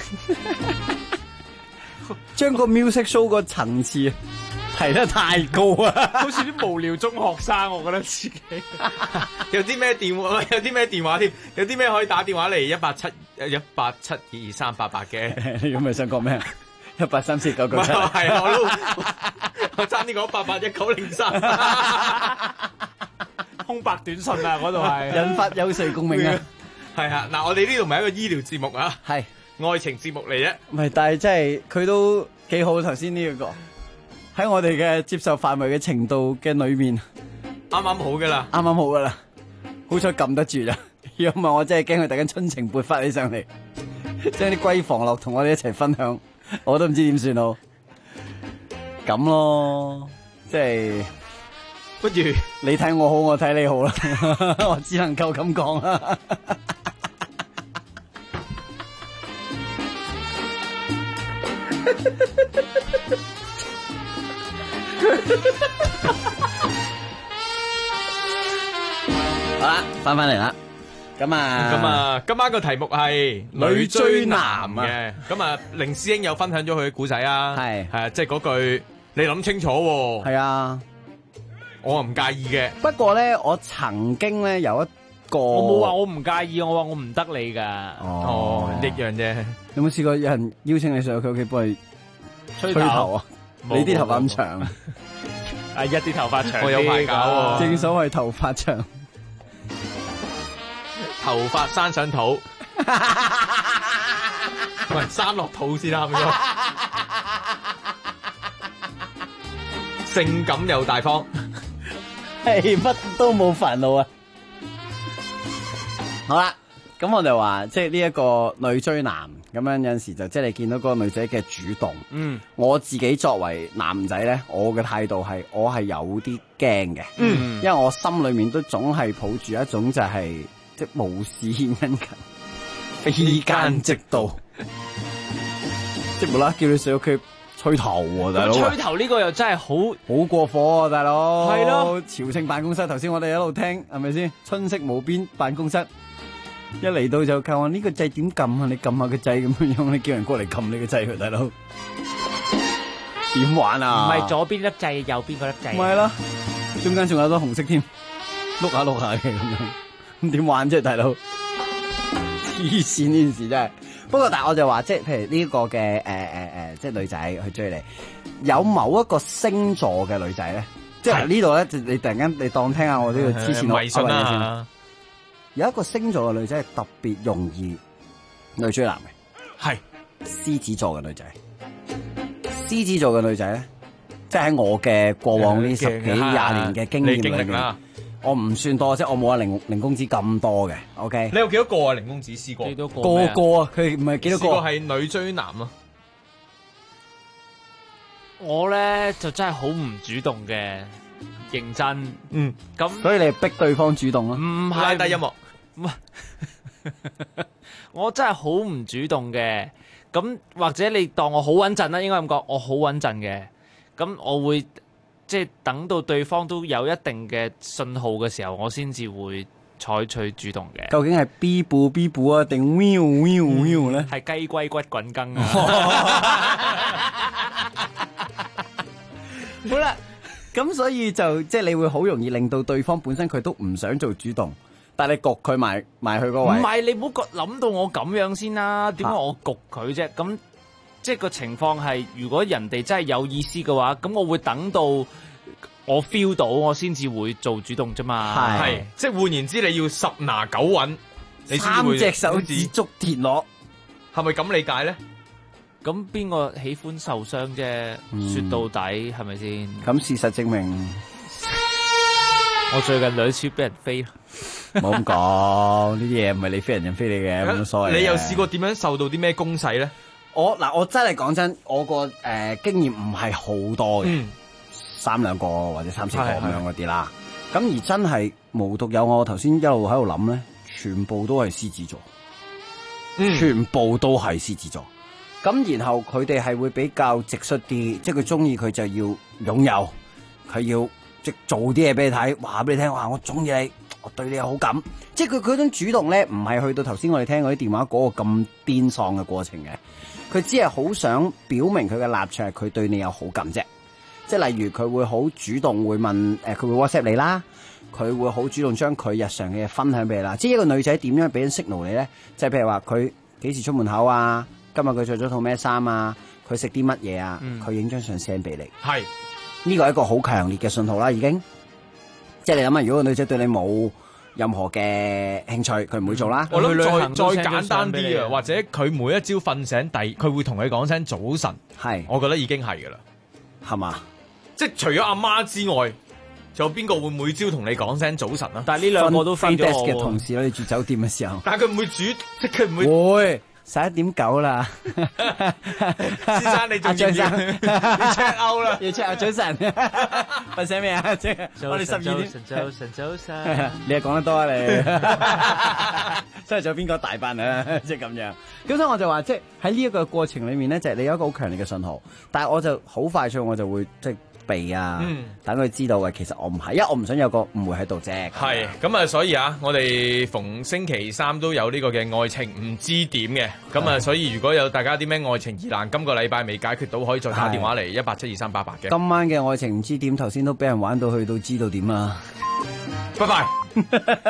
將個 music show 個層次提得太高啊！ 好似啲無聊中學生，我覺得自己有啲咩電話？有啲咩電話添？有啲咩可以打電話嚟187223888嘅？ 你咁咪想講咩？1834997 係我爭啲講881903 空白短信啊！嗰度係引發有誰共鳴啊！ 係啊，嗱，我哋呢度唔係一個醫療節目啊， 係愛情節目嚟啫。 唔係，但係真係佢都幾好。頭先呢一個喺我哋嘅接受範圍嘅程度嘅裏面， 啱啱好噶啦， 啱啱好噶啦。好彩撳得住啦，如果唔係我真係驚佢突然間春情勃發起上嚟，將啲閨房樂同我哋一齊分享，我都唔知點算好。咁咯，即係不如你睇我好，我睇你好啦，我只能夠咁講啦。好啦，翻嚟啦。咁啊， 今晚個題目係女追男嘅。咁啊，凌師兄有分享咗佢嘅故仔啊。係啊，即係嗰句你諗清楚。 係啊， 我唔介意嘅。 不過咧，我曾經咧有一個， 我冇話我唔介意，我話我唔得你噶。 哦，一樣啫。 有冇試過有人邀請你上去佢屋企幫你吹頭啊？你啲頭髮咁長， 阿一啲頭髮長， 我有排搞喎。 正所謂頭髮長， 頭髮生上肚，喂，生落肚先啦，咁樣。性感又大方， 係乜都冇煩惱啊！好啦，咁我哋話即係呢一個女追男咁樣，有陣時就即係你見到嗰個女仔嘅主動。我自己作為男仔咧，我嘅態度係我係有啲驚嘅。因為我心裏面都總係抱住一種就係即係無事獻殷勤，非奸即盜，即係無啦啦叫你上屋企吹頭喎，大佬。 吹頭呢個又真係好過火啊，大佬。 係咯， 朝聖辦公室頭先我哋一路聽係咪先？春色無邊辦公室。一嚟到就靠我呢個掣點撳啊！你撳下個掣咁樣，你叫人過嚟撳你個掣，大佬點玩啊？ 唔係左邊粒掣，右邊嗰粒掣。 唔係啦，中間仲有多紅色添，碌下碌下嘅咁樣，咁點玩啫，大佬？黐線呢件事真係。不過但係我就話，即係譬如呢個嘅即係女仔去追你，有某一個星座嘅女仔咧，即係呢度咧，你突然間你當聽下我呢個之前迷信啊。 有一個星座嘅女仔係特別容易女追男嘅，係獅子座嘅女仔。獅子座嘅女仔咧，即係喺我嘅過往呢10幾20年嘅經驗裏面，我唔算多，即係我冇阿凌公子咁多嘅。OK， 你有幾多個啊？凌公子試過？ 幾多個？ 個啊，佢唔係幾多個？ 試過係女追男啊？ 我咧就真係好唔主動嘅。認真，咁所以你係逼對方主動咯？ 唔係， 拉低音樂， 我真係好唔主動嘅。咁或者你當我好穩陣啦，應該咁講，我好穩陣嘅。咁我會即係等到對方都有一定嘅信號嘅時候，我先至會採取主動嘅。 究竟係 B 步啊，定 will 咧？ 係雞龜骨滾羹啊！ 好啦，咁所以就即係你會好容易令到對方本身佢都唔想做主動，但係你焗佢埋去嗰位。 唔係，你唔好諗到我咁樣先啦。點解我焗佢啫？咁即係個情況係，如果人哋真係有意思嘅話，咁我會等到我 feel 到，我先至會做主動啫嘛。 係，即係換言之，你要10拿9穩，你先會 3隻手指捉鐵螺， 係咪咁理解咧？ 咁邊個喜歡受傷啫？說到底係咪先？ 咁事實證明， 我最近2次俾人飛。 冇咁講，呢啲嘢唔係你飛人飛你嘅，冇乜所謂。 你又試過點樣受到啲咩攻勢咧？ 我真係講真，我個經驗唔係好多嘅，3兩個或者3、4個咁樣嗰啲啦。咁而真係無獨有我頭先一路喺度諗咧，全部都係獅子座，全部都係獅子座。咁然後佢哋係會比較直率啲，即係佢中意佢就要擁有，佢要即做啲嘢俾你睇，話俾你聽，我中意你，我對你有好感。即係佢嗰種主動咧，唔係去到頭先我哋聽嗰啲電話嗰個咁癲喪嘅過程嘅，佢只係好想表明佢嘅立場係佢對你有好感啫。即係例如佢會好主動會問佢會 WhatsApp 你啦，佢會好主動將佢日常嘅嘢分享俾你啦。即係一個女仔點樣俾人 signal 你咧？即係譬如話佢幾時出門口啊？今日佢着咗套咩衫啊？佢食啲乜嘢啊？佢影張相 send 俾你，係呢個係一個好強烈嘅信號啦，已經。即係你諗下，如果個女仔對你冇任何嘅興趣，佢唔會做啦。 我諗再簡單啲啊，或者佢每一朝瞓醒佢會同你講聲早晨， 係， 我覺得已經係噶啦， 係嘛？ 即係除咗阿媽之外，仲有邊個會每朝同你講聲早晨啊？ 但係呢兩個都飛咗我嘅同事，你住酒店嘅時候， 但係佢唔會即佢唔會。11:09啦， 先生你仲要 check out 啦， 要 check out 早晨，瞓醒未啊？我哋12點， 早晨， 你係講得多啊你，真係仲有邊個大班啊？即係咁樣，咁所以我就話，即係喺呢一個過程裏面咧，就係你有一個好強烈嘅信號，但係我就好快脆，我就會即係避啊，等佢知道嘅，其實我唔係，因為我唔想有個誤會喺度啫。 係咁啊，所以啊，我哋逢星期3都有呢個嘅愛情唔知點嘅，咁啊，所以如果有大家啲咩愛情疑難，今個禮拜未解決到，可以再打電話嚟1872388嘅。 今晚嘅愛情唔知點，頭先都俾人玩到去到知道點啊！ 拜拜。